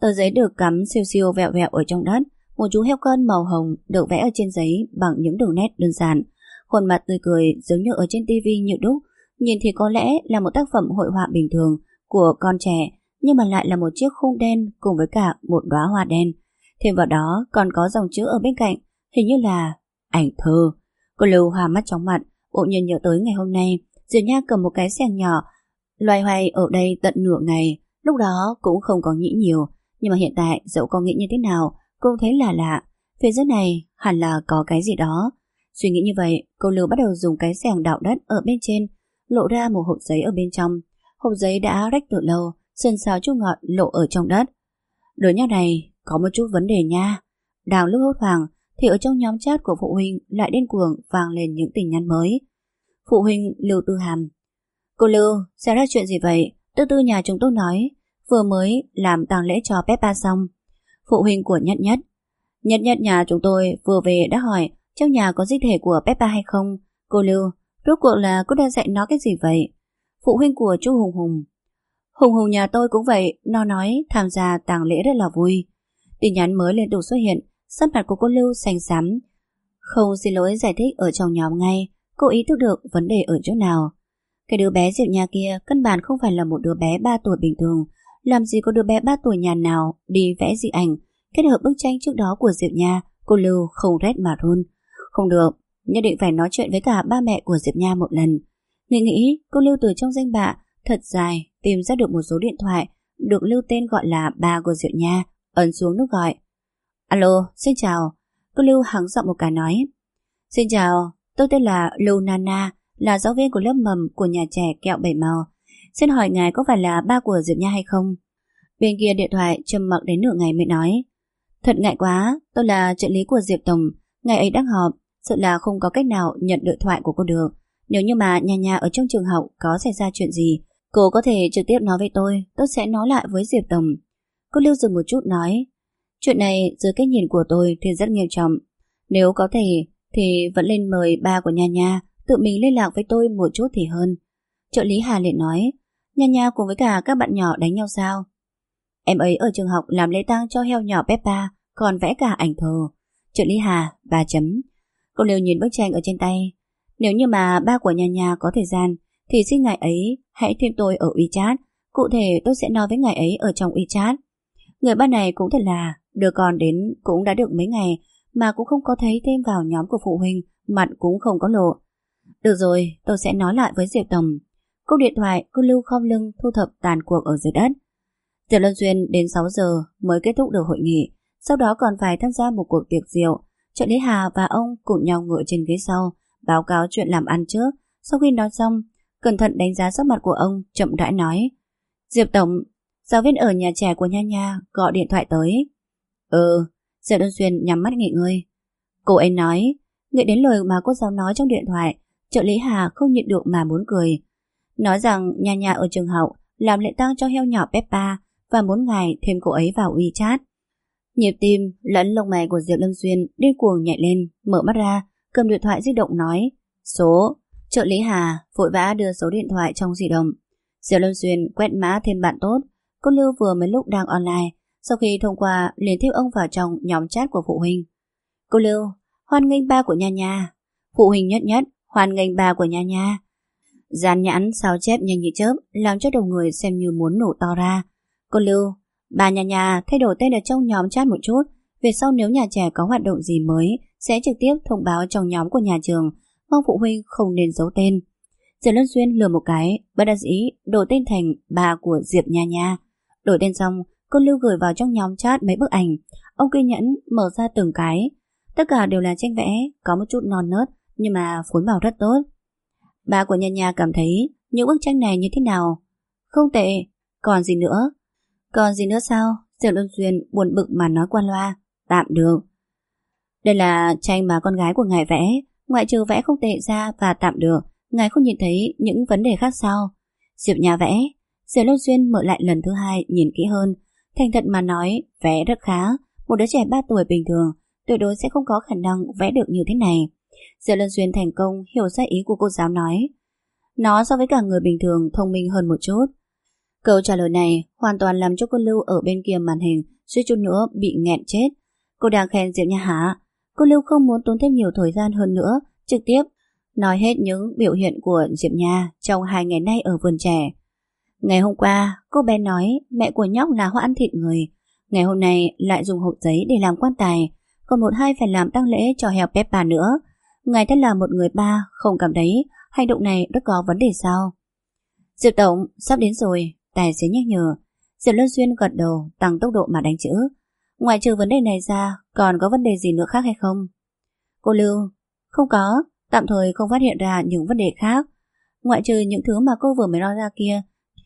Tờ giấy được cắm siêu siêu vẹo vẹo ở trong đất. Một chú heo con màu hồng được vẽ ở trên giấy bằng những đường nét đơn giản. Khuôn mặt tươi cười giống như ở trên tivi như đúc. Nhìn thì có lẽ là một tác phẩm hội họa bình thường của con trẻ, nhưng mà lại là một chiếc khung đen cùng với cả một đóa hoa đen. Thêm vào đó còn có dòng chữ ở bên cạnh, hình như là ảnh thơ. Cô Lưu hoa mắt chóng mặt, bỗng nhiên nhớ tới ngày hôm nay Diệp Nha cầm một cái xẻng nhỏ loay hoay ở đây tận nửa ngày. Lúc đó cũng không có nghĩ nhiều, nhưng mà hiện tại dẫu có nghĩ như thế nào cũng thấy là lạ. Phía dưới này hẳn là có cái gì đó. Suy nghĩ như vậy, cô Lưu bắt đầu dùng cái xẻng đào đất ở bên trên, lộ ra một hộp giấy ở bên trong. Hộp giấy đã rách từ lâu, sần sào chút ngọt lộ ở trong đất. Đứa nhóc này có một chút vấn đề nha. Đang lúc hốt hoảng thì ở trong nhóm chat của phụ huynh lại điên cuồng vang lên những tin nhắn mới. Phụ huynh Lưu Tư Hàm: Cô Lưu, xảy ra chuyện gì vậy? Tư Tư nhà chúng tôi nói vừa mới làm tang lễ cho Peppa xong. Phụ huynh của Nhất Nhất: Nhất Nhất nhà chúng tôi vừa về đã hỏi trong nhà có di thể của Peppa hay không. Cô Lưu, rốt cuộc là cô đang dạy nó cái gì vậy? Phụ huynh của chú Hùng Hùng: Hùng Hùng nhà tôi cũng vậy, nó nói tham gia tang lễ rất là vui. Tin nhắn mới liên tục xuất hiện, sắc mặt của cô Lưu xanh xám. Không xin lỗi giải thích ở trong nhóm ngay, cô ý thức được vấn đề ở chỗ nào. Cái đứa bé Diệp Nha kia căn bản không phải là một đứa bé 3 tuổi bình thường. Làm gì có đứa bé 3 tuổi nhà nào đi vẽ dị ảnh kết hợp bức tranh trước đó của Diệp Nha. Cô Lưu không rét mà run. Không được, nhất định phải nói chuyện với cả ba mẹ của Diệp Nha một lần. Nghĩ, cô Lưu từ trong danh bạ thật dài tìm ra được một số điện thoại được lưu tên gọi là ba của Diệp Nha, ấn xuống nút gọi. Alo, xin chào. Cô Lưu hắng giọng một cái nói: Xin chào, tôi tên là Lưu Nana, là giáo viên của lớp mầm của nhà trẻ Kẹo Bảy Màu. Xin hỏi ngài có phải là ba của Diệp Nha hay không? Bên kia điện thoại trầm mặc đến nửa ngày mới nói: Thật ngại quá, tôi là trợ lý của Diệp Tổng, ngài ấy đang họp, sợ là không có cách nào nhận điện thoại của cô được. Nếu như mà nhà ở trong trường học có xảy ra chuyện gì, cô có thể trực tiếp nói với tôi sẽ nói lại với Diệp Tổng. Cô Lưu dừng một chút nói: Chuyện này dưới cái nhìn của tôi thì rất nghiêm trọng. Nếu có thể thì vẫn nên mời ba của nhà tự mình liên lạc với tôi một chút thì hơn. Trợ lý Hà liền nói: Nha cùng với cả các bạn nhỏ đánh nhau sao? Em ấy ở trường học làm lễ tang cho heo nhỏ Peppa, còn vẽ cả ảnh thờ. Trợ lý Hà 3 chấm. Cô Liêu nhìn bức tranh ở trên tay. Nếu như mà ba của nhà có thời gian thì xin ngài ấy hãy thêm tôi ở WeChat. Cụ thể tôi sẽ nói với ngài ấy ở trong WeChat. Người ba này cũng thật là, đưa con đến cũng đã được mấy ngày mà cũng không có thấy thêm vào nhóm của phụ huynh, mặt cũng không có lộ. Được rồi, tôi sẽ nói lại với Diệp Tổng. Cúp điện thoại, cô Lưu khom lưng thu thập tàn cuộc ở dưới đất. Diệp Luân Xuyên đến 6 giờ mới kết thúc được hội nghị, sau đó còn phải tham gia một cuộc tiệc rượu. Trợ lý Hà và ông cùng nhau ngồi trên ghế sau, báo cáo chuyện làm ăn trước. Sau khi nói xong, cẩn thận đánh giá sắc mặt của ông, chậm rãi nói: Diệp Tổng, giáo viên ở nhà trẻ của Nha gọi điện thoại tới. Diệp Luân Xuyên nhắm mắt nghỉ ngơi. Cô ấy nói, nghĩ đến lời mà cô giáo nói trong điện thoại, trợ lý Hà không nhịn được mà muốn cười. Nói rằng Nha ở trường học làm lễ tang cho heo nhỏ Peppa và muốn ngài thêm cô ấy vào WeChat. Nhịp tim lẫn lông mày của Diệp Lâm Xuyên điên cuồng nhảy lên, mở mắt ra, cầm điện thoại di động nói: Số. Trợ lý Hà vội vã đưa số điện thoại trong di động. Diệp Lâm Xuyên quét mã thêm bạn tốt. Cô Lưu vừa mấy lúc đang online, sau khi thông qua liền thêm ông vào trong nhóm chat của phụ huynh. Cô Lưu, hoan nghênh ba của Nha. Phụ huynh nhất hoan nghênh ba của Nha. Dàn nhãn sao chép nhanh như chớp, làm cho đầu người xem như muốn nổ to ra. Cô Lưu, bà Nha thay đổi tên ở trong nhóm chat một chút, về sau nếu nhà trẻ có hoạt động gì mới sẽ trực tiếp thông báo trong nhóm của nhà trường, mong phụ huynh không nên giấu tên. Diệp Luân Xuyên lừa một cái, bất đắc dĩ đổi tên thành bà của Diệp Nha. Đổi tên xong, cô Lưu gửi vào trong nhóm chat mấy bức ảnh. Ông kiên nhẫn mở ra từng cái. Tất cả đều là tranh vẽ, có một chút non nớt nhưng mà phối màu rất tốt. Bà của Nha cảm thấy những bức tranh này như thế nào? Không tệ. Còn gì nữa? Còn gì nữa sao? Diệp Luân Xuyên buồn bực mà nói qua loa. Tạm được. Đây là tranh mà con gái của ngài vẽ, ngoại trừ vẽ không tệ ra và tạm được, ngài không nhìn thấy những vấn đề khác sao? Diệp Nha vẽ. Diệp Luân Xuyên mở lại lần thứ hai nhìn kỹ hơn, thành thật mà nói, vẽ rất khá. Một đứa trẻ 3 tuổi bình thường tuyệt đối sẽ không có khả năng vẽ được như thế này. Diệp Luân Xuyên thành công hiểu ra ý của cô giáo nói. Nó so với cả người bình thường thông minh hơn một chút. Câu trả lời này hoàn toàn làm cho cô Lưu ở bên kia màn hình suýt chút nữa bị nghẹn chết. Cô đang khen Diệp Nha hả? Cô Lưu không muốn tốn thêm nhiều thời gian hơn nữa, trực tiếp nói hết những biểu hiện của Diệp Nha trong 2 ngày nay ở vườn trẻ. Ngày hôm qua, cô bé nói mẹ của nhóc là hoa ăn thịt người. Ngày hôm nay lại dùng hộp giấy để làm quan tài, còn một hai phải làm tang lễ cho heo Peppa nữa. Ngài thật là một người ba, không cảm thấy hành động này rất có vấn đề sao? Diệp Tổng, sắp đến rồi, tài xế nhắc nhở. Diệp Luân Xuyên gật đầu, tăng tốc độ mà đánh chữ. Ngoài trừ vấn đề này ra, còn có vấn đề gì nữa khác hay không? Cô Lưu, không có, tạm thời không phát hiện ra những vấn đề khác. Ngoại trừ những thứ mà cô vừa mới nói ra kia,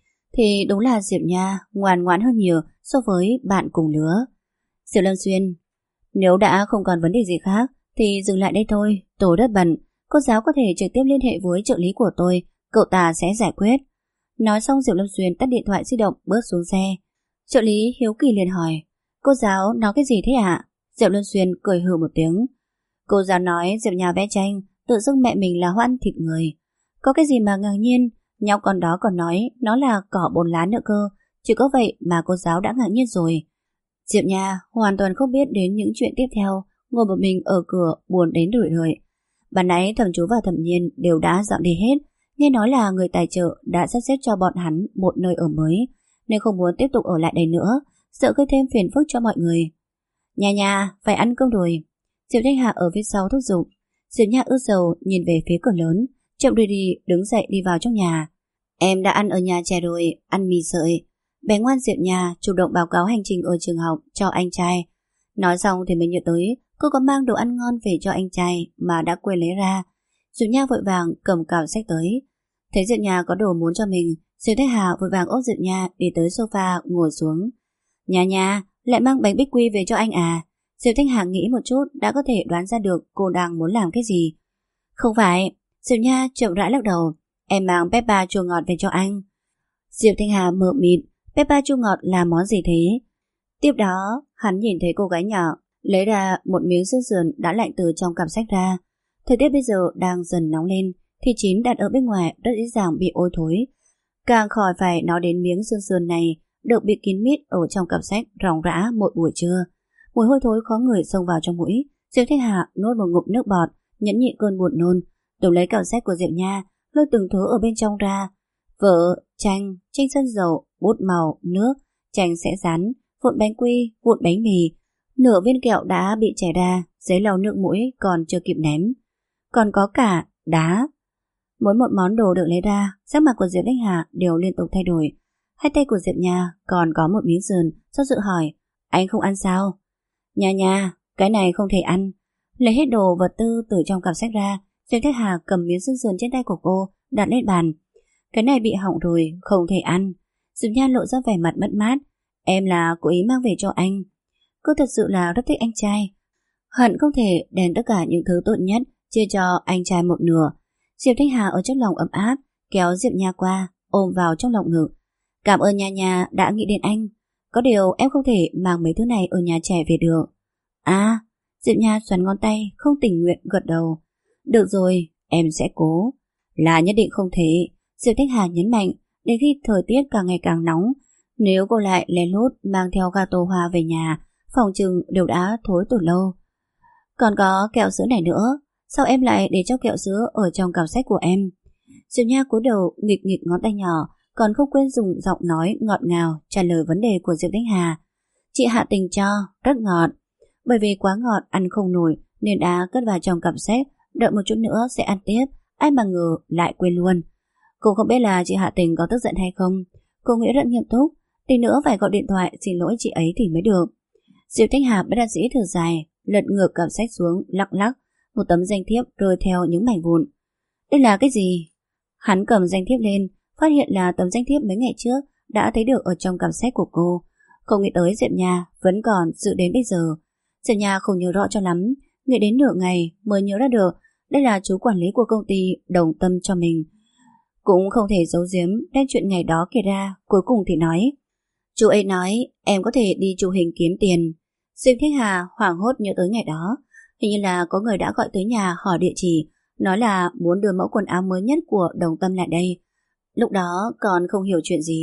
thì đúng là Diệp Nha ngoan ngoãn hơn nhiều so với bạn cùng lứa. Diệp Luân Xuyên, nếu đã không còn vấn đề gì khác, thì dừng lại đây thôi, tôi rất bận. Cô giáo có thể trực tiếp liên hệ với trợ lý của tôi, cậu ta sẽ giải quyết. Nói xong Diệp Lâm Xuyên tắt điện thoại di động bước xuống xe. Trợ lý hiếu kỳ liền hỏi, cô giáo nói cái gì thế ạ? Diệp Lâm Xuyên cười hừ một tiếng. Cô giáo nói Diệp Nha vẽ tranh, tự dưng mẹ mình là hoa ăn thịt người. Có cái gì mà ngạc nhiên, nhóc con đó còn nói nó là cỏ 4 lá nữa cơ. Chỉ có vậy mà cô giáo đã ngạc nhiên rồi. Diệp Nha hoàn toàn không biết đến những chuyện tiếp theo, ngồi một mình ở cửa buồn đến rười rượi. Ban nãy Thẩm Chú và Thẩm Nhiên đều đã dọn đi hết. Nghe nói là người tài trợ đã sắp xếp cho bọn hắn một nơi ở mới, nên không muốn tiếp tục ở lại đây nữa, sợ gây thêm phiền phức cho mọi người. Nha nha, phải ăn cơm rồi. Diệp Thanh Hà ở phía sau thúc giục. Diệp Nha ướt dầu nhìn về phía cửa lớn, chậm đi đứng dậy đi vào trong nhà. Em đã ăn ở nhà trẻ rồi, ăn mì sợi. Bé ngoan Diệp Nha chủ động báo cáo hành trình ở trường học cho anh trai. Nói xong thì mới nhớ tới cô có mang đồ ăn ngon về cho anh trai mà đã quên lấy ra. Diệp Nha vội vàng cầm cặp sách tới. Thấy Diệp Nha có đồ muốn cho mình, Diệp Thanh Hà vội vàng ôm Diệp Nha đi tới sofa ngồi xuống. Nha nha, lại mang bánh bích quy về cho anh à? Diệp Thanh Hà nghĩ một chút đã có thể đoán ra được cô đang muốn làm cái gì. Không phải. Diệp Nha chậm rãi lắc đầu. Em mang Peppa chua ngọt về cho anh. Diệp Thanh Hà mờ mịt. Peppa chua ngọt là món gì thế? Tiếp đó hắn nhìn thấy cô gái nhỏ lấy ra một miếng xương sườn đã lạnh từ trong cặp sách ra. Thời tiết bây giờ đang dần nóng lên, thịt chín đặt ở bên ngoài rất dễ dàng bị ôi thối. Càng khỏi phải nói đến miếng xương sườn này được bịt kín mít ở trong cặp sách ròng rã một buổi trưa. Mùi hôi thối khó ngửi xông vào trong mũi. Diệp Thanh Hà nuốt một ngụm nước bọt, nhẫn nhịn cơn buồn nôn, tóm lấy cặp sách của Diệp Nha, lôi từng thứ ở bên trong ra. Vở, tranh sơn dầu, bút màu, nước, tranh sẽ rán, vụn bánh quy, vụn bánh mì, nửa viên kẹo đã bị chẻ ra, giấy lau nước mũi còn chưa kịp ném. Còn có cả đá. Mỗi một món đồ được lấy ra, sắc mặt của Diệp Thanh Hà đều liên tục thay đổi. Hai tay của Diệp Nha còn có một miếng sườn, do dự hỏi, anh không ăn sao? Nha nha, cái này không thể ăn. Lấy hết đồ vật tư từ trong cặp sách ra, Diệp Thanh Hà cầm miếng xương sườn trên tay của cô đặt lên bàn. Cái này bị hỏng rồi, không thể ăn. Diệp Nha lộ ra vẻ mặt mất mát. Em là cố ý mang về cho anh. Cô thật sự là rất thích anh trai, hận không thể đem tất cả những thứ tốt nhất chia cho anh trai một nửa. Diệp Thanh Hà ở trong lòng ấm áp kéo Diệp Nha qua, ôm vào trong lòng ngực. Cảm ơn Nha Nha đã nghĩ đến anh. Có điều em không thể mang mấy thứ này ở nhà trẻ về được. À, Diệp Nha xoắn ngón tay, không tình nguyện gật đầu. Được rồi, em sẽ cố. Là nhất định không thể. Diệp Thanh Hà nhấn mạnh, đến khi thời tiết càng ngày càng nóng, nếu cô lại lén lút mang theo gato hoa về nhà, phòng chừng đều đã thối từ lâu. Còn có kẹo sữa này nữa, sao em lại để cho kẹo sữa ở trong cặp sách của em? Diệp Nha cúi đầu nghịch nghịch ngón tay nhỏ, còn không quên dùng giọng nói ngọt ngào trả lời vấn đề của Diệp Thanh Hà. Chị Hạ Tình cho, rất ngọt. Bởi vì quá ngọt ăn không nổi nên đã cất vào trong cặp sách, đợi một chút nữa sẽ ăn tiếp. Ai mà ngờ lại quên luôn. Cô không biết là chị Hạ Tình có tức giận hay không. Cô nghĩ rất nghiêm túc, tí nữa phải gọi điện thoại xin lỗi chị ấy thì mới được. Diệp Thanh Hà bất đắc dĩ thở dài, lật ngược cặp sách xuống, lắc lắc, một tấm danh thiếp rơi theo những mảnh vụn. Đây là cái gì? Hắn cầm danh thiếp lên, phát hiện là tấm danh thiếp mấy ngày trước đã thấy được ở trong cặp sách của cô. Không nghĩ tới Diệp Nha vẫn còn giữ đến bây giờ. Diệp Nha không nhớ rõ cho lắm, nghĩ đến nửa ngày mới nhớ ra được đây là chú quản lý của công ty đồng tâm cho mình. Cũng không thể giấu giếm đem chuyện ngày đó kể ra, cuối cùng thì nói. Chú ấy nói em có thể đi chụp hình kiếm tiền. Diệp Thanh Hà hoảng hốt nhớ tới ngày đó. Hình như là có người đã gọi tới nhà hỏi địa chỉ, nói là muốn đưa mẫu quần áo mới nhất của đồng tâm lại đây. Lúc đó còn không hiểu chuyện gì,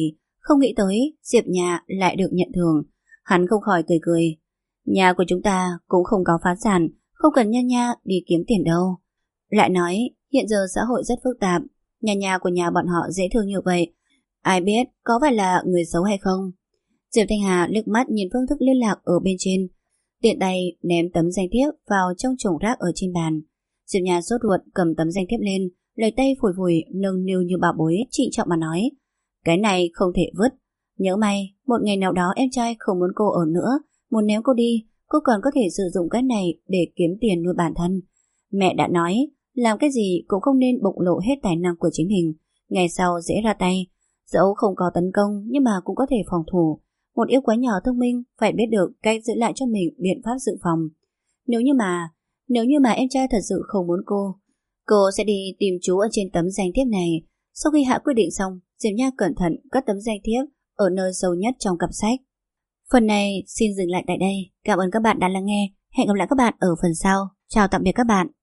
Không nghĩ tới Diệp nhà lại được nhận thưởng. Hắn không khỏi cười cười. Nhà của chúng ta cũng không có phá sản, không cần nha nha đi kiếm tiền đâu. Lại nói, hiện giờ xã hội rất phức tạp, nhà của nhà bọn họ dễ thương như vậy, ai biết có phải là người xấu hay không. Diệp Thanh Hà liếc mắt nhìn phương thức liên lạc ở bên trên, tiện tay ném tấm danh thiếp vào trong chồng rác ở trên bàn. Diệp nhà sốt ruột cầm tấm danh thiếp lên, lấy tay phủi phủi nâng niu như bảo bối, trịnh trọng mà nói: cái này không thể vứt. Nhỡ may một ngày nào đó em trai không muốn cô ở nữa, muốn ném cô đi, cô còn có thể sử dụng cái này để kiếm tiền nuôi bản thân. Mẹ đã nói, làm cái gì cũng không nên bộc lộ hết tài năng của chính mình, ngày sau dễ ra tay. Dẫu không có tấn công nhưng mà cũng có thể phòng thủ. Một yêu quái nhỏ thông minh phải biết được cách giữ lại cho mình biện pháp dự phòng. Nếu như mà em trai thật sự không muốn cô sẽ đi tìm chú ở trên tấm danh thiếp này. Sau khi hạ quyết định xong, Diệp Nha cẩn thận cất tấm danh thiếp ở nơi sâu nhất trong cặp sách. Phần này xin dừng lại tại đây. Cảm ơn các bạn đã lắng nghe. Hẹn gặp lại các bạn ở phần sau. Chào tạm biệt các bạn.